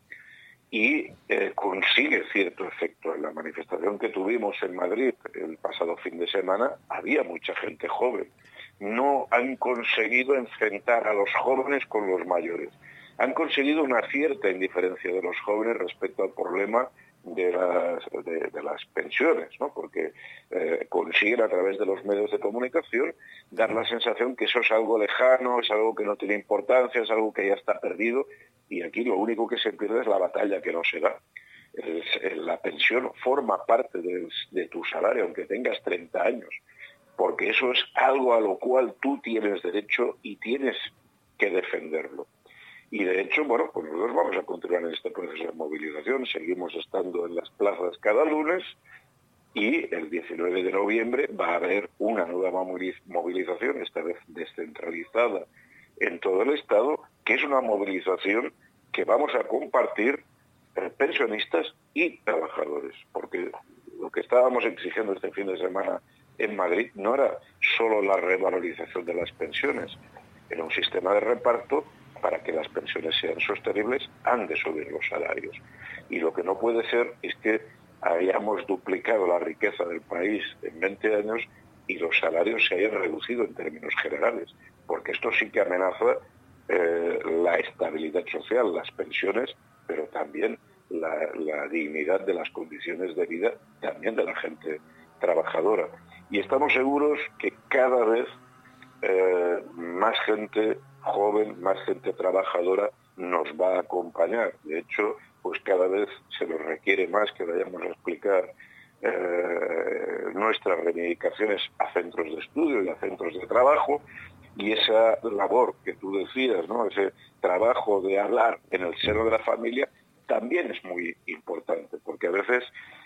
y consigue cierto efecto. En la manifestación que tuvimos en Madrid el pasado fin de semana había mucha gente joven. No han conseguido enfrentar a los jóvenes con los mayores. Han conseguido una cierta indiferencia de los jóvenes respecto al problema de las pensiones, ¿no? Porque consiguen a través de los medios de comunicación dar la sensación que eso es algo lejano, es algo que no tiene importancia, es algo que ya está perdido, y aquí lo único que se pierde es la batalla que no se da. La pensión forma parte de tu salario, aunque tengas 30 años, porque eso es algo a lo cual tú tienes derecho y tienes que defenderlo. Y de hecho, bueno, pues nosotros vamos a continuar en este proceso de movilización, seguimos estando en las plazas cada lunes, y el 19 de noviembre va a haber una nueva movilización, esta vez descentralizada en todo el Estado, que es una movilización que vamos a compartir pensionistas y trabajadores, porque lo que estábamos exigiendo este fin de semana en Madrid no era solo la revalorización de las pensiones, era un sistema de reparto. Para que las pensiones sean sostenibles, han de subir los salarios. Y lo que no puede ser es que hayamos duplicado la riqueza del país en 20 años y los salarios se hayan reducido en términos generales, porque esto sí que amenaza la estabilidad social, las pensiones, pero también la dignidad de las condiciones de vida también de la gente trabajadora. Y estamos seguros que cada vez más gente joven, más gente trabajadora nos va a acompañar. De hecho, pues cada vez se nos requiere más que vayamos a explicar nuestras reivindicaciones a centros de estudio y a centros de trabajo, y esa labor que tú decías, ¿no? Ese trabajo de hablar en el seno de la familia también es muy importante, porque a veces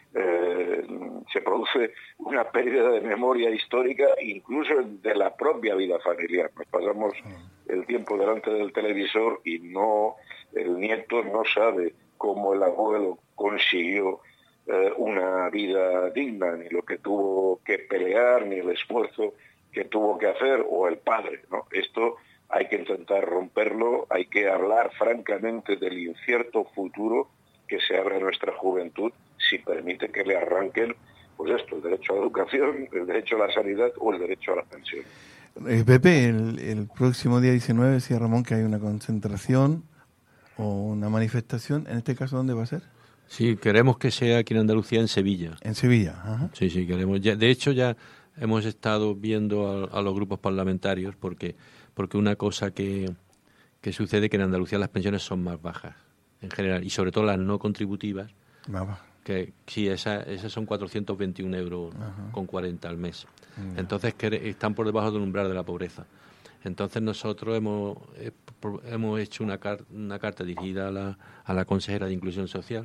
se produce una pérdida de memoria histórica, incluso de la propia vida familiar. Nos pasamos el tiempo delante del televisor y el nieto no sabe cómo el abuelo consiguió una vida digna, ni lo que tuvo que pelear, ni el esfuerzo que tuvo que hacer, o el padre, ¿no? Esto hay que intentar romperlo, hay que hablar francamente del incierto futuro que se abre a nuestra juventud si permite que le arranquen, pues esto, el derecho a la educación, el derecho a la sanidad o el derecho a la pensión. Pepe, el próximo día 19, decía Ramón que hay una concentración o una manifestación. ¿En este caso dónde va a ser? Sí, queremos que sea aquí en Andalucía, en Sevilla. En Sevilla, ajá. Sí, queremos. De hecho, ya hemos estado viendo a los grupos parlamentarios porque una cosa que sucede que en Andalucía las pensiones son más bajas en general, y sobre todo las no contributivas. Más bajas. Que sí, esas son 421 euros con 40 al mes. Entonces están por debajo del umbral de la pobreza. Entonces nosotros hemos hecho una carta dirigida a la consejera de Inclusión Social,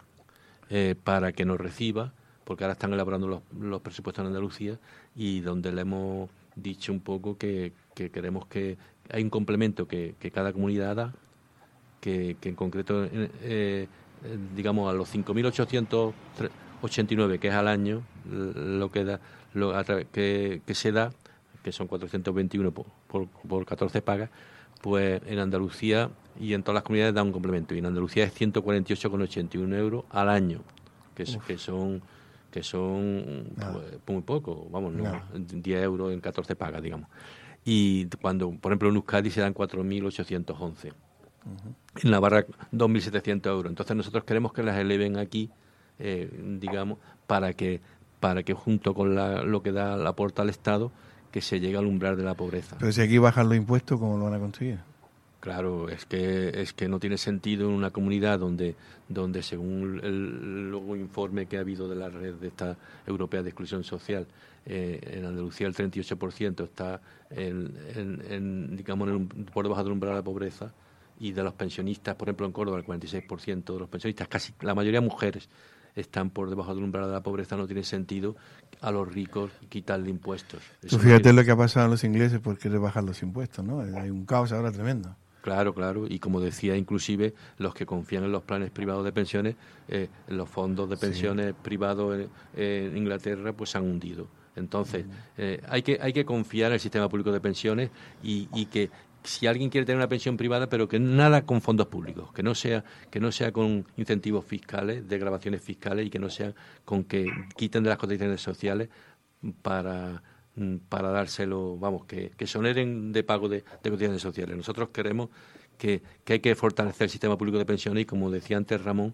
para que nos reciba, porque ahora están elaborando los presupuestos en Andalucía, y donde le hemos dicho un poco que queremos que hay un complemento que cada comunidad da, que en concreto digamos a los 5.889 que es al año, lo que da, que se da, que son 421 por 14 pagas, pues en Andalucía y en todas las comunidades da un complemento. Y en Andalucía es 148,81 euros al año, que son pues, muy poco, vamos, no, 10 euros en 14 pagas, digamos. Y cuando, por ejemplo, en Euskadi se dan 4.811. En Navarra 2.700 euros. Entonces nosotros queremos que las eleven aquí, digamos, para que junto con lo que da la aporta al Estado, que se llegue al umbral de la pobreza. Pero si aquí bajan los impuestos, ¿cómo lo van a conseguir? Claro, es que no tiene sentido en una comunidad donde según el luego informe que ha habido de la red de esta europea de exclusión social, en Andalucía el 38% está digamos por debajo del umbral de la pobreza, y de los pensionistas, por ejemplo en Córdoba el 46% de los pensionistas, casi la mayoría mujeres, están por debajo del umbral de la pobreza. No tiene sentido a los ricos quitarle impuestos. Tú fíjate lo que ha pasado a los ingleses por querer bajar los impuestos, ¿no? Hay un caos ahora tremendo. Claro, y como decía, inclusive los que confían en los planes privados de pensiones, los fondos de pensiones privados en Inglaterra, pues se han hundido. Entonces, hay que confiar en el sistema público de pensiones y que si alguien quiere tener una pensión privada, pero que nada con fondos públicos, que no sea con incentivos fiscales, desgravaciones fiscales, y que no sea con que quiten de las cotizaciones sociales para dárselo, vamos, que se oneren de pago de cotizaciones sociales. Nosotros queremos que hay que fortalecer el sistema público de pensiones, y como decía antes Ramón,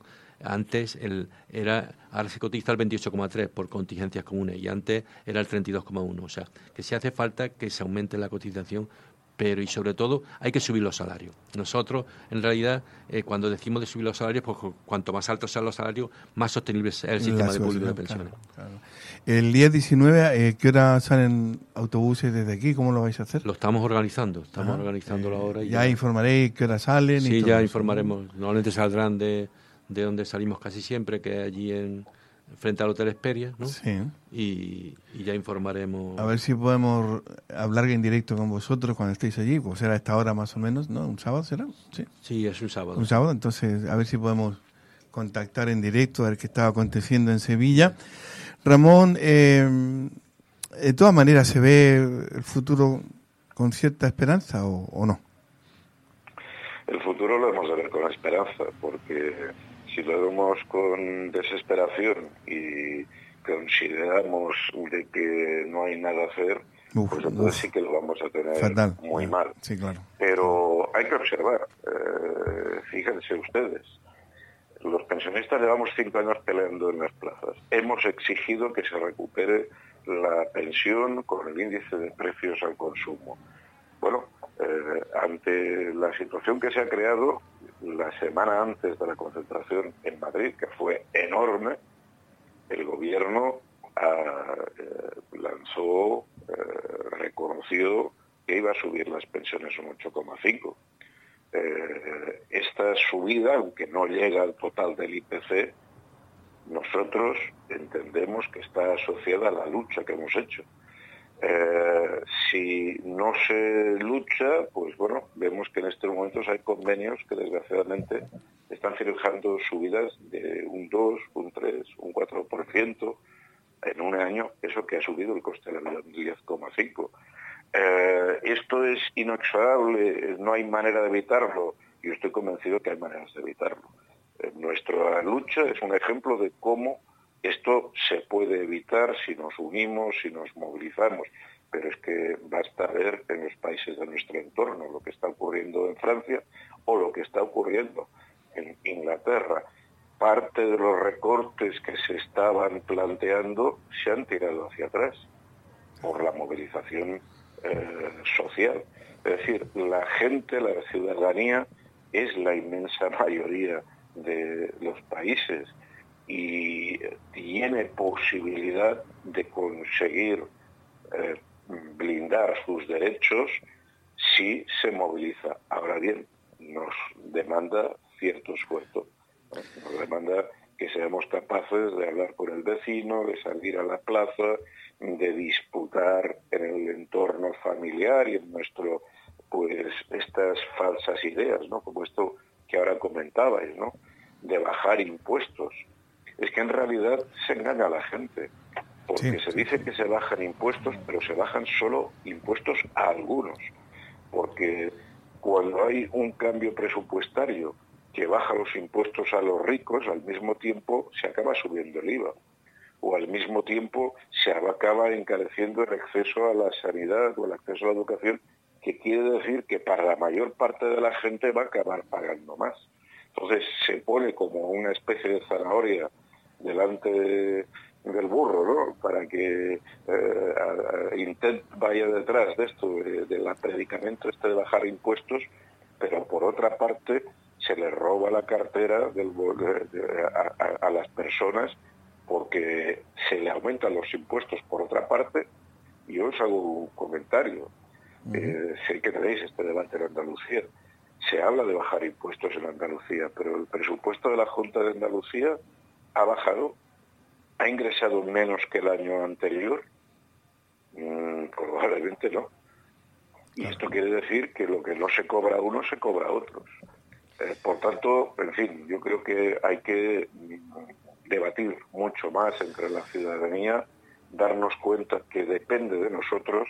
ahora se cotiza el 28,3 por contingencias comunes, y antes era el 32,1. O sea, que si hace falta que se aumente la cotización, pero y sobre todo hay que subir los salarios. Nosotros, en realidad, cuando decimos de subir los salarios, pues cuanto más altos sean los salarios, más sostenible es el sistema público de pensiones. Claro. El día 19, ¿qué hora salen autobuses desde aquí? ¿Cómo lo vais a hacer? Lo estamos organizando, organizándolo ahora. Y ya informaréis qué hora salen. Sí, y todo ya eso. informaremos. Normalmente saldrán de donde salimos casi siempre, que es allí frente al Hotel Hesperia, ¿no? Sí. Y ya informaremos. A ver si podemos hablar en directo con vosotros cuando estéis allí, pues será a esta hora más o menos, ¿no? ¿Un sábado será? Sí, es un sábado. Un sábado, entonces a ver si podemos contactar en directo a ver qué está aconteciendo en Sevilla. Ramón, de todas maneras, ¿se ve el futuro con cierta esperanza o no? El futuro lo hemos de ver con esperanza, porque si lo vemos con desesperación y consideramos de que no hay nada a hacer, pues entonces sí que lo vamos a tener fatal. Muy mal. Sí, claro. Pero hay que observar, fíjense ustedes, los pensionistas llevamos 5 años peleando en las plazas. Hemos exigido que se recupere la pensión con el índice de precios al consumo. Bueno, ante la situación que se ha creado la semana antes de la concentración en Madrid, que fue enorme, el gobierno reconoció que iba a subir las pensiones un 8,5. Esta subida, aunque no llega al total del IPC, nosotros entendemos que está asociada a la lucha que hemos hecho. Si no se lucha, pues bueno, vemos que en estos momentos hay convenios que desgraciadamente están fijando subidas de un 2, un 3, un 4% en un año, eso que ha subido el coste de la vida un 10,5%. Esto es inexorable, no hay manera de evitarlo. Yo estoy convencido que hay maneras de evitarlo. Nuestra lucha es un ejemplo de cómo esto se puede evitar si nos unimos, si nos movilizamos, pero es que basta ver en los países de nuestro entorno lo que está ocurriendo en Francia o lo que está ocurriendo en Inglaterra. Parte de los recortes que se estaban planteando se han tirado hacia atrás por la movilización social. Es decir, la gente, la ciudadanía, es la inmensa mayoría de los países y tiene posibilidad de conseguir blindar sus derechos si se moviliza. Ahora bien, nos demanda cierto esfuerzo, nos demanda que seamos capaces de hablar con el vecino, de salir a la plaza, de disputar en el entorno familiar y en nuestro, pues, estas falsas ideas, ¿no? Como esto que ahora comentabais, ¿no? De bajar impuestos. Es que en realidad se engaña a la gente. porque se dice que se bajan impuestos, pero se bajan solo impuestos a algunos, porque cuando hay un cambio presupuestario que baja los impuestos a los ricos, al mismo tiempo se acaba subiendo el IVA, o al mismo tiempo se acaba encareciendo el acceso a la sanidad o el acceso a la educación, que quiere decir que para la mayor parte de la gente va a acabar pagando más. Entonces se pone como una especie de zanahoria delante del burro, ¿no? Para que Intent vaya detrás de esto, del predicamento este de bajar impuestos, pero por otra parte se le roba la cartera a las personas, porque se le aumentan los impuestos por otra parte. Y yo os hago un comentario. Sé que tenéis este debate en Andalucía. Se habla de bajar impuestos en Andalucía, pero el presupuesto de la Junta de Andalucía ha bajado, ha ingresado menos que el año anterior. Probablemente no. Y esto quiere decir que lo que no se cobra a unos se cobra a otros. Por tanto, en fin, yo creo que hay que debatir mucho más entre la ciudadanía, darnos cuenta que depende de nosotros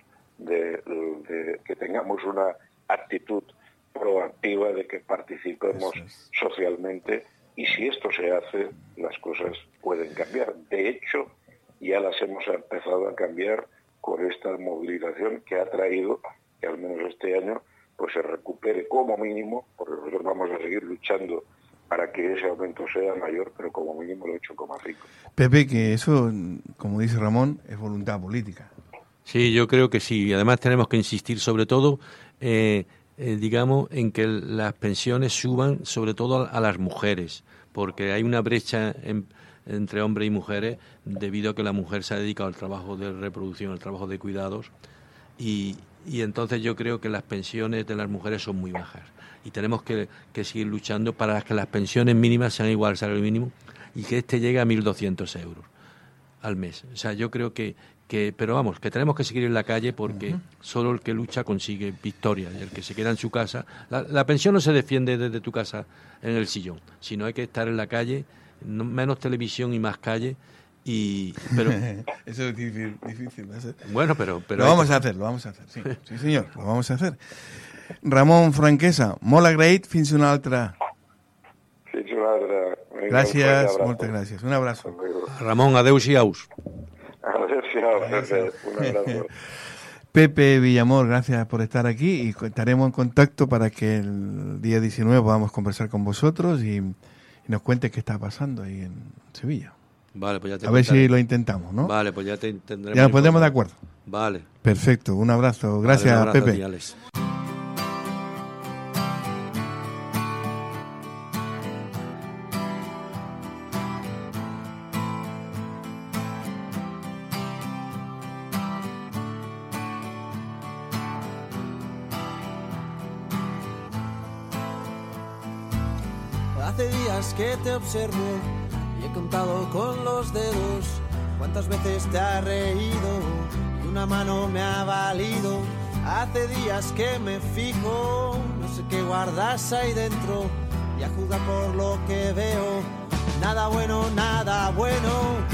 de que tengamos una actitud proactiva, de que participemos socialmente, y si esto se hace, las cosas pueden cambiar. De hecho, ya las hemos empezado a cambiar con esta movilización que ha traído que al menos este año pues se recupere como mínimo, porque nosotros vamos a seguir luchando para que ese aumento sea mayor, pero como mínimo el 8,5. Pepe, que eso, como dice Ramón, es voluntad política. Sí, yo creo que sí. Y además tenemos que insistir sobre todo, digamos, en que las pensiones suban sobre todo a las mujeres, porque hay una brecha entre hombres y mujeres debido a que la mujer se ha dedicado al trabajo de reproducción, al trabajo de cuidados, y entonces yo creo que las pensiones de las mujeres son muy bajas. Y tenemos que seguir luchando para que las pensiones mínimas sean igual al salario mínimo y que este llegue a 1.200 euros al mes. O sea, yo creo que pero vamos, que tenemos que seguir en la calle, porque solo el que lucha consigue victoria, y el que se queda en su casa. La pensión no se defiende desde tu casa en el sillón, sino hay que estar en la calle, menos televisión y más calle. Pero eso es difícil. Bueno, pero lo vamos a hacer, sí señor, lo vamos a hacer. Ramon Franquesa, molt agraït, fins una altra. Fins una altra. Gràcies, moltes gràcies. Un abrazo. Ramon, adeu-siaus. Adeu-siaus, un abrazo. Pepe Villamor, gracias por estar aquí, y estaremos en contacto para que el día 19 podamos conversar con vosotros y nos cuentes qué está pasando ahí en Sevilla. Vale, pues ya te a ver si lo intentamos, ¿no? Vale, pues ya te tendremos. Ya nos pondremos de acuerdo. Vale. Perfecto, un abrazo. Gracias, vale, un abrazo, Pepe. Alex. Hace días que te observo y he contado con los dedos cuántas veces te has reído y una mano me ha valido. Hace días que me fijo, no sé qué guardas ahí dentro, y a juzgar por lo que veo, nada bueno, nada bueno.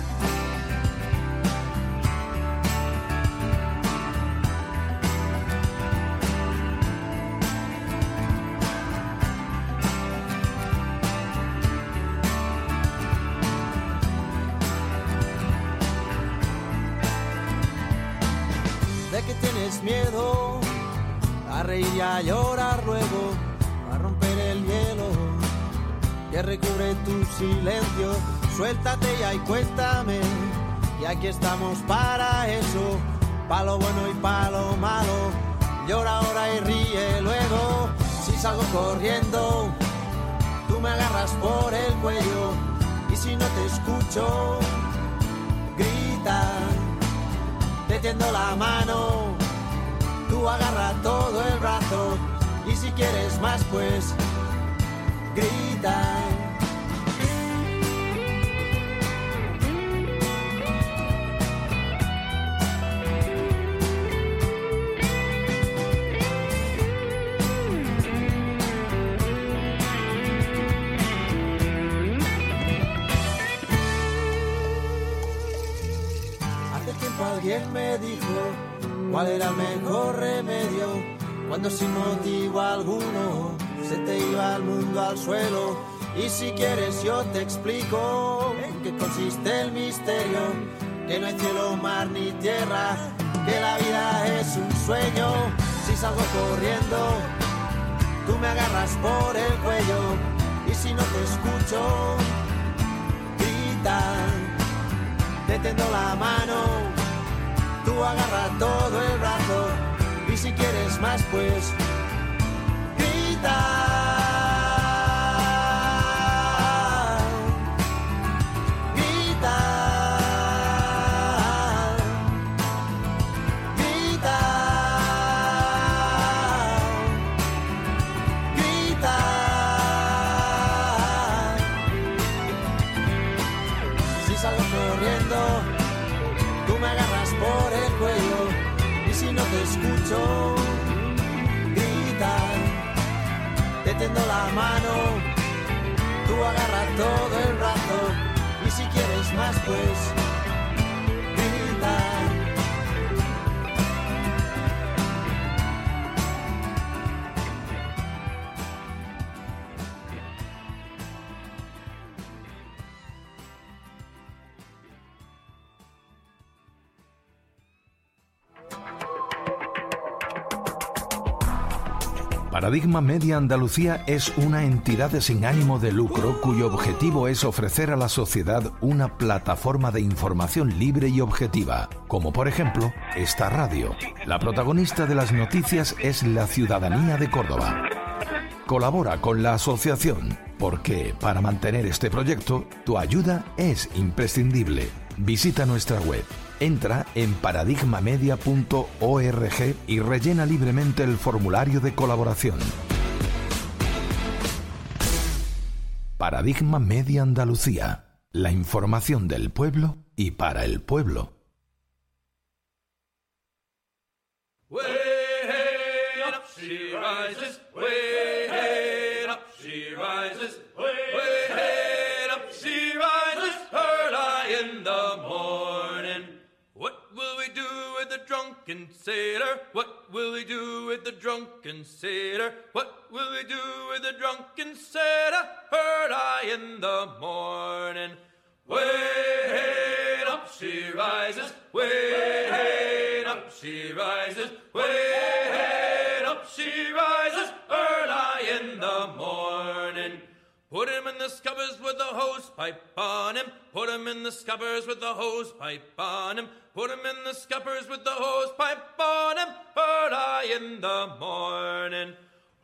Miedo a reír y a llorar luego, a romper el hielo que recubre tu silencio. Suéltate ya y cuéntame, y aquí estamos para eso, pa' lo bueno y pa' lo malo. Llora ahora y ríe luego. Si salgo corriendo, tú me agarras por el cuello, y si no te escucho, grita, te tiendo la mano. Tú agarra todo el brazo, y si quieres más pues grita. tiempo alguien me dijo cuál era el mejor remedio cuando sin motivo alguno se te iba el mundo al suelo. Y si quieres yo te explico en qué consiste el misterio, que no hay cielo, mar ni tierra, que la vida es un sueño. Si salgo corriendo, tú me agarras por el cuello, y si no te escucho, grita, te tendo la mano, tú agarra todo el brazo, y si quieres más pues grita. Escucho, grita, te tendo la mano, tú agarra todo el brazo, y si quieres más pues grita. Paradigma Media Andalucía es una entidad sin ánimo de lucro cuyo objetivo es ofrecer a la sociedad una plataforma de información libre y objetiva, como por ejemplo esta radio. La protagonista de las noticias es la ciudadanía de Córdoba. Colabora con la asociación, porque para mantener este proyecto, tu ayuda es imprescindible. Visita nuestra web. Entra en paradigmamedia.org y rellena libremente el formulario de colaboración. Paradigma Media Andalucía. La información del pueblo y para el pueblo. Way up she rises, way up she rises, way up she rises, early in the morning. What will we do with the drunken sailor? What will we do with the drunken sailor? What will we do with the drunken sailor? Early in the morning. Way up she rises, way up she rises, way up she rises, early in the morning. Put him in the scuppers with the hose pipe on him. Put him in the scuppers with the hose pipe on him. Put him in the scuppers with the hose pipe on him. Early in the morning.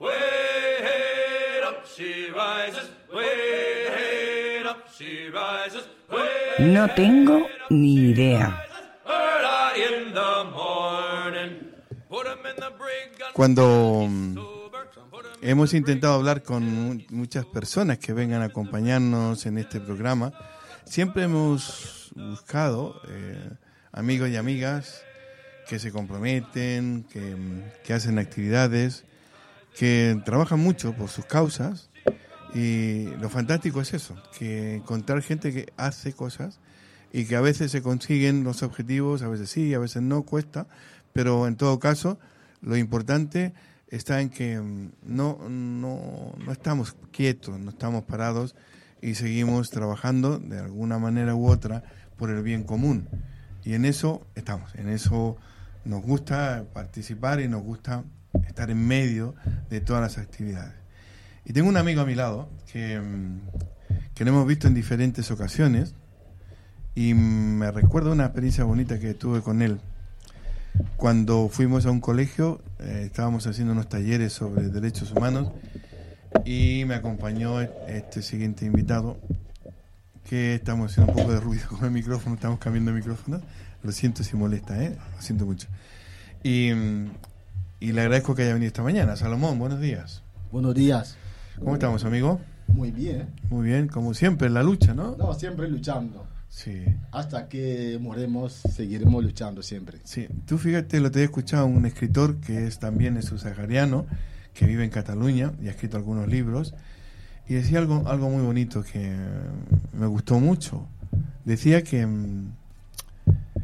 Way up she rises, way up she rises, way No tengo ni idea. early in the morning. Put him in the brig. Cuando hemos intentado hablar con muchas personas que vengan a acompañarnos en este programa, siempre hemos buscado amigos y amigas que se comprometen, que hacen actividades, que trabajan mucho por sus causas, y lo fantástico es eso, que encontrar gente que hace cosas y que a veces se consiguen los objetivos, a veces sí, a veces no, cuesta, pero en todo caso lo importante está en que no estamos quietos, no estamos parados y seguimos trabajando de alguna manera u otra por el bien común. Y en eso estamos, en eso nos gusta participar y nos gusta estar en medio de todas las actividades. Y tengo un amigo a mi lado que lo hemos visto en diferentes ocasiones y me recuerdo una experiencia bonita que tuve con él. Cuando fuimos a un colegio, estábamos haciendo unos talleres sobre derechos humanos y me acompañó este siguiente invitado, que estamos haciendo un poco de ruido con el micrófono, estamos cambiando de micrófono, lo siento si molesta, lo siento mucho. Y le agradezco que haya venido esta mañana. Salomón, buenos días. Buenos días. ¿Cómo estamos, amigo? Muy bien. Muy bien, como siempre, en la lucha, ¿no? No, siempre luchando. Sí. Hasta que moremos, seguiremos luchando siempre. Sí, tú fíjate, lo te he escuchado un escritor que también es subsahariano, que vive en Cataluña y ha escrito algunos libros, y decía algo muy bonito que me gustó mucho. Decía que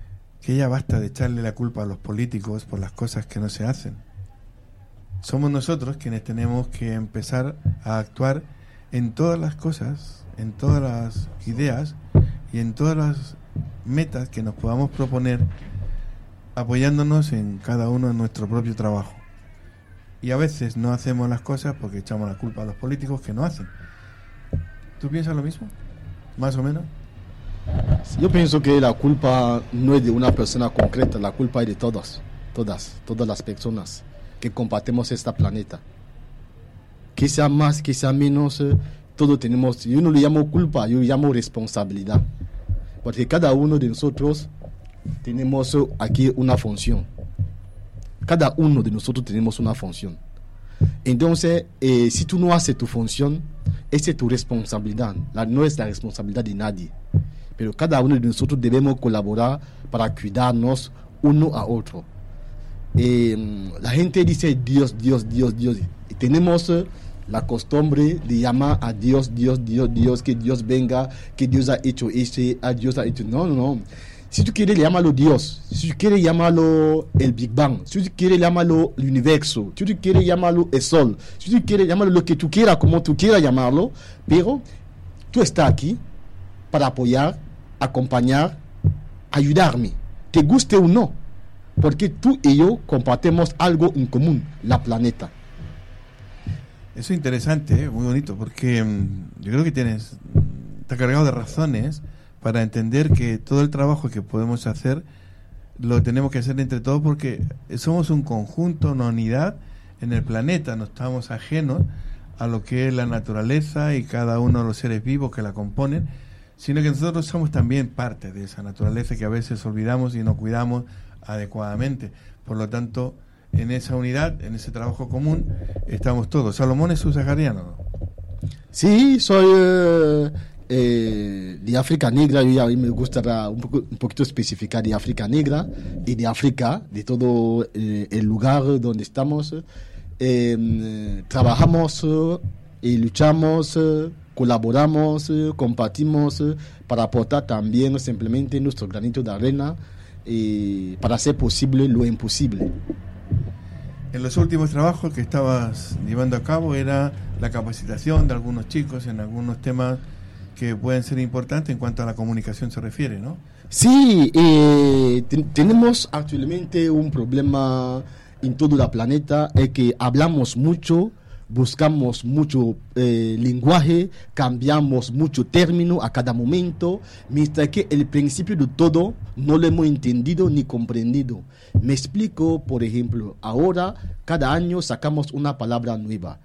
que ya basta de echarle la culpa a los políticos por las cosas que no se hacen. Somos nosotros quienes tenemos que empezar a actuar en todas las cosas, en todas las ideas y en todas las metas que nos podamos proponer, apoyándonos en cada uno en nuestro propio trabajo. Y a veces no hacemos las cosas porque echamos la culpa a los políticos que no hacen. ¿Tú piensas lo mismo? ¿Más o menos? Yo pienso que la culpa no es de una persona concreta, la culpa es de todas las personas que compartimos este planeta. Que sea más, que sea menos, todos tenemos, yo no le llamo culpa, yo le llamo responsabilidad. Porque cada uno de nosotros tenemos aquí una función. Cada uno de nosotros tenemos una función. Entonces, si tú no haces tu función, esa es tu responsabilidad, no es la responsabilidad de nadie. Pero cada uno de nosotros debemos colaborar para cuidarnos uno a otro. La gente dice Dios. Y tenemos la costumbre de llamar a Dios, que Dios venga, que Dios ha hecho ese, a Dios ha hecho... No. Si tú quieres, llámalo Dios. Si tú quieres, llámalo el Big Bang. Si tú quieres, llámalo el universo. Si tú quieres, llámalo el sol. Si tú quieres, llámalo lo que tú quieras, como tú quieras llamarlo. Pero tú estás aquí para apoyar, acompañar, ayudarme, te guste o no, porque tú y yo compartimos algo en común, la planeta. Eso es interesante, muy bonito, porque yo creo que está cargado de razones para entender que todo el trabajo que podemos hacer lo tenemos que hacer entre todos, porque somos un conjunto, una unidad en el planeta, no estamos ajenos a lo que es la naturaleza y cada uno de los seres vivos que la componen, sino que nosotros somos también parte de esa naturaleza que a veces olvidamos y no cuidamos adecuadamente. Por lo tanto, en esa unidad, en ese trabajo común, estamos todos. ¿Salomón es subsahariano, no? Sí, soy de África Negra. A mí me gusta un poquito especificar de África Negra y de África, de todo el lugar donde estamos. Trabajamos y luchamos, colaboramos, compartimos para aportar también simplemente nuestro granito de arena para hacer posible lo imposible. En los últimos trabajos que estabas llevando a cabo era la capacitación de algunos chicos en algunos temas que pueden ser importantes en cuanto a la comunicación se refiere, ¿no? Sí, tenemos actualmente un problema en todo el planeta, es que hablamos mucho, buscamos mucho lenguaje, cambiamos mucho término a cada momento, mientras que el principio de todo no lo hemos entendido ni comprendido. Me explico, por ejemplo, ahora cada año sacamos una palabra nueva,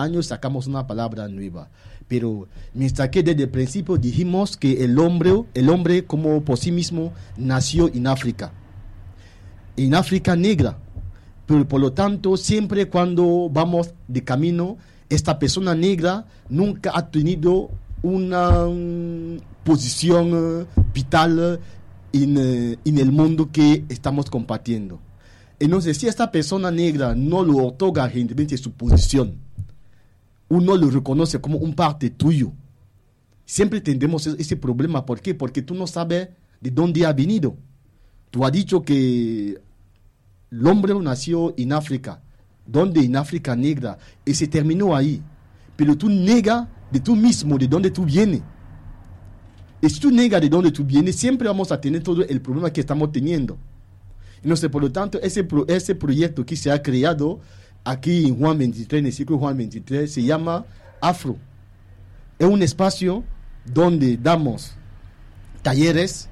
pero mientras que desde el principio dijimos que el hombre como por sí mismo nació en África Negra. Pero por lo tanto, siempre cuando vamos de camino, esta persona negra nunca ha tenido una posición vital en el mundo que estamos compartiendo. Entonces, si esta persona negra no lo otorga gentilmente su posición, uno lo reconoce como un parte tuyo, siempre tendremos ese problema. ¿Por qué? Porque tú no sabes de dónde ha venido. Tú has dicho que el hombre nació en África, donde en África Negra, y se terminó ahí. Pero tú negas de tú mismo de dónde tú vienes. Y si tú negas de dónde tú vienes, siempre vamos a tener todo el problema que estamos teniendo. Entonces, por lo tanto, ese proyecto que se ha creado aquí en Juan 23, en el ciclo Juan 23, se llama Afro. Es un espacio donde damos talleres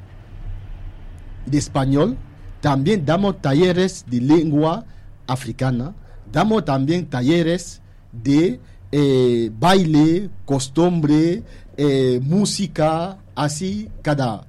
de español, también damos talleres de lengua africana, damos también talleres de baile, costumbre, música, así cada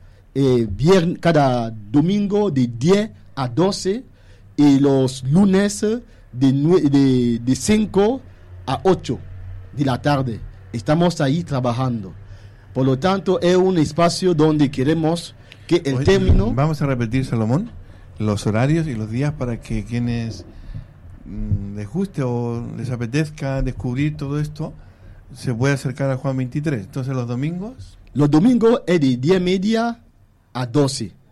domingo de 10 a 12 y los lunes de 5 a 8 de la tarde. Estamos ahí trabajando. Por lo tanto, es un espacio donde queremos que el término... Vamos a repetir, Salomón, los horarios y los días para que quienes les guste o les apetezca descubrir todo esto se pueda acercar a Juan 23. Entonces, ¿los domingos? Los domingos es de 10:30 a 12.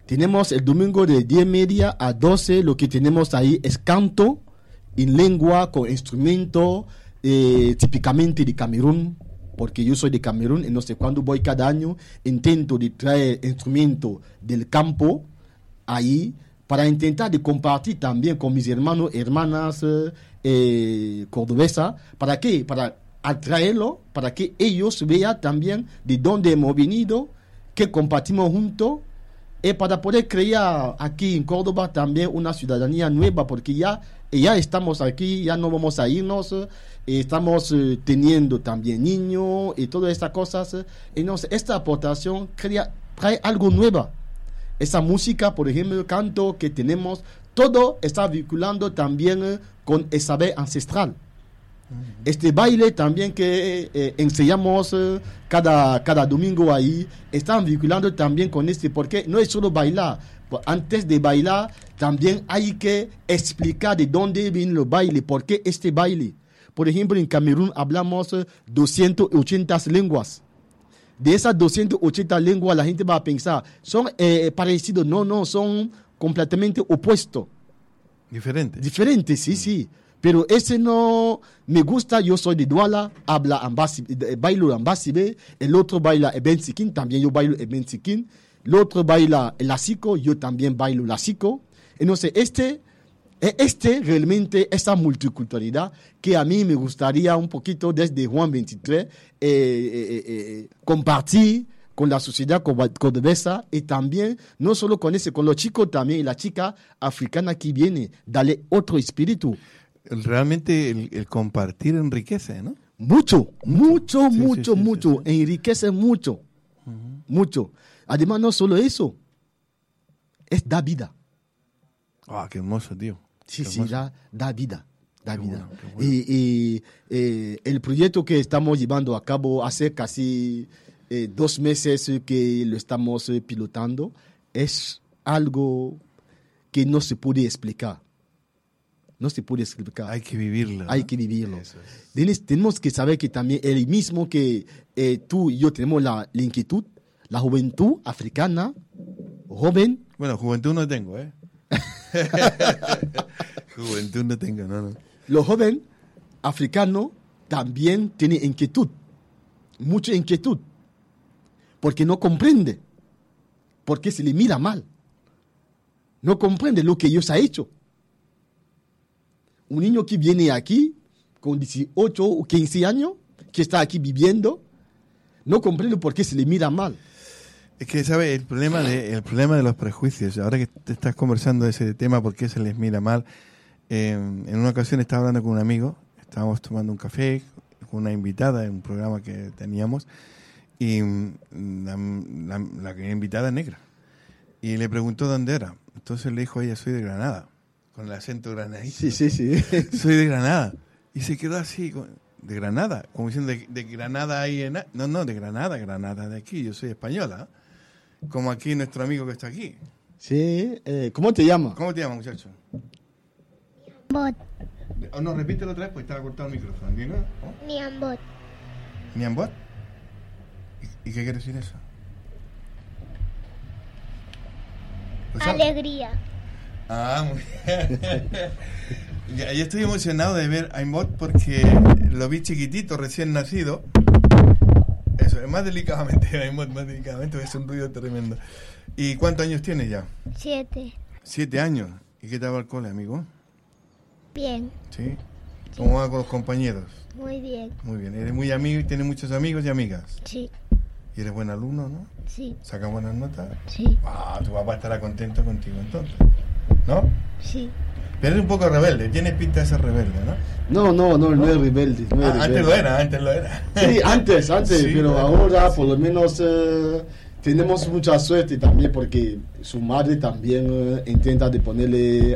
Tenemos el domingo de 10:30 a 12, lo que tenemos ahí es canto en lengua con instrumento típicamente de Camerún, porque yo soy de Camerún, y no sé cuándo voy cada año, intento de traer instrumento del campo ahí, para intentar de compartir también con mis hermanos, hermanas cordobesas. ¿Para qué? Para atraerlo, para que ellos vean también de dónde hemos venido, que compartimos juntos, y para poder crear aquí en Córdoba también una ciudadanía nueva, porque ya estamos aquí, ya no vamos a irnos, estamos teniendo también niños y todas estas cosas. Entonces, esta aportación trae algo nuevo. Esa música, por ejemplo, el canto que tenemos, todo está vinculando también con el saber ancestral. Este baile también que enseñamos cada domingo ahí, están vinculando también con porque no es solo bailar. Antes de bailar, también hay que explicar de dónde viene el baile, por qué este baile. Por ejemplo, en Camerún hablamos 280 lenguas. De esas 280 lenguas, la gente va a pensar, son parecidos. No, son completamente opuestos. Diferentes, sí. Pero ese no me gusta. Yo soy de Douala, bailo ambasibe. El otro baila el bensiquín, también yo bailo el bensiquín. El otro baila el lacico, yo también bailo el lacico. Entonces, realmente, esa multiculturalidad que a mí me gustaría un poquito desde Juan 23 compartir con la sociedad cordobesa, y también, no solo con los chicos, también la chica africana que viene, darle otro espíritu. Realmente el compartir enriquece, ¿no? Mucho. Enriquece mucho. Mucho. Además, no solo eso, da vida. Qué hermoso, tío. Sí, da vida. Bueno. Y el proyecto que estamos llevando a cabo hace casi 2 meses que lo estamos pilotando, es algo que no se puede explicar. Hay que vivirlo. Tenemos que saber que también el mismo que tú y yo tenemos la inquietud, la juventud africana, joven. Bueno, juventud no tengo, Juventud no tengo, no. Los jóvenes africanos también tienen inquietud, mucha inquietud, porque no comprende, porque se le mira mal, no comprende lo que Dios ha hecho. Un niño que viene aquí con 18 o 15 años, que está aquí viviendo, no comprende por qué se le mira mal. Es que, ¿sabes? El problema de los prejuicios, ahora que te estás conversando de ese tema, por qué se les mira mal, en una ocasión estaba hablando con un amigo, estábamos tomando un café con una invitada en un programa que teníamos, y la invitada es negra, y le preguntó dónde era. Entonces le dijo a ella, soy de Granada, con el acento granadino. Sí. Soy de Granada. Y se quedó así, de Granada, como diciendo, de Granada ahí en... No, de Granada de aquí, yo soy española, como aquí nuestro amigo que está aquí. Sí, ¿cómo te llamas? ¿Cómo te llamas, muchacho? Niambot. No, repítelo otra vez, porque estaba cortado el micrófono. ¿No? Niambot. ¿Niambot? ¿Y qué quiere decir eso? Alegría. Muy bien. Yo estoy emocionado de ver a Aimbot porque lo vi chiquitito, recién nacido. Eso, más delicadamente, Aimbot, más delicadamente, es un ruido tremendo. ¿Y cuántos años tienes ya? 7. 7 años. ¿Y qué tal va el cole, amigo? Bien. ¿Sí? ¿Cómo va con los compañeros? Muy bien. Muy bien. ¿Eres muy amigo y tienes muchos amigos y amigas? Sí. ¿Y eres buen alumno, no? Sí. ¿Saca buenas notas? Sí. Tu papá estará contento contigo entonces, ¿no? Sí. Pero eres un poco rebelde, tienes pinta de ser rebelde, ¿no? No es rebelde. Antes lo era. Sí, antes, sí, pero ahora por lo menos tenemos mucha suerte también porque su madre también intenta de ponerle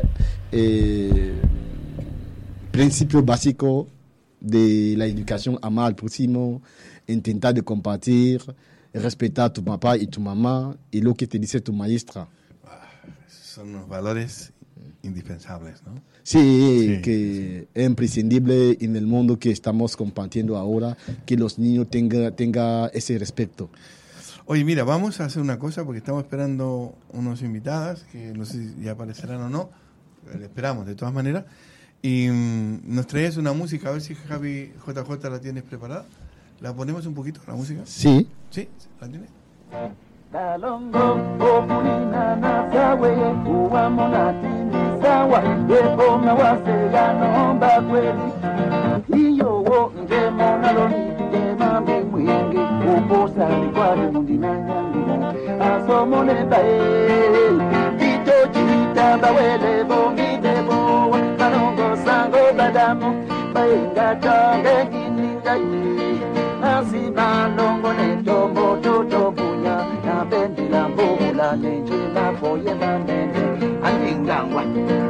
principios básicos de la educación, amar al próximo, intentar de compartir, respetar a tu papá y tu mamá y lo que te dice tu maestra. Son unos valores indispensables, ¿no? Sí, que es imprescindible en el mundo que estamos compartiendo ahora, que los niños tengan ese respeto. Oye, mira, vamos a hacer una cosa porque estamos esperando unos invitadas que no sé si ya aparecerán o no. Le esperamos de todas maneras. Y nos traes una música, a ver si Javi JJ la tienes preparada. ¿La ponemos un poquito, la música? Sí. ¿Sí? ¿La tienes? Kalongo opulina na sawe uwa monatini sawa yepo na wasega nomba kweli iyo wo nge monaloni mambe mwingi uposa likwani mundina nyangu asomone bae ito jita bawele bongi debo kalongo sango badamu bainga tonge kiningai Asima longo ne tombo toto bunya na bendi la mbula ne jina boye manene aningangwa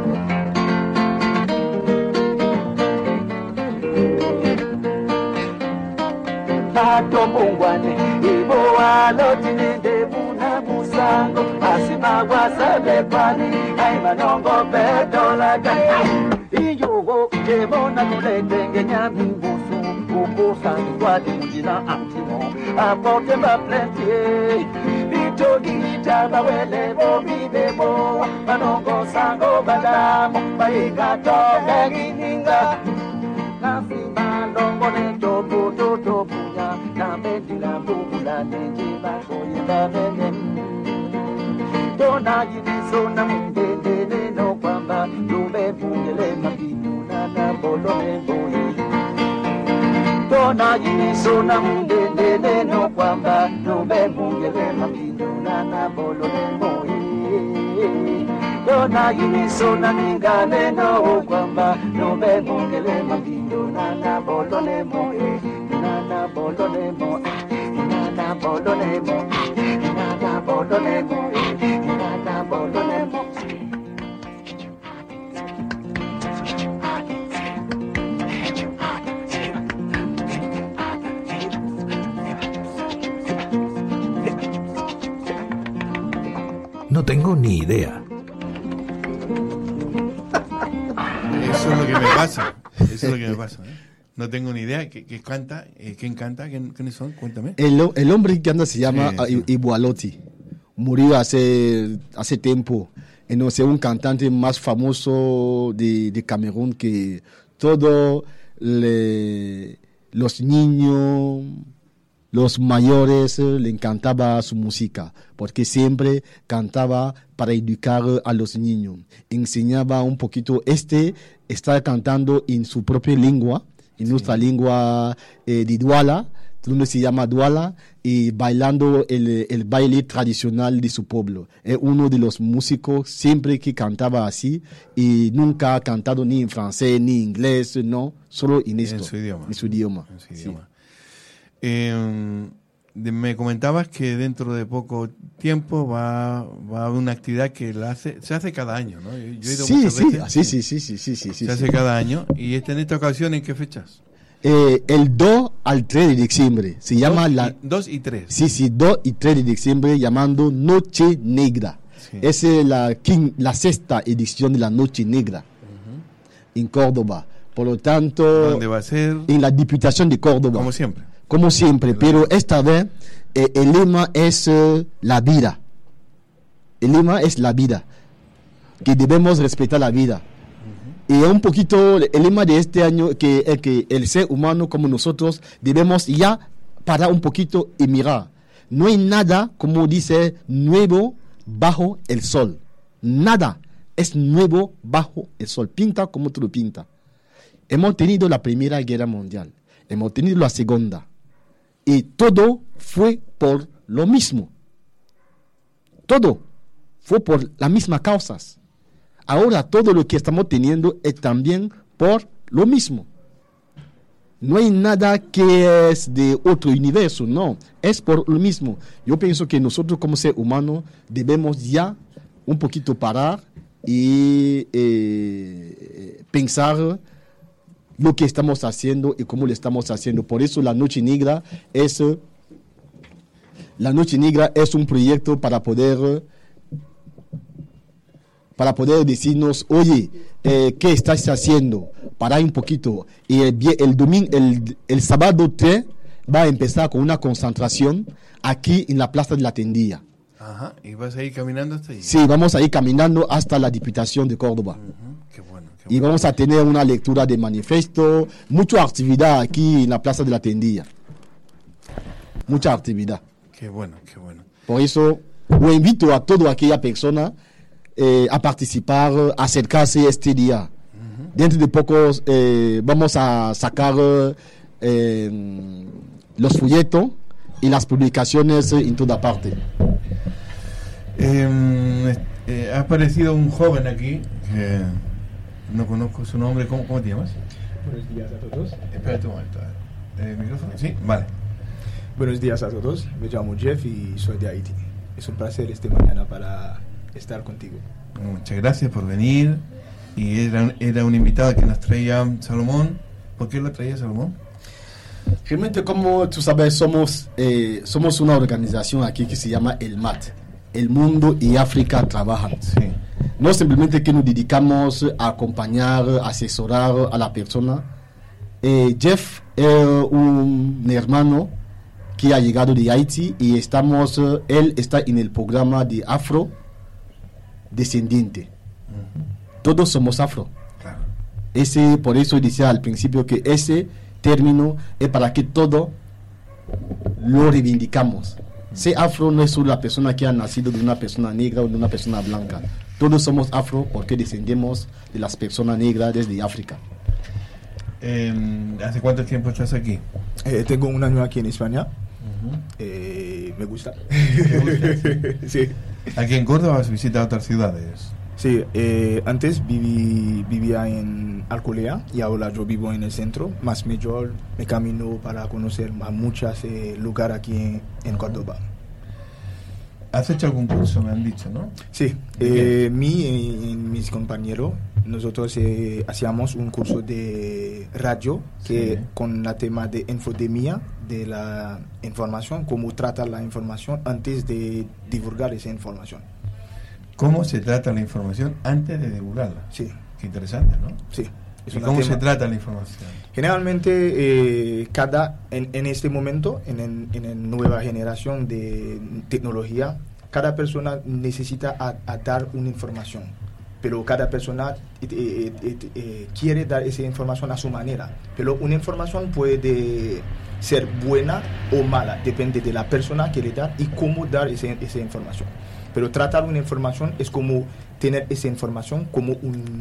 Tato mungwane ibo alotine de buna musango asima wasabe pani ai manongo bedola gani Iyo jemona kulete ngenyami busu Uposa kwadi mujina antimo Apote maplentie Ito gita bawele bobi bebo Manongo sango badamo Baiga toga gininga Nasi malongo neto puto topunya Na meti la bubula nejima koyeba menem Dona yiniso na mungende neno kwamba Lume fungele mapinu na bolo nemboye Dona yiniso na mungende neno kwamba Lume fungele mapinu na bolo nemboye Dona yiniso na minga neno kwamba Lume fungele mapinu na bolo nemboye Na bolo nemo Na bolo nemo Na bolo nemo Na bolo nemo No tengo ni idea. Eso es lo que me pasa. Eso es lo que me pasa. No tengo ni idea. ¿Qué canta? ¿Quién canta? ¿Quiénes son? Cuéntame. El hombre que anda se llama Ibualotti. Murió hace tiempo. Es un cantante más famoso de Camerún que todos los niños, los mayores le encantaba su música, porque siempre cantaba para educar a los niños. Enseñaba un poquito, está cantando en su propia lengua, en nuestra lengua de Douala, donde se llama Douala, y bailando el baile tradicional de su pueblo. Es uno de los músicos siempre que cantaba así, y nunca ha cantado ni en francés, ni en inglés, no, solo en su idioma. Sí. Me comentabas que dentro de poco tiempo va a haber una actividad que se hace cada año, ¿no? Yo he ido muchas veces. Sí. Se hace cada año. ¿Y en esta ocasión en qué fechas? El 2 al 3 de diciembre. Se llama 2 y 3. Sí, 2 y 3 de diciembre, llamando Noche Negra. Sí. Es la sexta edición de la Noche Negra en Córdoba. Por lo tanto, ¿dónde va a ser? En la Diputación de Córdoba. Como siempre, pero esta vez el lema es la vida. El lema es la vida, que debemos respetar la vida. Y un poquito el lema de este año que el ser humano como nosotros debemos ya parar un poquito y mirar. No hay nada, como dice, nuevo bajo el sol. Nada es nuevo bajo el sol. Pinta como tú lo pintas. Hemos tenido la Primera Guerra Mundial. Hemos tenido la Segunda. Y todo fue por lo mismo. Todo fue por las mismas causas. Ahora todo lo que estamos teniendo es también por lo mismo. No hay nada que es de otro universo, no. Es por lo mismo. Yo pienso que nosotros como ser humano debemos ya un poquito parar y pensar lo que estamos haciendo y cómo lo estamos haciendo. Por eso la Noche Negra es un proyecto para poder decirnos, oye, ¿qué estás haciendo? Parar un poquito. Y el sábado 3 va a empezar con una concentración aquí en la Plaza de la Tendilla. Ajá, ¿y vas a ir caminando hasta ahí? Sí, vamos a ir caminando hasta la Diputación de Córdoba. Qué bueno. Y vamos a tener una lectura de manifiesto, mucha actividad aquí en la Plaza de la Tendilla. Mucha actividad. Qué bueno, qué bueno. Por eso, lo invito a toda aquella persona a participar, a acercarse este día. Dentro de pocos vamos a sacar los folletos y las publicaciones en toda parte. Ha aparecido un joven aquí, que no conozco su nombre. ¿Cómo te llamas? Buenos días a todos. Espérate un momento. ¿El micrófono? Sí, vale. Buenos días a todos. Me llamo Jeff y soy de Haití. Es un placer esta mañana para estar contigo. Muchas gracias por venir. Y era un invitado que nos traía Salomón. ¿Por qué lo traía Salomón? Realmente, como tú sabes, somos una organización aquí que se llama el MAT. El Mundo y África Trabajan. Sí. No simplemente que nos dedicamos a acompañar, asesorar a la persona. Jeff es un hermano que ha llegado de Haití y él está en el programa de afrodescendiente. Todos somos afro. Claro. Por eso decía al principio que ese término es para que todo lo reivindicamos. Ser afro no es solo la persona que ha nacido de una persona negra o de una persona blanca. Todos somos afro porque descendemos de las personas negras desde África. ¿Hace cuánto tiempo estás aquí? Tengo un año aquí en España. Me gusta. ¿Te gusta? Sí. ¿Aquí en Córdoba has visitado otras ciudades? Sí, antes vivía en Alcolea y ahora yo vivo en el centro. Más mejor me camino para conocer a muchos lugares aquí en Córdoba. ¿Has hecho algún curso? Me han dicho, ¿no? Sí, mis compañeros, nosotros hacíamos un curso de radio con el tema de infodemia, de la información, cómo tratar la información antes de divulgar esa información. ¿Cómo se trata la información antes de divulgarla? Sí. Qué interesante, ¿no? Sí. ¿Y cómo se trata la información? Generalmente, en este momento, en la nueva generación de tecnología, cada persona necesita dar una información, pero cada persona quiere dar esa información a su manera. Pero una información puede ser buena o mala, depende de la persona que le da y cómo dar esa información. Pero tratar una información es como tener esa información como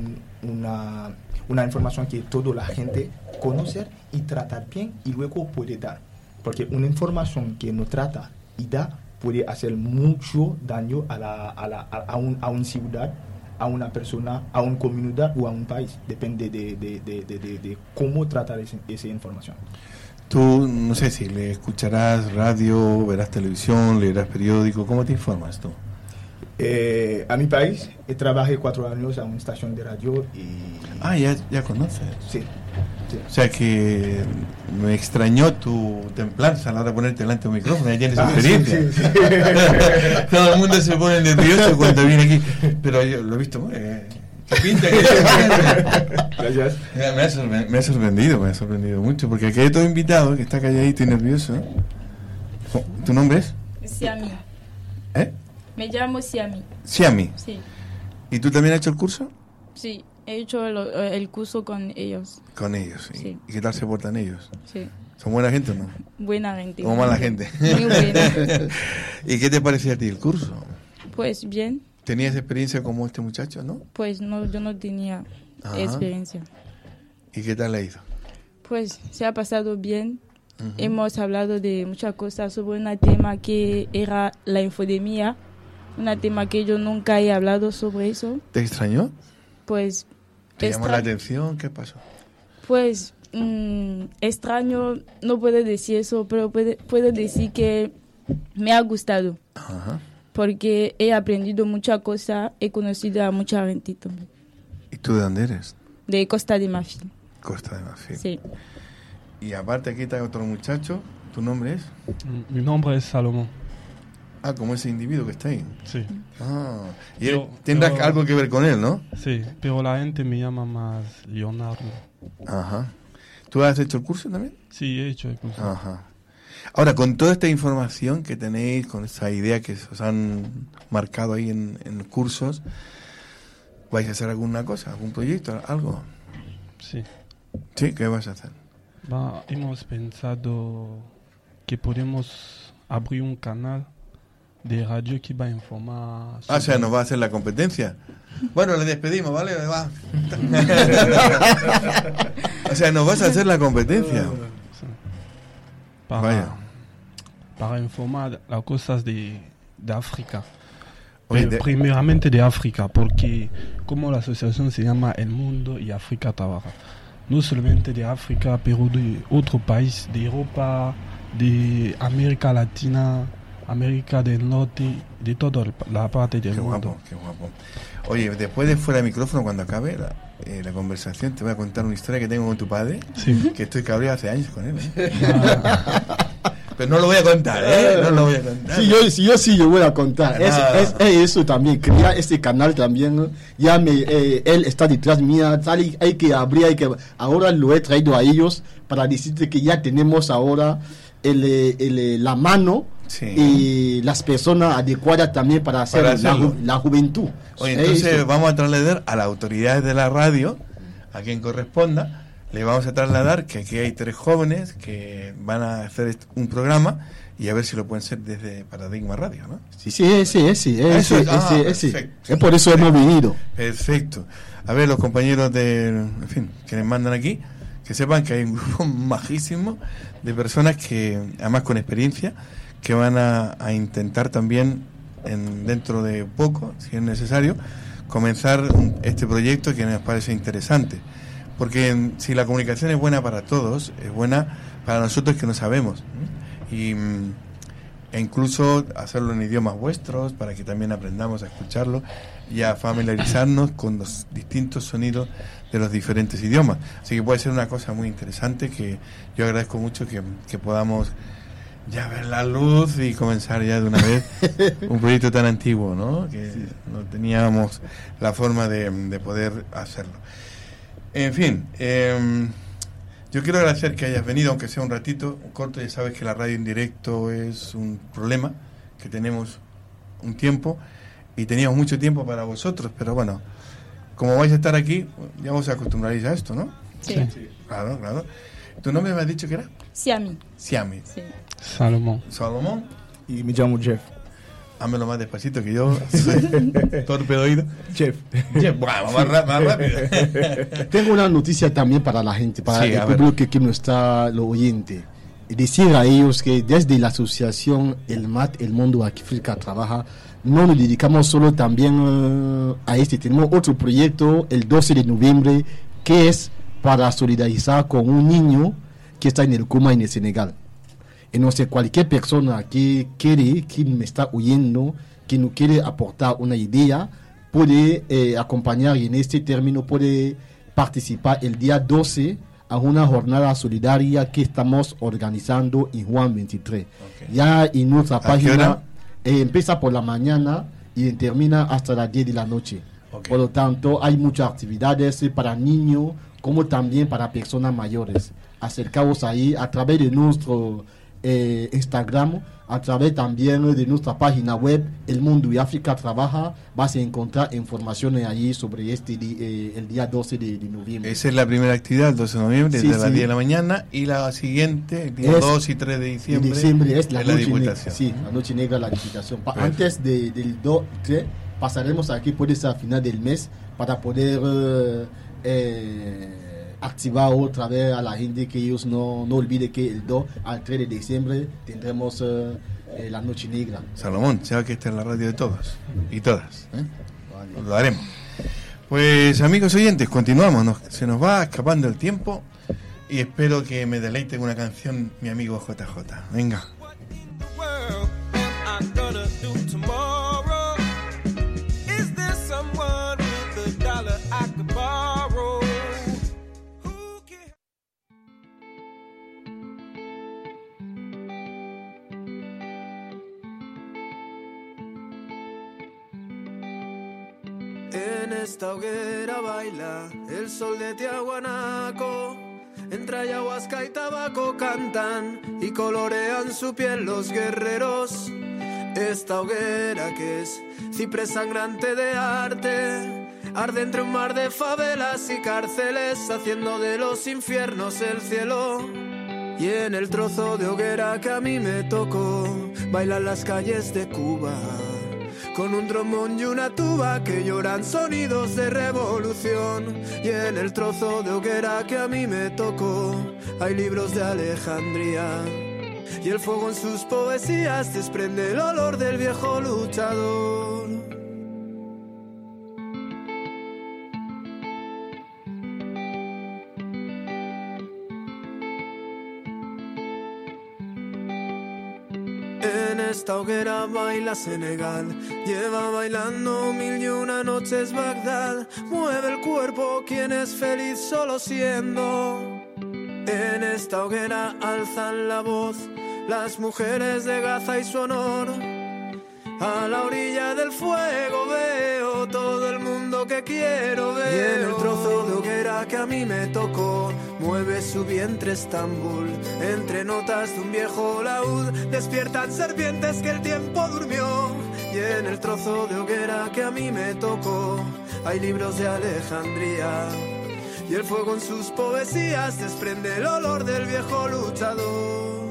una información que toda la gente conoce y tratar bien y luego puede dar. Porque una información que no trata y da puede hacer mucho daño a una ciudad, a una persona, a una comunidad o a un país. Depende de cómo tratar esa información. Tú, no sé si le escucharás radio, verás televisión, leerás periódico. ¿Cómo te informas tú? A mi país, trabajé 4 años en una estación de radio y... Ah, ya conoces. Sí. O sea que me extrañó tu templanza a la hora de ponerte delante de un micrófono. Ya tienes experiencia. Sí. Todo el mundo se pone nervioso cuando viene aquí. Pero yo lo he visto. ¿Qué pinta que Gracias. Me ha sorprendido mucho. Porque aquí hay todo invitado que está calladito y nervioso. ¿Tu nombre es? Siami. Me llamo Siami. Siami. Sí. ¿Y tú también has hecho el curso? Sí, he hecho el curso con ellos. Con ellos, sí. Sí. ¿Y qué tal se portan ellos? Sí. ¿Son buena gente o no? Buena gente. ¿O mala gente? Muy buena. ¿Y qué te parecía a ti el curso? Pues bien. ¿Tenías experiencia como este muchacho, no? Pues no, yo no tenía experiencia. ¿Y qué tal ha ido? Pues se ha pasado bien. Hemos hablado de muchas cosas sobre un tema que era la infodemia. Un tema que yo nunca he hablado sobre eso. ¿Te extrañó? Pues... ¿Te llamó la atención? ¿Qué pasó? Pues extraño, no puedo decir eso, pero puedo decir que me ha gustado. Ajá. Porque he aprendido muchas cosas, he conocido a mucha gente también. ¿Y tú de dónde eres? De Costa de Marfil. Costa de Marfil. Sí. Y aparte aquí está otro muchacho. ¿Tu nombre es? Mi nombre es Salomón. Ah, como ese individuo que está ahí. Sí. Ah, y tendrás algo que ver con él, ¿no? Sí, pero la gente me llama más Leonardo. Ajá. ¿Tú has hecho el curso también? Sí, he hecho el curso. Ajá. Ahora, con toda esta información que tenéis, con esta idea que os han marcado ahí en cursos, ¿vais a hacer alguna cosa, algún proyecto, algo? Sí. ¿Sí? ¿Qué vas a hacer? Hemos pensado que podemos abrir un canal de radio que va a informar... O sea, nos va a hacer la competencia. Bueno, le despedimos, ¿vale? Va. O sea, nos vas a hacer la competencia. Para informar las cosas de África. Oye, Pero primeramente de África, porque como la asociación se llama El Mundo y África Trabaja, no solamente de África, pero de otro país, de Europa, de América Latina, América del Norte, de toda la parte del mundo. Qué guapo. Oye, después de fuera de micrófono, cuando acabe la conversación, te voy a contar una historia que tengo con tu padre, que estoy cabreado hace años con él. Pero no lo voy a contar, no lo voy a contar. Sí, yo voy a contar. Es eso también, crear este canal también. Ya él está detrás mía, hay que abrir, ahora lo he traído a ellos para decirte que ya tenemos ahora la mano y las personas adecuadas también para hacer la juventud. Oye, entonces vamos a trasladar a las autoridades de la radio, a quien corresponda, le vamos a trasladar que aquí hay 3 jóvenes que van a hacer un programa y a ver si lo pueden hacer desde Paradigma Radio, ¿no? Sí. Es por eso hemos venido. Perfecto. A ver, los compañeros que les mandan aquí, que sepan que hay un grupo majísimo de personas que, además con experiencia, que van a intentar también, dentro de poco, si es necesario, comenzar este proyecto que nos parece interesante. Porque si la comunicación es buena para todos, es buena para nosotros que no sabemos. E incluso hacerlo en idiomas vuestros, para que también aprendamos a escucharlo y a familiarizarnos con los distintos sonidos de los diferentes idiomas. Así que puede ser una cosa muy interesante que yo agradezco mucho que podamos ya ver la luz y comenzar ya de una vez un proyecto tan antiguo, ¿no? Que no teníamos la forma de poder hacerlo. En fin, yo quiero agradecer que hayas venido, aunque sea un ratito, un corto. Ya sabes que la radio en directo es un problema, que tenemos un tiempo y teníamos mucho tiempo para vosotros, pero bueno, como vais a estar aquí, ya os acostumbráis a esto, ¿no? Sí. Claro. ¿Tu nombre me has dicho que era? Siami. Sí. Salomón. Y me llamo Jeff. Hámelo más despacito que yo soy torpe de oído. Jeff, bueno, más rápido. Tengo una noticia también para la gente, para el público que no está lo oyente. Decir a ellos que desde la asociación El Mundo África Trabaja, no nos dedicamos solo también a este. Tenemos otro proyecto el 12 de noviembre que es para solidarizar con un niño que está en el coma en el Senegal. Entonces, cualquier persona que me está oyendo, que no quiere aportar una idea, puede acompañar y en este término puede participar el día 12 a una jornada solidaria que estamos organizando en Juan 23. Ya en nuestra página empieza por la mañana y termina hasta las 10 de la noche. Por lo tanto, hay muchas actividades para niños como también para personas mayores. Acercaos ahí a través de nuestro Instagram, a través también de nuestra página web El Mundo y África Trabaja. Vas a encontrar informaciones allí sobre el día 12 de noviembre. Esa es la primera actividad, el 12 de noviembre, desde las 10 de la mañana, y la siguiente, el día 2 y 3 de diciembre, es la noche Diputación. La noche negra, la Diputación. Antes del 2 3 pasaremos aquí por esa final del mes para poder activar otra vez a la gente, que ellos no olviden que el 2 al 3 de diciembre tendremos la noche negra. Salomón, sabe que esta es la radio de todos y todas, Vale. Lo haremos. Pues amigos oyentes, continuamos, se nos va escapando el tiempo y espero que me deleite con una canción mi amigo JJ. Venga. En esta hoguera baila el sol de Tiahuanaco, Entre ayahuasca y tabaco cantan y colorean su piel los guerreros. Esta hoguera que es ciprés sangrante de arte arde entre un mar de favelas y cárceles, haciendo de los infiernos el cielo. Y en el trozo de hoguera que a mí me tocó, bailan las calles de Cuba, con un trombón y una tuba que lloran sonidos de revolución. Y en el trozo de hoguera que a mí me tocó, hay libros de Alejandría, y el fuego en sus poesías desprende el olor del viejo luchador. En esta hoguera baila Senegal, lleva bailando 1001 noches Bagdad. Mueve el cuerpo quien es feliz solo siendo. En esta hoguera alzan la voz las mujeres de Gaza y su honor. A la orilla del fuego veo todo el mundo que quiero ver. Y en el trozo de hoguera que a mí me tocó, mueve su vientre Estambul. Entre notas de un viejo laúd despiertan serpientes que el tiempo durmió. Y en el trozo de hoguera que a mí me tocó, hay libros de Alejandría, y el fuego en sus poesías desprende el olor del viejo luchador.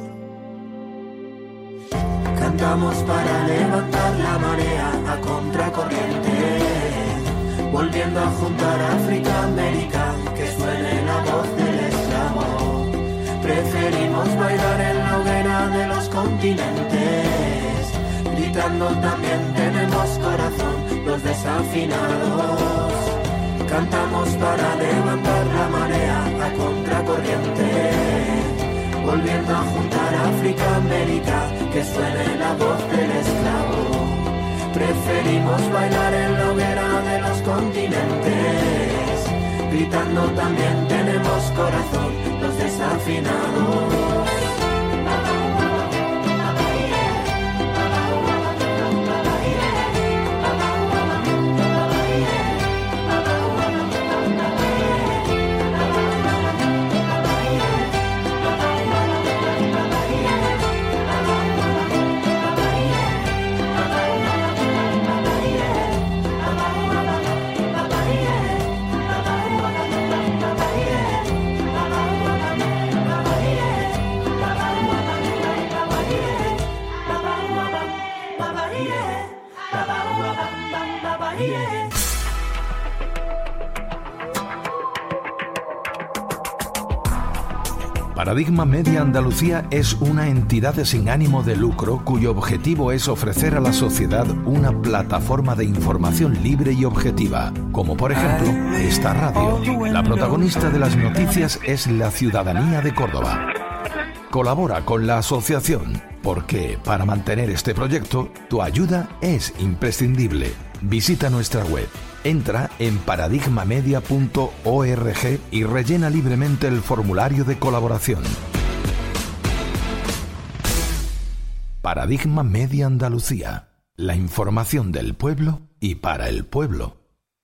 Cantamos para levantar la marea a contracorriente, volviendo a juntar África, América, que suene la voz del esclavo. Preferimos bailar en la hoguera de los continentes, gritando también tenemos corazón, los desafinados. Cantamos para levantar la marea a contracorriente, volviendo a juntar África, América, que suene la voz del esclavo. Preferimos bailar en la hoguera de los continentes, gritando también tenemos corazón, los desafinados. Paradigma Media Andalucía es una entidad sin ánimo de lucro cuyo objetivo es ofrecer a la sociedad una plataforma de información libre y objetiva, como por ejemplo esta radio. La protagonista de las noticias es la ciudadanía de Córdoba. Colabora con la asociación, porque para mantener este proyecto, tu ayuda es imprescindible. Visita nuestra web, entra en paradigmamedia.org y rellena libremente el formulario de colaboración. Paradigma Media Andalucía, la información del pueblo y para el pueblo.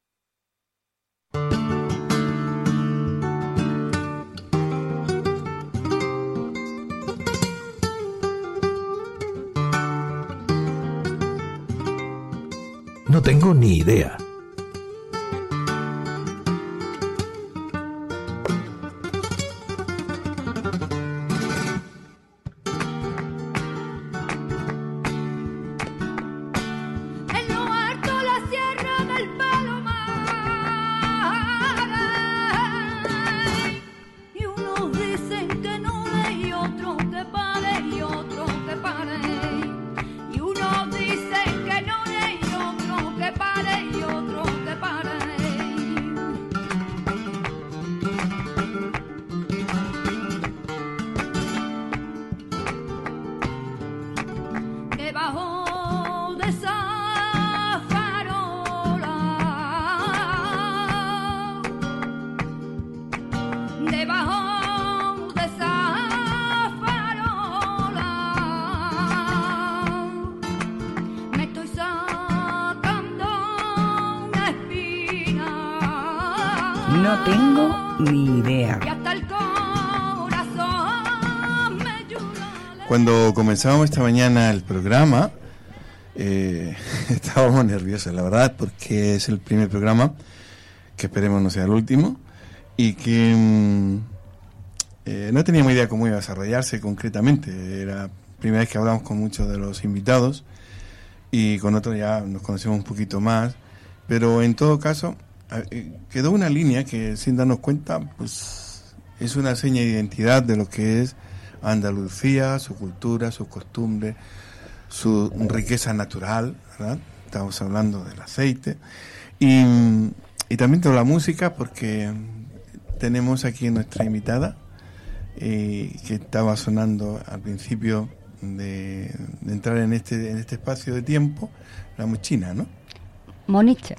No tengo ni idea. No tengo ni idea. Y hasta el corazón Cuando comenzábamos esta mañana el programa, estábamos nerviosos, la verdad, porque es el primer programa, que esperemos no sea el último, y que no teníamos idea cómo iba a desarrollarse concretamente. Era la primera vez que hablamos con muchos de los invitados, y con otros ya nos conocemos un poquito más, pero en todo caso quedó una línea que, sin darnos cuenta, pues es una seña de identidad de lo que es Andalucía, su cultura, sus costumbres, su riqueza natural, ¿verdad? Estamos hablando del aceite y también de la música, porque tenemos aquí nuestra invitada que estaba sonando al principio de entrar en este espacio de tiempo, la mochina, ¿no? Monicha.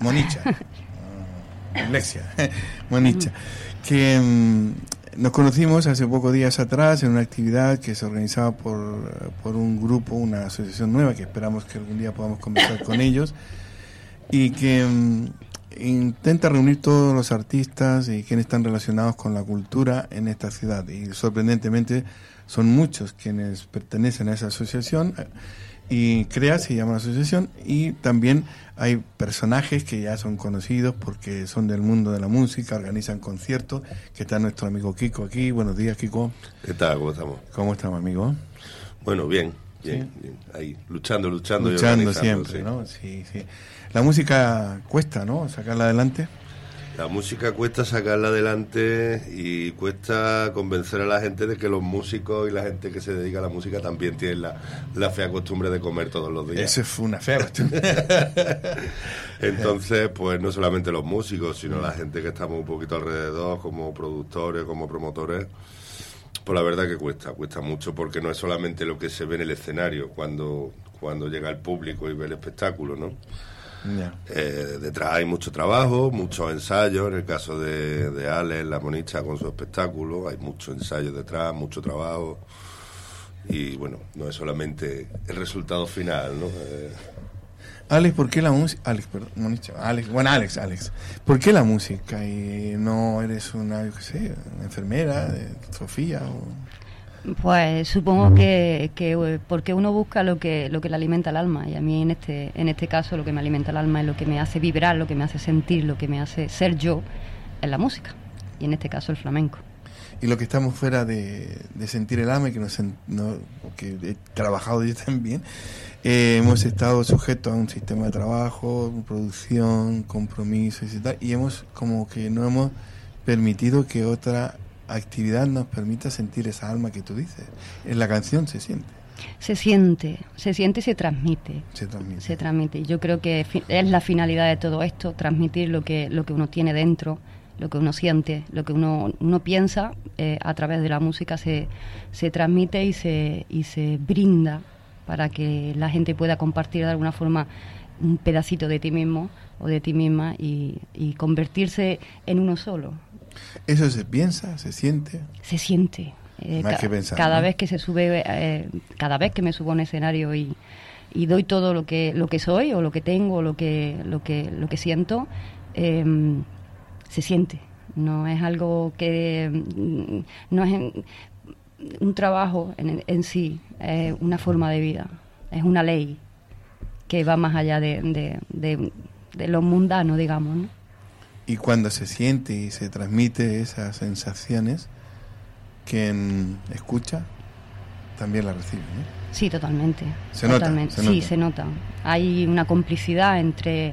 Alexia, Monicha, que nos conocimos hace pocos días atrás en una actividad que se organizaba por un grupo, una asociación nueva, que esperamos que algún día podamos conversar con ellos, y que intenta reunir todos los artistas y quienes están relacionados con la cultura en esta ciudad. Y sorprendentemente son muchos quienes pertenecen a esa asociación, y se llama la asociación, y también hay personajes que ya son conocidos porque son del mundo de la música, organizan conciertos, que está nuestro amigo Kiko aquí. Buenos días, Kiko. ¿Qué tal? ¿Cómo estamos? ¿Cómo estamos, amigo? Bueno, bien. ¿Sí? Ahí, luchando siempre, sí. ¿no? Sí. La música cuesta, ¿no?, sacarla adelante. La música cuesta sacarla adelante y cuesta convencer a la gente de que los músicos y la gente que se dedica a la música también tienen la fea costumbre de comer todos los días. Eso fue una fea costumbre. Entonces, pues no solamente los músicos, sino la gente que estamos un poquito alrededor, como productores, como promotores, pues la verdad que cuesta mucho, porque no es solamente lo que se ve en el escenario cuando llega el público y ve el espectáculo, ¿no? Yeah. Detrás hay mucho trabajo, muchos ensayos. En el caso de Alex, la Monicha, con su espectáculo, hay muchos ensayos detrás, mucho trabajo, y bueno, no es solamente el resultado final, ¿no? Alex, ¿por qué la música? Alex, ¿por qué la música y no eres una enfermera de Sofía? Pues supongo que porque uno busca lo que le alimenta el alma, y a mí en este caso lo que me alimenta el alma es lo que me hace vibrar, lo que me hace sentir, lo que me hace ser yo, es la música, y en este caso el flamenco. Y lo que estamos fuera de sentir el alma, y que he trabajado yo también, hemos estado sujetos a un sistema de trabajo, producción, compromisos y tal, y como que no hemos permitido que otra actividad nos permita sentir esa alma que tú dices. En la canción se siente. Se siente y se transmite. Se transmite. Yo creo que es la finalidad de todo esto, transmitir lo que uno tiene dentro, lo que uno siente, lo que uno piensa, a través de la música se transmite y se brinda para que la gente pueda compartir de alguna forma un pedacito de ti mismo o de ti misma y convertirse en uno solo. ¿Eso se piensa, se siente? Se siente. Más que pensar, cada ¿no? vez que se sube, cada vez que me subo a un escenario y doy todo lo que soy o lo que tengo, lo que siento, se siente. No es algo que no es un trabajo en sí, es una forma de vida, es una ley que va más allá de lo mundano, digamos, ¿no? Y cuando se siente y se transmite esas sensaciones, quien escucha también la recibe, ¿no? Sí, totalmente. Se nota. Sí, se nota. Hay una complicidad entre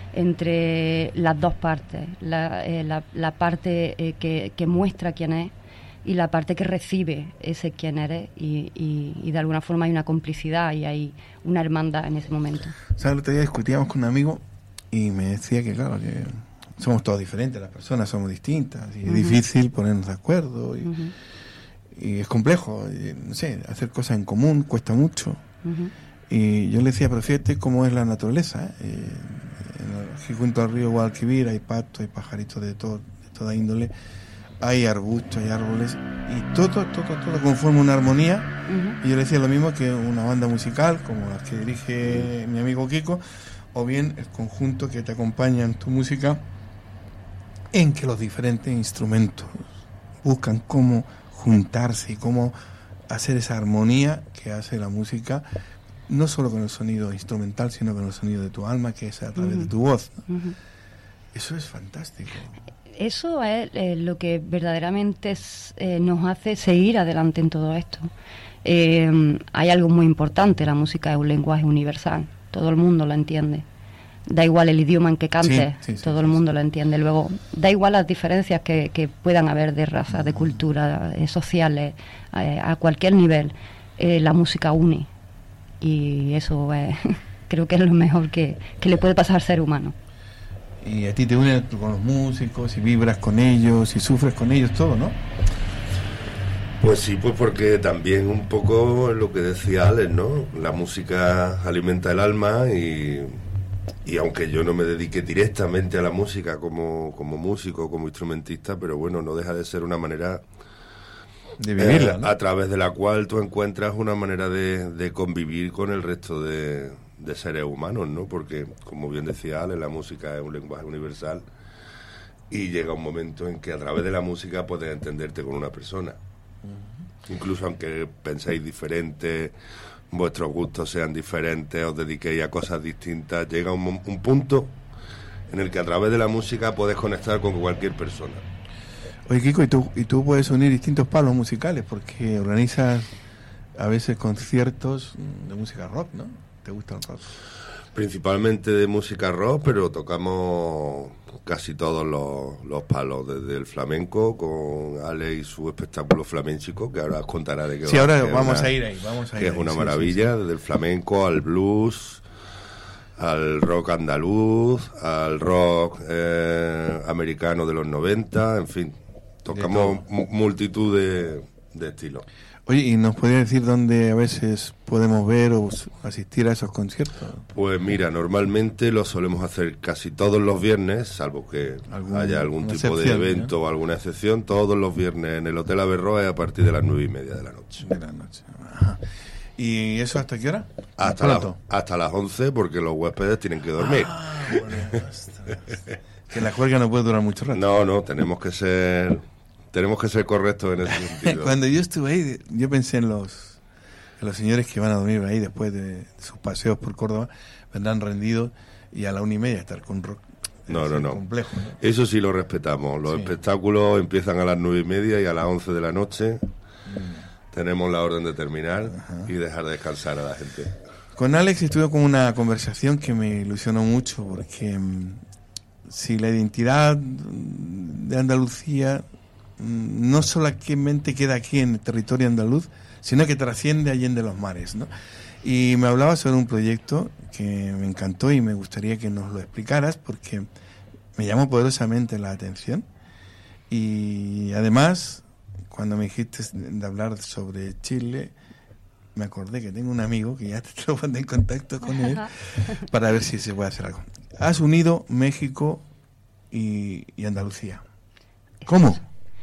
las dos partes, la parte que muestra quién es y la parte que recibe ese quién eres, y de alguna forma hay una complicidad y hay una hermandad en ese momento. ¿Sabes? El otro día discutíamos con un amigo y me decía que claro, que somos todos diferentes, las personas somos distintas y es difícil ponernos de acuerdo y es complejo, no sé, hacer cosas en común cuesta mucho. Y yo le decía, pero fíjate cómo es la naturaleza, aquí junto al río Guadalquivir hay patos, hay pajaritos de toda índole, hay arbustos, hay árboles, y todo conforma una armonía. Y yo le decía lo mismo que una banda musical como la que dirige mi amigo Kiko, o bien el conjunto que te acompaña en tu música, en que los diferentes instrumentos buscan cómo juntarse y cómo hacer esa armonía que hace la música, no solo con el sonido instrumental, sino con el sonido de tu alma, que es a través de tu voz, ¿no? Eso es fantástico. Eso es lo que verdaderamente nos hace seguir adelante en todo esto. Hay algo muy importante: la música es un lenguaje universal, todo el mundo lo entiende. Da igual el idioma en que cantes, todo el mundo lo entiende. Luego, da igual las diferencias que puedan haber de raza, de cultura, sociales, a cualquier nivel. La música une, y eso creo que es lo mejor que le puede pasar al ser humano. Y a ti te unes con los músicos, y vibras con ellos, y sufres con ellos, todo, ¿no? Pues sí, pues porque también un poco lo que decía Alex, ¿no? La música alimenta el alma y aunque yo no me dedique directamente a la música como músico, como instrumentista, pero bueno, no deja de ser una manera de vivirla, ¿no? A través de la cual tú encuentras una manera de convivir con el resto de seres humanos, ¿no? Porque, como bien decía Ale, la música es un lenguaje universal y llega un momento en que a través de la música puedes entenderte con una persona. Incluso aunque penséis diferente, vuestros gustos sean diferentes, os dediquéis a cosas distintas, llega un punto en el que a través de la música puedes conectar con cualquier persona. Oye, Kiko, y tú puedes unir distintos palos musicales, porque organizas a veces conciertos de música rock, ¿no? ¿Te gusta el rock? Principalmente de música rock, pero tocamos casi todos los palos, desde el flamenco, con Ale y su espectáculo flamenchico, que ahora os contará de qué va. Sí, ahora vamos a ir ahí, que es una maravilla, desde el flamenco al blues, al rock andaluz, al rock americano de los 90, en fin, tocamos multitud de estilos. Oye, ¿y nos podría decir dónde a veces podemos ver o asistir a esos conciertos? Pues mira, normalmente lo solemos hacer casi todos los viernes, salvo que haya algún tipo de evento, ¿no? O alguna excepción, todos los viernes en el Hotel Averroes a partir de las 9:30 de la noche. Ajá. ¿Y eso hasta qué hora? Hasta las 11, porque los huéspedes tienen que dormir. Que la juerga no puede durar mucho rato. No, tenemos que ser correctos en ese sentido. Cuando yo estuve ahí, yo pensé en los señores que van a dormir ahí después de sus paseos por Córdoba, vendrán rendidos y a la 1:30 estar con rock. No. Complejo, ¿no? Eso sí lo respetamos. Los espectáculos empiezan a las 9:30 y a las 11 de la noche tenemos la orden de terminar y dejar descansar a la gente. Con Alex estuve con una conversación que me ilusionó mucho, porque si la identidad de Andalucía no solamente queda aquí en el territorio andaluz, sino que trasciende allende los mares, ¿no? Y me hablaba sobre un proyecto que me encantó y me gustaría que nos lo explicaras, porque me llamó poderosamente la atención. Y además, cuando me dijiste de hablar sobre Chile, me acordé que tengo un amigo que ya te lo pondré en contacto con él para ver si se puede hacer algo. Has unido México y Andalucía. ¿Cómo?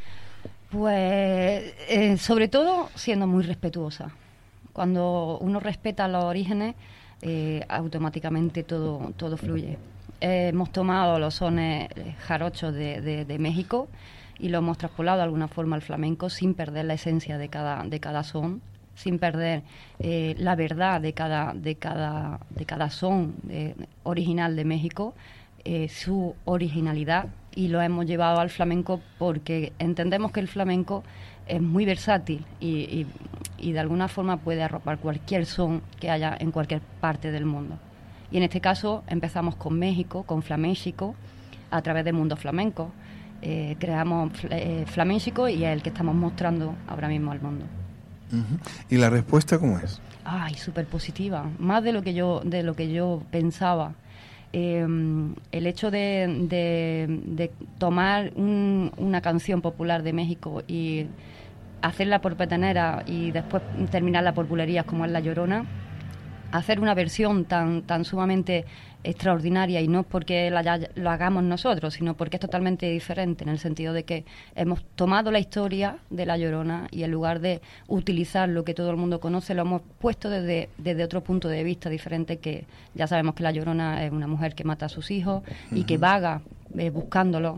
Pues sobre todo siendo muy respetuosa. Cuando uno respeta los orígenes, automáticamente todo fluye. Hemos tomado los sones jarochos de México y lo hemos traspolado de alguna forma al flamenco sin perder la esencia de cada son, sin perder la verdad de cada son original de México, su originalidad, y lo hemos llevado al flamenco porque entendemos que el flamenco es muy versátil y de alguna forma puede arropar cualquier son que haya en cualquier parte del mundo. Y en este caso empezamos con México, con Flamenchico, a través de Mundo Flamenco. Creamos Flamenchico y es el que estamos mostrando ahora mismo al mundo. ¿Y la respuesta cómo es? Ay, súper positiva, más de lo que yo pensaba. El hecho de tomar una canción popular de México y hacerla por petenera y después terminarla por bulerías como es La Llorona, hacer una versión tan sumamente extraordinaria, y no es porque lo hagamos nosotros, sino porque es totalmente diferente, en el sentido de que hemos tomado la historia de La Llorona y en lugar de utilizar lo que todo el mundo conoce, lo hemos puesto desde otro punto de vista diferente, que ya sabemos que La Llorona es una mujer que mata a sus hijos y que vaga buscándolo,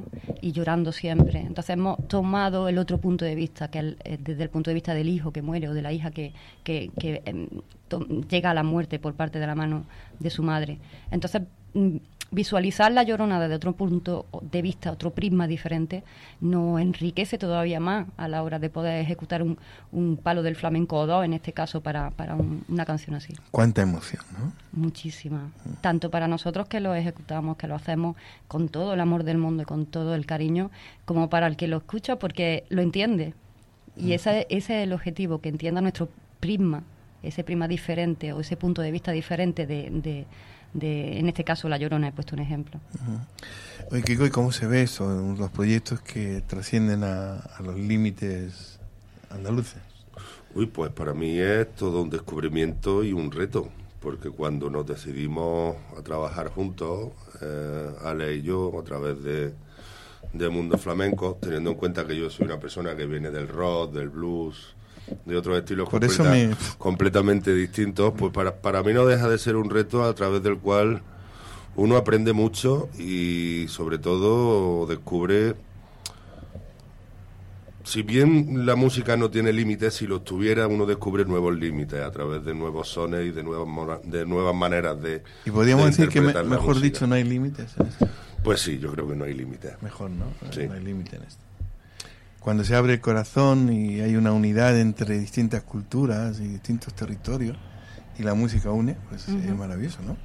y llorando siempre. Entonces hemos tomado el otro punto de vista, que es desde el punto de vista del hijo que muere o de la hija que llega a la muerte por parte de la mano de su madre. Entonces, visualizar la Llorona desde otro punto de vista, otro prisma diferente, nos enriquece todavía más a la hora de poder ejecutar un palo del flamenco o dos, en este caso, para una canción así. Cuánta emoción, ¿no? Muchísima. Tanto para nosotros que lo ejecutamos, que lo hacemos con todo el amor del mundo y con todo el cariño, como para el que lo escucha porque lo entiende. Y ese es el objetivo, que entienda nuestro prisma, ese prisma diferente o ese punto de vista diferente de en este caso La Llorona, he puesto un ejemplo. Oye, Kiko, ¿y cómo se ve eso en los proyectos que trascienden a los límites andaluces? Uy, pues para mí es todo un descubrimiento y un reto, porque cuando nos decidimos a trabajar juntos, Ale y yo, a través de Mundo Flamenco, teniendo en cuenta que yo soy una persona que viene del rock, del blues, de otros estilos completamente distintos, pues para mí no deja de ser un reto a través del cual uno aprende mucho y sobre todo descubre, si bien la música no tiene límites, si los tuviera uno descubre nuevos límites a través de nuevos sones y de nuevas maneras de y podríamos decir que interpretar la mejor música. dicho no hay límites. Pues sí, yo creo que no hay límites. Mejor no, sí. No hay límite en esto. Cuando se abre el corazón y hay una unidad entre distintas culturas y distintos territorios y la música une, pues es maravilloso, ¿no?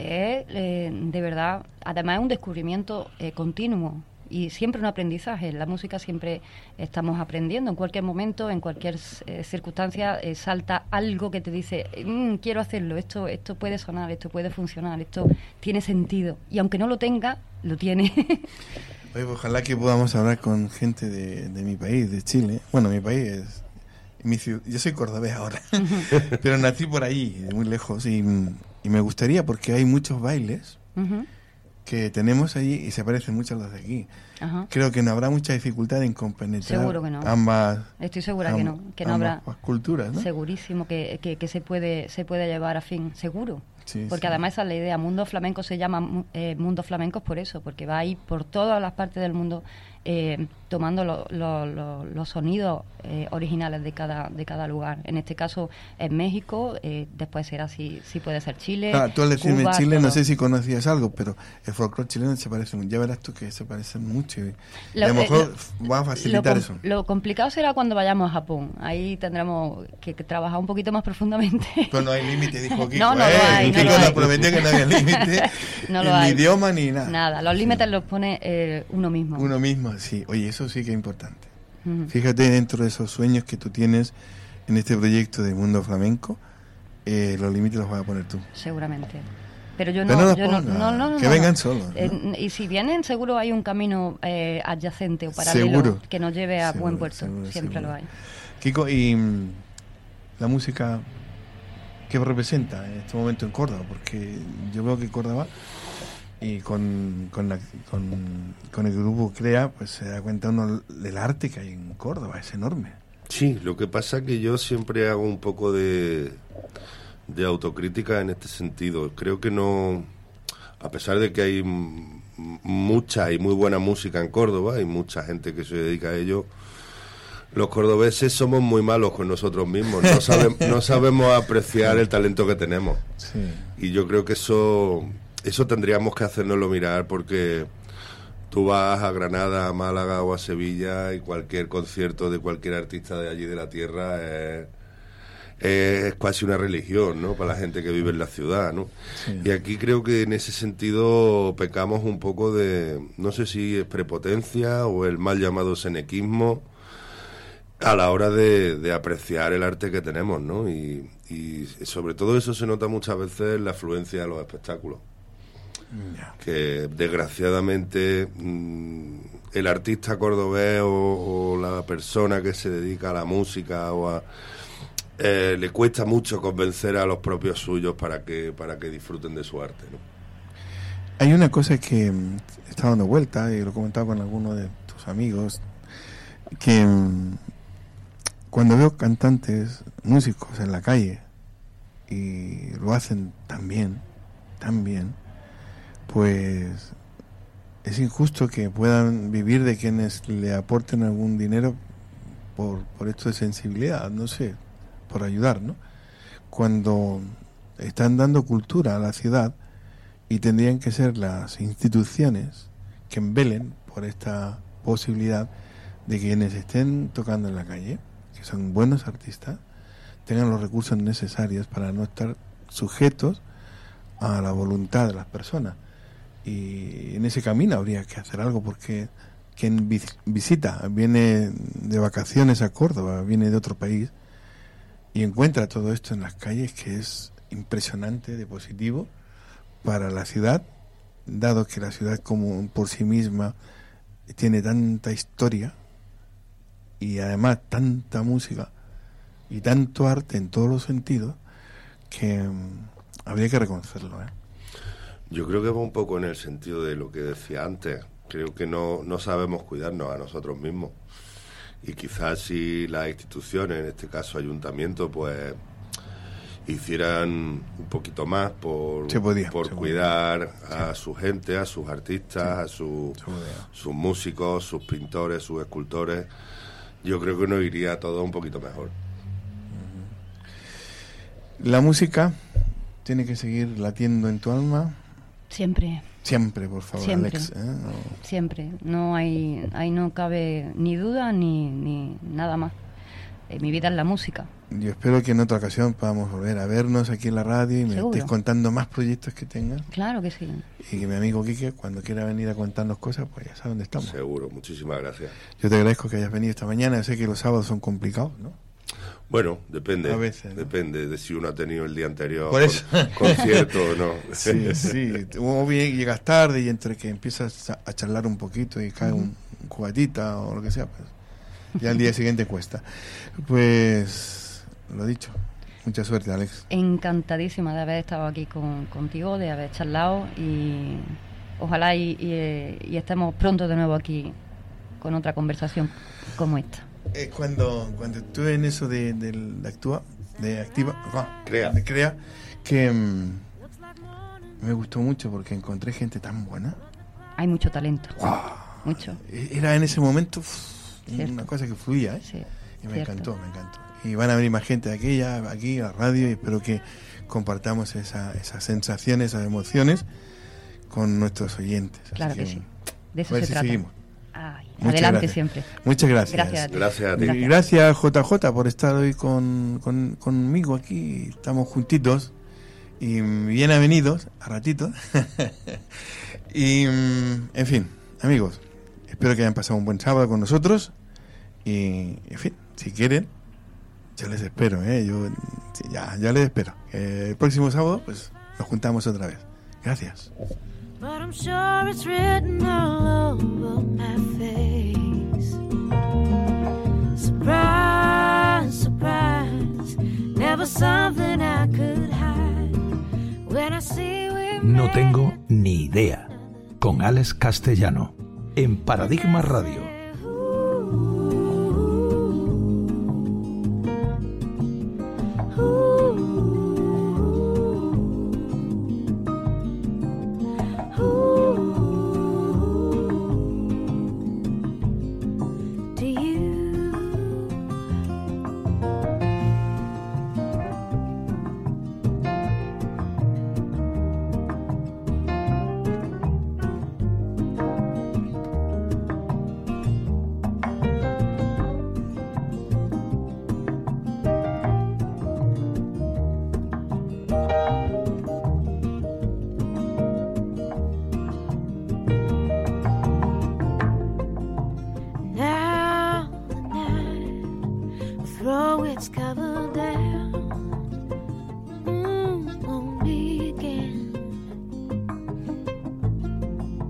De verdad, además es un descubrimiento continuo y siempre un aprendizaje. En la música siempre estamos aprendiendo. En cualquier momento, en cualquier circunstancia, salta algo que te dice, quiero hacerlo, esto puede sonar, esto puede funcionar, esto tiene sentido. Y aunque no lo tenga, lo tiene. Oye, pues ojalá que podamos hablar con gente de mi país, de Chile. Bueno, mi país es mi ciudad. Yo soy cordobés ahora, pero nací por ahí, muy lejos, y me gustaría, porque hay muchos bailes que tenemos allí y se parecen mucho a los de aquí. Creo que no habrá mucha dificultad en compenetrar Seguro que no. ambas. Estoy segura que no habrá. Culturas, ¿no? Segurísimo que se puede llevar a fin, seguro. Sí, porque sí. Además esa es la idea. Mundo Flamenco se llama Mundo Flamencos por eso, porque va ahí por todas las partes del mundo tomando los sonidos originales de cada lugar. En este caso es México, después será si puede ser Chile. Tú al decirme Cuba, Chile, todo. no sé si conocías algo, pero el folclore chileno se parece mucho. Ya verás tú que se parecen mucho. Y a lo mejor va a facilitar eso. Lo complicado será cuando vayamos a Japón. Ahí tendremos que trabajar un poquito más profundamente. Pues no hay límite, dijo Kiko. No lo hay. Kiko nos prometió que no había límite. No lo hay. Ni idioma ni nada. Nada, los límites los pone uno mismo. Uno mismo, sí. Oye, eso sí que es importante. Fíjate, dentro de esos sueños que tú tienes en este proyecto de Mundo Flamenco, los límites los vas a poner tú. Seguramente. Pero yo Pero no. Que vengan solos. Y si vienen, seguro hay un camino adyacente o paralelo seguro, que nos lleve a seguro, buen puerto. Seguro, Siempre lo hay. Kiko, y la música, ¿qué representa en este momento en Córdoba? Porque yo veo que Córdoba, y con el grupo CREA, pues se da cuenta uno del arte que hay en Córdoba, es enorme. Sí, lo que pasa es que yo siempre hago un poco de autocrítica en este sentido. Creo que no, a pesar de que hay mucha y muy buena música en Córdoba y mucha gente que se dedica a ello, los cordobeses somos muy malos con nosotros mismos, no sabemos apreciar el talento que tenemos. Sí. Y yo creo que eso tendríamos que hacérnoslo mirar, porque tú vas a Granada, a Málaga o a Sevilla y cualquier concierto de cualquier artista de allí de la tierra es casi una religión, ¿no? Para la gente que vive en la ciudad, ¿no? Sí. Y aquí creo que en ese sentido pecamos un poco de, no sé si es prepotencia o el mal llamado senequismo a la hora de apreciar el arte que tenemos, ¿no? Y sobre todo eso se nota muchas veces en la afluencia de los espectáculos. Que desgraciadamente el artista cordobés o la persona que se dedica a la música le cuesta mucho convencer a los propios suyos para que disfruten de su arte, ¿no? Hay una cosa que está dando vuelta, y lo he comentado con algunos de tus amigos, que cuando veo cantantes, músicos en la calle y lo hacen tan bien, pues es injusto que puedan vivir de quienes le aporten algún dinero por esto de sensibilidad, no sé, por ayudar, ¿no? Cuando están dando cultura a la ciudad y tendrían que ser las instituciones que velen por esta posibilidad de que quienes estén tocando en la calle, que son buenos artistas, tengan los recursos necesarios para no estar sujetos a la voluntad de las personas. Y en ese camino habría que hacer algo, porque quien visita, viene de vacaciones a Córdoba, viene de otro país y encuentra todo esto en las calles, que es impresionante de positivo para la ciudad, dado que la ciudad como por sí misma tiene tanta historia y además tanta música y tanto arte en todos los sentidos, que habría que reconocerlo, ¿eh? Yo creo que va un poco en el sentido de lo que decía antes. Creo que no sabemos cuidarnos a nosotros mismos. Y quizás si las instituciones, en este caso ayuntamiento, pues hicieran un poquito más por cuidar a su gente, a sus artistas, a sus músicos, sus pintores, sus escultores, yo creo que nos iría todo un poquito mejor. La música tiene que seguir latiendo en tu alma. Siempre. Siempre, por favor, siempre. Alex. No. Siempre. Ahí no cabe ni duda ni nada más. Mi vida es la música. Yo espero que en otra ocasión podamos volver a vernos aquí en la radio y me estés contando más proyectos que tengas. Claro que sí. Y que mi amigo Quique, cuando quiera venir a contarnos cosas, pues ya sabe dónde estamos. Seguro, muchísimas gracias. Yo te agradezco que hayas venido esta mañana. Yo sé que los sábados son complicados, ¿no? Bueno, depende. A veces, ¿no? Depende de si uno ha tenido el día anterior por eso. concierto o no. Sí. O bien llegas tarde y entre que empiezas a charlar un poquito y cae un cubatita o lo que sea, pues ya al día siguiente cuesta. Pues lo dicho, mucha suerte, Alex. Encantadísima de haber estado aquí contigo, de haber charlado, y ojalá y estemos pronto de nuevo aquí con otra conversación como esta. Cuando estuve en eso de Crea, que me gustó mucho porque encontré gente tan buena. Hay mucho talento. ¡Wow! Mucho. Era en ese momento una cosa que fluía, ¿eh? Sí, y me encantó. Y van a venir más gente aquí a la radio, y espero que compartamos esas sensaciones, esas emociones con nuestros oyentes. Claro que sí. De eso se trata. Seguimos. Adelante gracias. Siempre. Muchas gracias. Gracias a ti. Y gracias, JJ, por estar hoy conmigo aquí. Estamos juntitos y bien avenidos a ratito. Y en fin, amigos, espero que hayan pasado un buen sábado con nosotros. Y en fin, si quieren, yo les espero, yo ya les espero. El próximo sábado pues nos juntamos otra vez. Gracias. But I'm sure it's written all over my face. Surprise, surprise, never something I could hide. When I see we No tengo ni idea. Con Alex Castellano, en Paradigma Radio.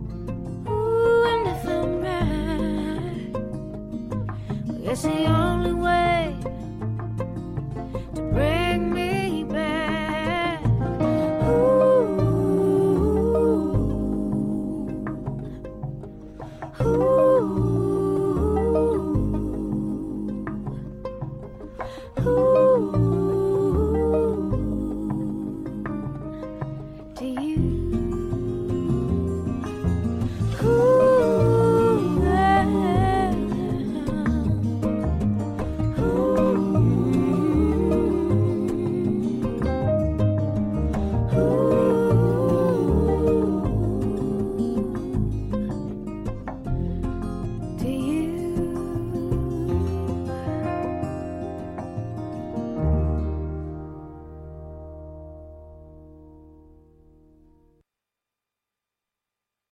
It's the only